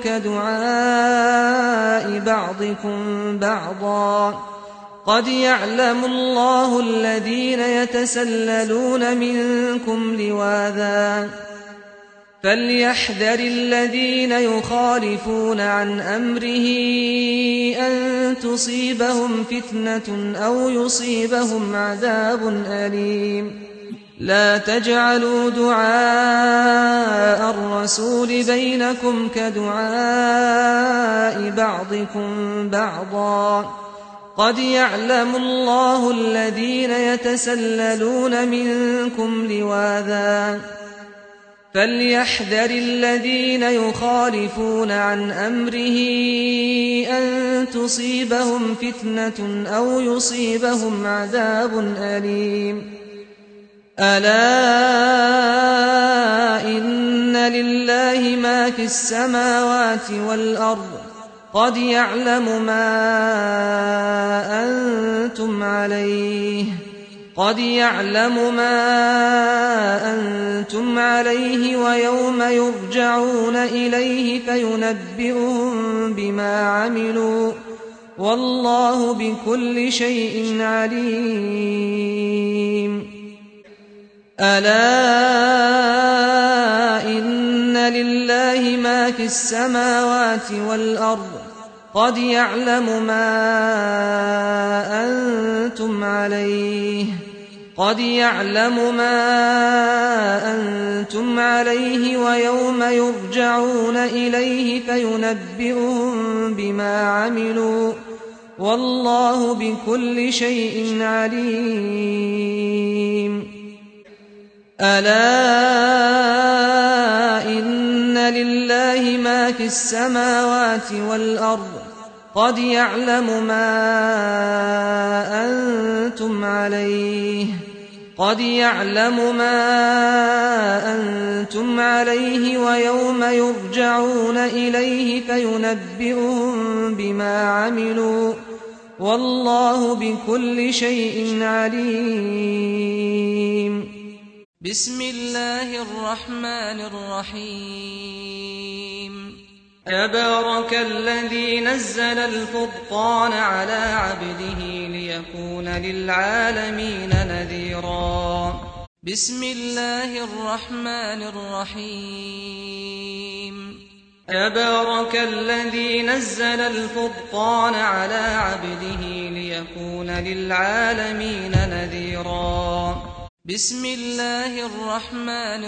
كدعاء بعضكم بعضا. قد يعلم الله الذين يتسللون منكم لواذا. فليحذر الذين يخالفون عن أمره أن تصيبهم فتنة أو يصيبهم عذاب أليم. لا تجعلوا دعاء الرسول بينكم كدعاء بعضكم بعضا. قد يعلم الله الذين يتسللون منكم لواذا. فليحذر الذين يخالفون عن أمره أن تصيبهم فتنة أو يصيبهم عذاب أليم ألا إن لله ما في السماوات والأرض قد يعلم ما أنتم عليه ويوم يرجعون إليه فينبئهم بما عملوا والله بكل شيء عليم ألا إن لله ما في السماوات والأرض قد يعلم ما أنتم عليه ويوم يرجعون إليه فينبئهم بما عملوا والله بكل شيء عليم ألا إن لله ما في السماوات والأرض قد يعلم ما أنتم عليه ويوم يرجعون إليه فينبئهم بما عملوا والله بكل شيء عليم بسم الله الرحمن الرحيم تبارك الذي نزل الفرقان على عبده ليكون للعالمين نذيرا بسم الله الرحمن الرحيم تبارك الذي نزل الفرقان على عبده ليكون للعالمين نذيرا بسم الله الرحمن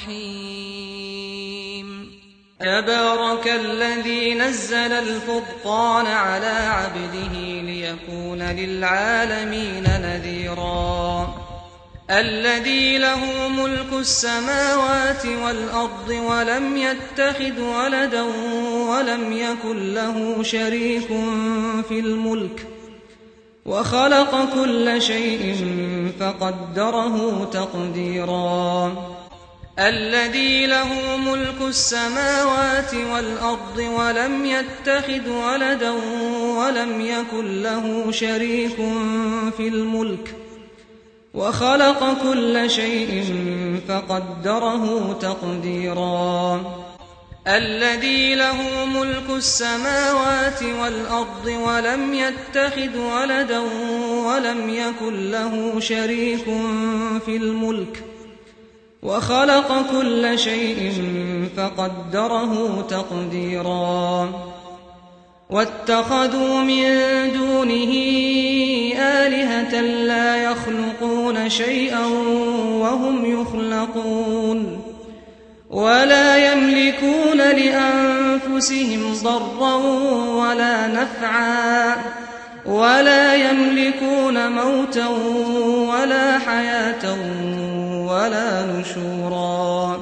الرحيم تبارك الذي نزل الفرقان على عبده ليكون للعالمين نذيرا الذي له ملك السماوات والأرض ولم يتخذ ولدا ولم يكن له شريك في الملك وخلق كل شيء فقدره تقديرا الذي له ملك السماوات والأرض ولم يتخذ ولدا ولم يكن له شريك في الملك وخلق كل شيء فقدره تقديرا الذي له ملك السماوات والأرض ولم يتخذ ولدا ولم يكن له شريك في الملك وخلق كل شيء فقدره تقديرا واتخذوا من دونه آلهة لا يخلقون شيئا وهم يخلقون ولا يملكون لأنفسهم ضرا ولا نفعا ولا يملكون موتا ولا حياة ولا نشورا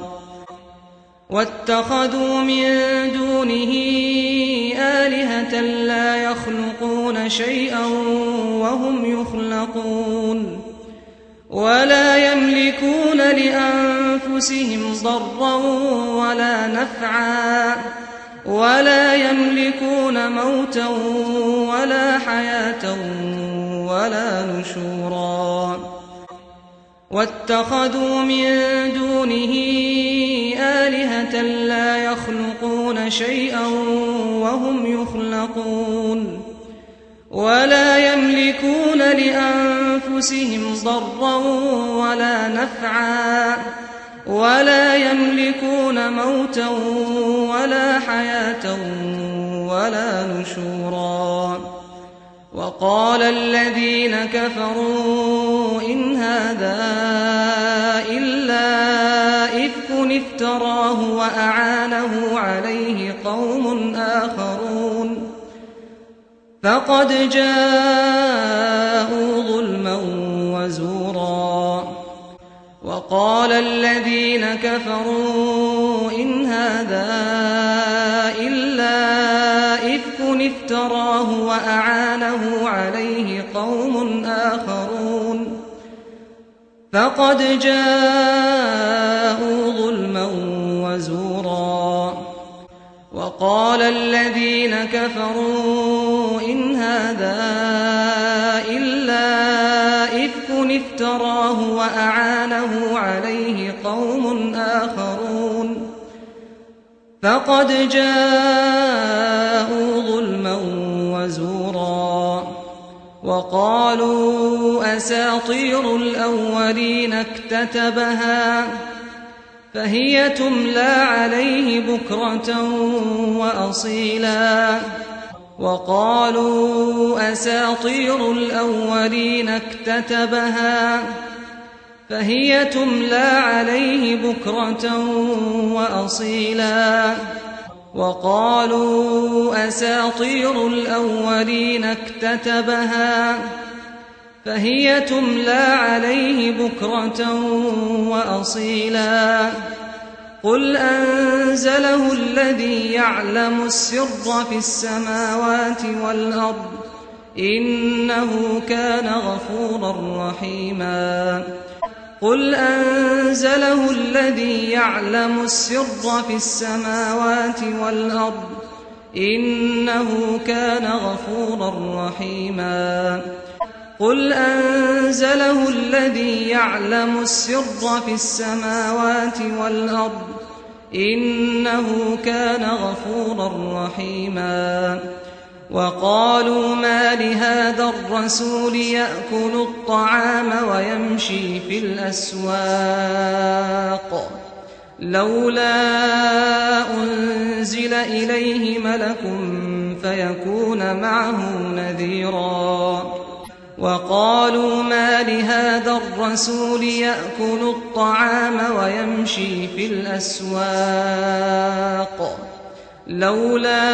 واتخذوا من دونه آلهة لا يخلقون شيئا وهم يخلقون ولا يملكون لأنفسهم ضرا ولا نفعا ولا يملكون موتا ولا حياة ولا نشورا واتخذوا من دونه آلهة لا يخلقون شيئا وهم يخلقون ولا يملكون لأنفسهم ضرا ولا نفعا ولا يملكون موتا ولا حياة ولا نشورا وقال الذين كفروا إن هذا إلا إفك افتراه وأعانه عليه قوم آخرون فقد جاءوا ظلما وزورا وقال الذين كفروا إن هذا إلا إفك افتراه وأعانه عليه قوم آخرون فقد جاءوا ظلما وزورا وقال الذين كفروا إن هذا إلا إفك افتراه وأعانه عليه قوم آخرون فقد جاءوا ظلما وزورا وقالوا أساطير الأولين اكتتبها فهي تملى عليه بكرة وأصيلا وقالوا أساطير الأولين اكتتبها فهي تملى عليه بكرة وأصيلا وقالوا أساطير الأولين اكتتبها فهي تملى عليه بكرة وأصيلا قل أنزله الذي يعلم السر في السماوات والأرض إنه كان غفورا رحيما قل أنزله الذي يعلم السر في السماوات والأرض إنه كان غفورا رحيما قل أنزله الذي يعلم السر في السماوات والأرض إنه كان غفورا رحيما وقالوا ما لهذا الرسول يأكل الطعام ويمشي في الأسواق لولا أنزل إليه ملك فيكون معه نذيرا وقالوا ما لهذا الرسول يأكل الطعام ويمشي في الأسواق لولا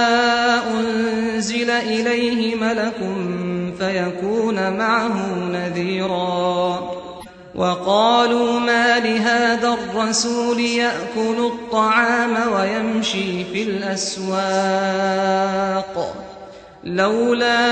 أنزل إليه ملك فيكون معه نذيرا وقالوا ما لهذا الرسول يأكل الطعام ويمشي في الأسواق لولا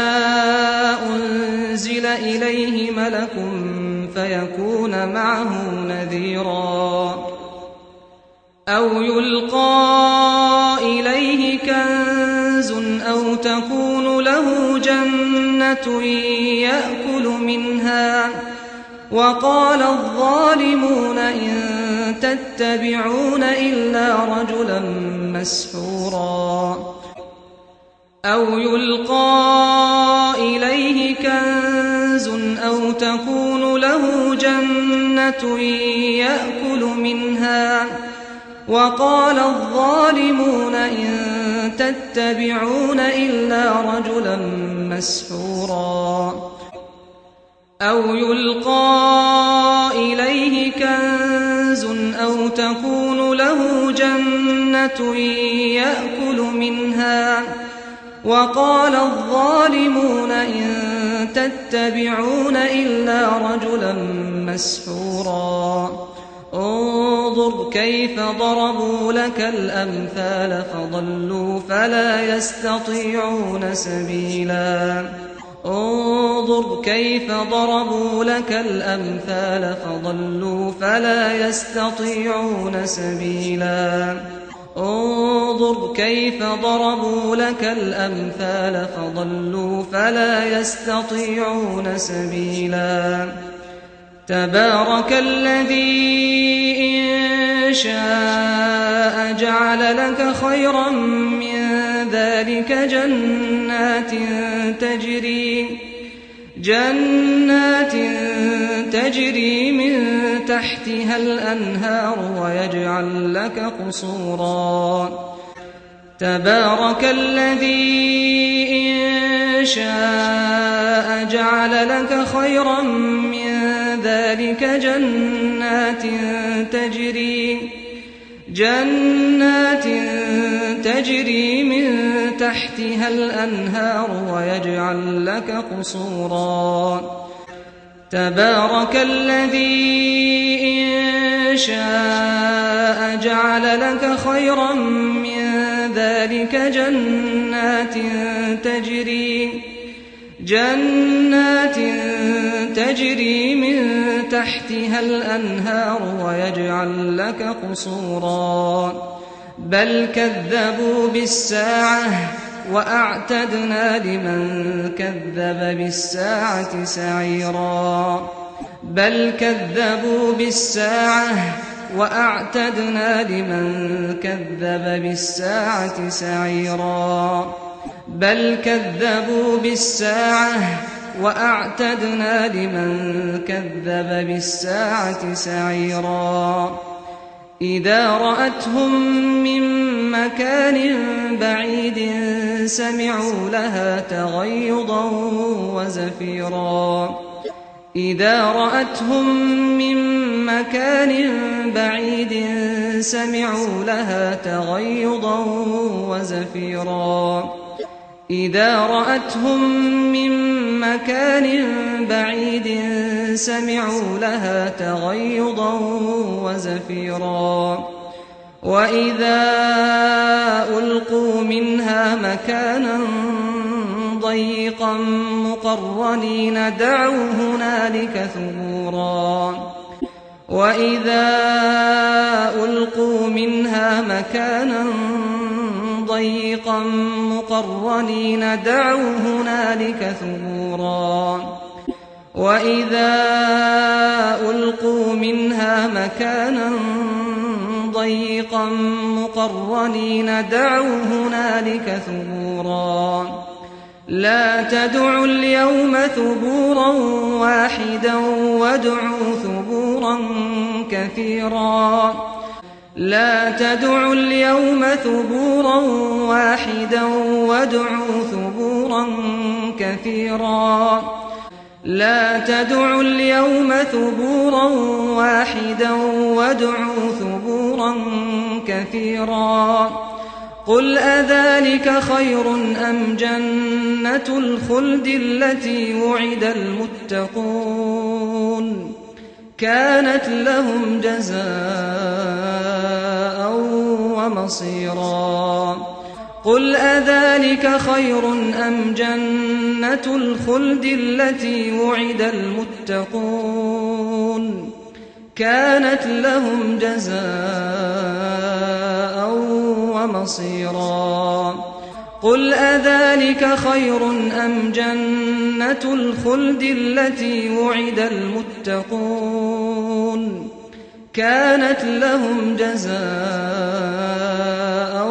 أنزل إليه ملك فيكون معه نذيرا أو يلقى إليه كنز أو تكون له جنة يأكل منها وقال الظالمون إن تتبعون إلا رجلا مسحورا أو يلقى إليه كنز أو تكون له جنة يأكل منها وقال الظالمون إن تتبعون إلا رجلا مسحورا أو يلقى إليه كنز أو تكون له جنة يأكل منها وقال الظالمون إن تتبعون إلا رجلا مسحورا انظر كيف ضربوا لك الأمثال فضلوا فلا يستطيعون سبيلا انظر كيف ضربوا لك الأمثال فضلوا فلا يستطيعون سبيلا انظر كيف ضربوا لك الأمثال فضلوا فلا يستطيعون سبيلا تبارك الذي إن شاء جعل لك خيرا من ذلك جنات تجري من تحتها الأنهار ويجعل لك قصورا تبارك الذي إن شاء جعل لك خيرا من ذلك جنات تجري من تحتها الأنهار ويجعل لك قصورا تبارك الذي إن يشاء جعل لك خيرا من ذلك جنات تجري من تحتها الأنهار ويجعل لك قصورا بل كذبوا بالساعة وأعتدنا لمن كذب بالساعة سعيرا بل كذبوا بالساعة وأعتدنا لمن كذب بالساعة سعيرا بل كذبوا بالساعة وأعتدنا لمن كذب بالساعة سعيرا إذا رأتهم من مكان بعيد سمعوا لها تغيظا وزفيرا إذا رأتهم من مكان بعيد سمعوا لها تغيظا وزفيرا إذا رأتهم من مكان بعيد سمعوا لها تغيظا وزفيرا وإذا ألقوا منها مكانا ضيقا مقرنين دعوا هنالك ثبورا وإذا ألقوا منها مكانا ضيقا مقرنين دعوا هنالك ثبورا وإذا ألقوا منها مكانا ضيقا مقرنين دعوا هنالك ثبورا لا تدعوا اليوم ثبورا واحدا وادعوا ثبورا كثيرا لا تدعوا اليوم ثبورا واحدا وادعوا ثبورا كثيرا لا تدعوا اليوم ثبورا واحدا وادعوا ثبورا كثيرا قل أذلك خير أم جنة الخلد التي وعد المتقون كانت لهم جزاء ومصيرا قل أذلك خير أم جنة الخلد التي وعد المتقون كانت لهم جزاء ومصيرا قل أذلك خير أم جنة الخلد التي وعد المتقون كانت لهم جزاء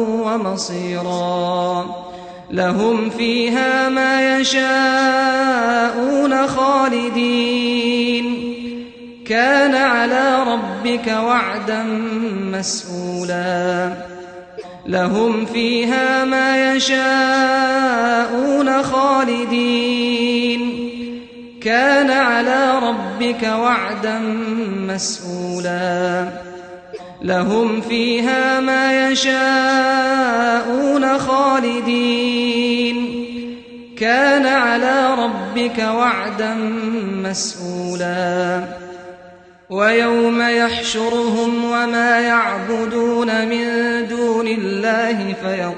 ومصيرا لهم فيها ما يشاءون خالدين كان على ربك وعدا مسئولا لهم فيها ما يشاءون خالدين كان على ربك وعدا مسئولا لهم فيها ما يشاءون خالدين كان على ربك وعدا مسئولا ويوم يحشرهم وما يعبدون من دون الله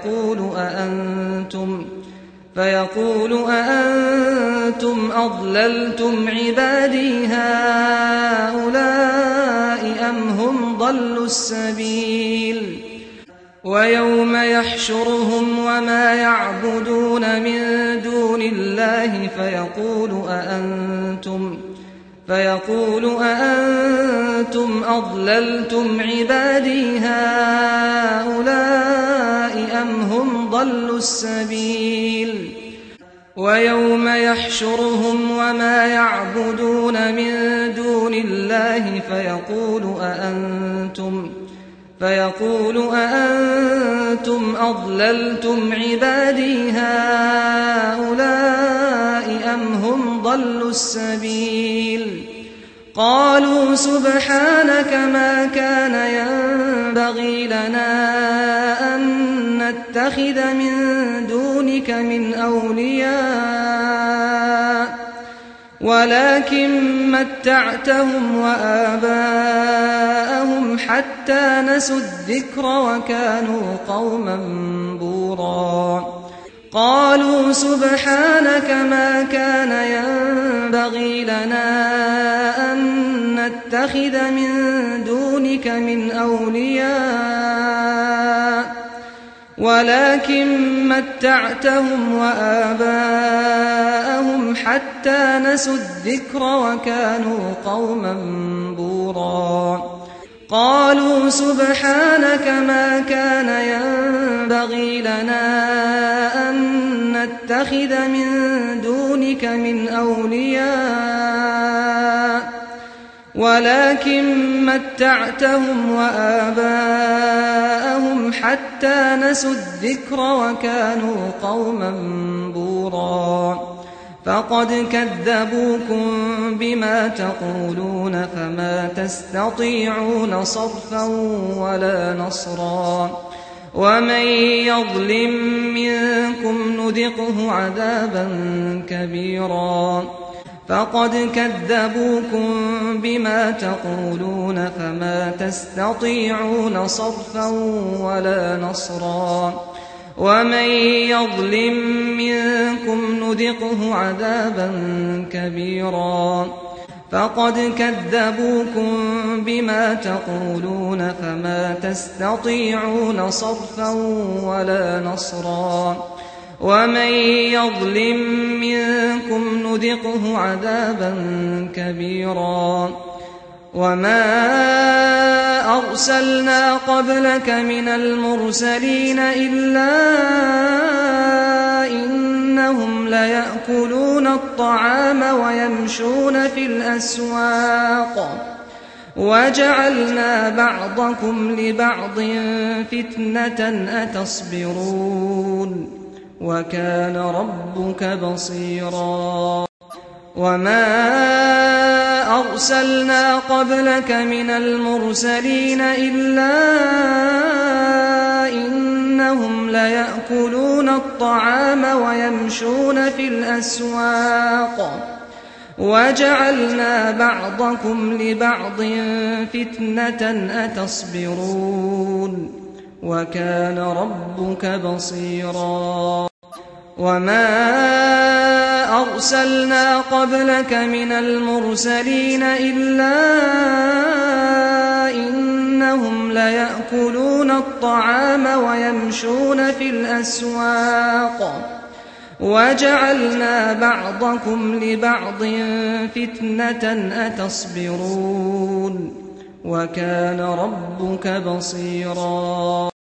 فيقول أأنتم أضللتم عبادي هؤلاء أم هم ضلوا السبيل ويوم يحشرهم وما يعبدون من دون الله فيقول أأنتم أضللتم عبادي هؤلاء أم هم ضلوا السبيل ويوم يحشرهم وما يعبدون من دون الله فيقول أأنتم أضللتم عبادي هؤلاء أم هم ضلوا السبيل قالوا سبحانك ما كان ينبغي لنا أن نتخذ من دونك من أولياء ولكن متعتهم وآباءهم حتى نسوا الذكر وكانوا قوما بورا قالوا سبحانك ما كان ينبغي لنا أن نتخذ من دونك من أولياء ولكن متعتهم وآباءهم حتى نسوا الذكر وكانوا قوما بورا قالوا سبحانك ما كان ينبغي لنا أن نتخذ من دونك من أولياء ولكن متعتهم وآباءهم حتى نسوا الذكر وكانوا قوما بورا فقد كذبوكم بما تقولون فما تستطيعون صرفا ولا نصرا ومن يظلم منكم نذقه عذابا كبيرا فقد كذبوكم بما تقولون فما تستطيعون صرفا ولا نصرا ومن يظلم منكم نذقه عذابا كبيرا فقد كذبوكم بما تقولون فما تستطيعون صرفا ولا نصرا ومن يظلم منكم نذقه عذابا كبيرا وما أرسلنا قبلك من المرسلين إلا إنهم ليأكلون الطعام ويمشون في الأسواق وجعلنا بعضكم لبعض فتنة أتصبرون وكان ربك بصيرا وما أرسلنا قبلك من المرسلين إلا إنهم ليأكلون الطعام ويمشون في الأسواق وجعلنا بعضكم لبعض فتنة أتصبرون وكان ربك بصيرا وما أرسلنا قبلك من المرسلين إلا إنهم ليأكلون الطعام ويمشون في الأسواق وجعلنا بعضكم لبعض فتنة أتصبرون وكان ربك بصيرا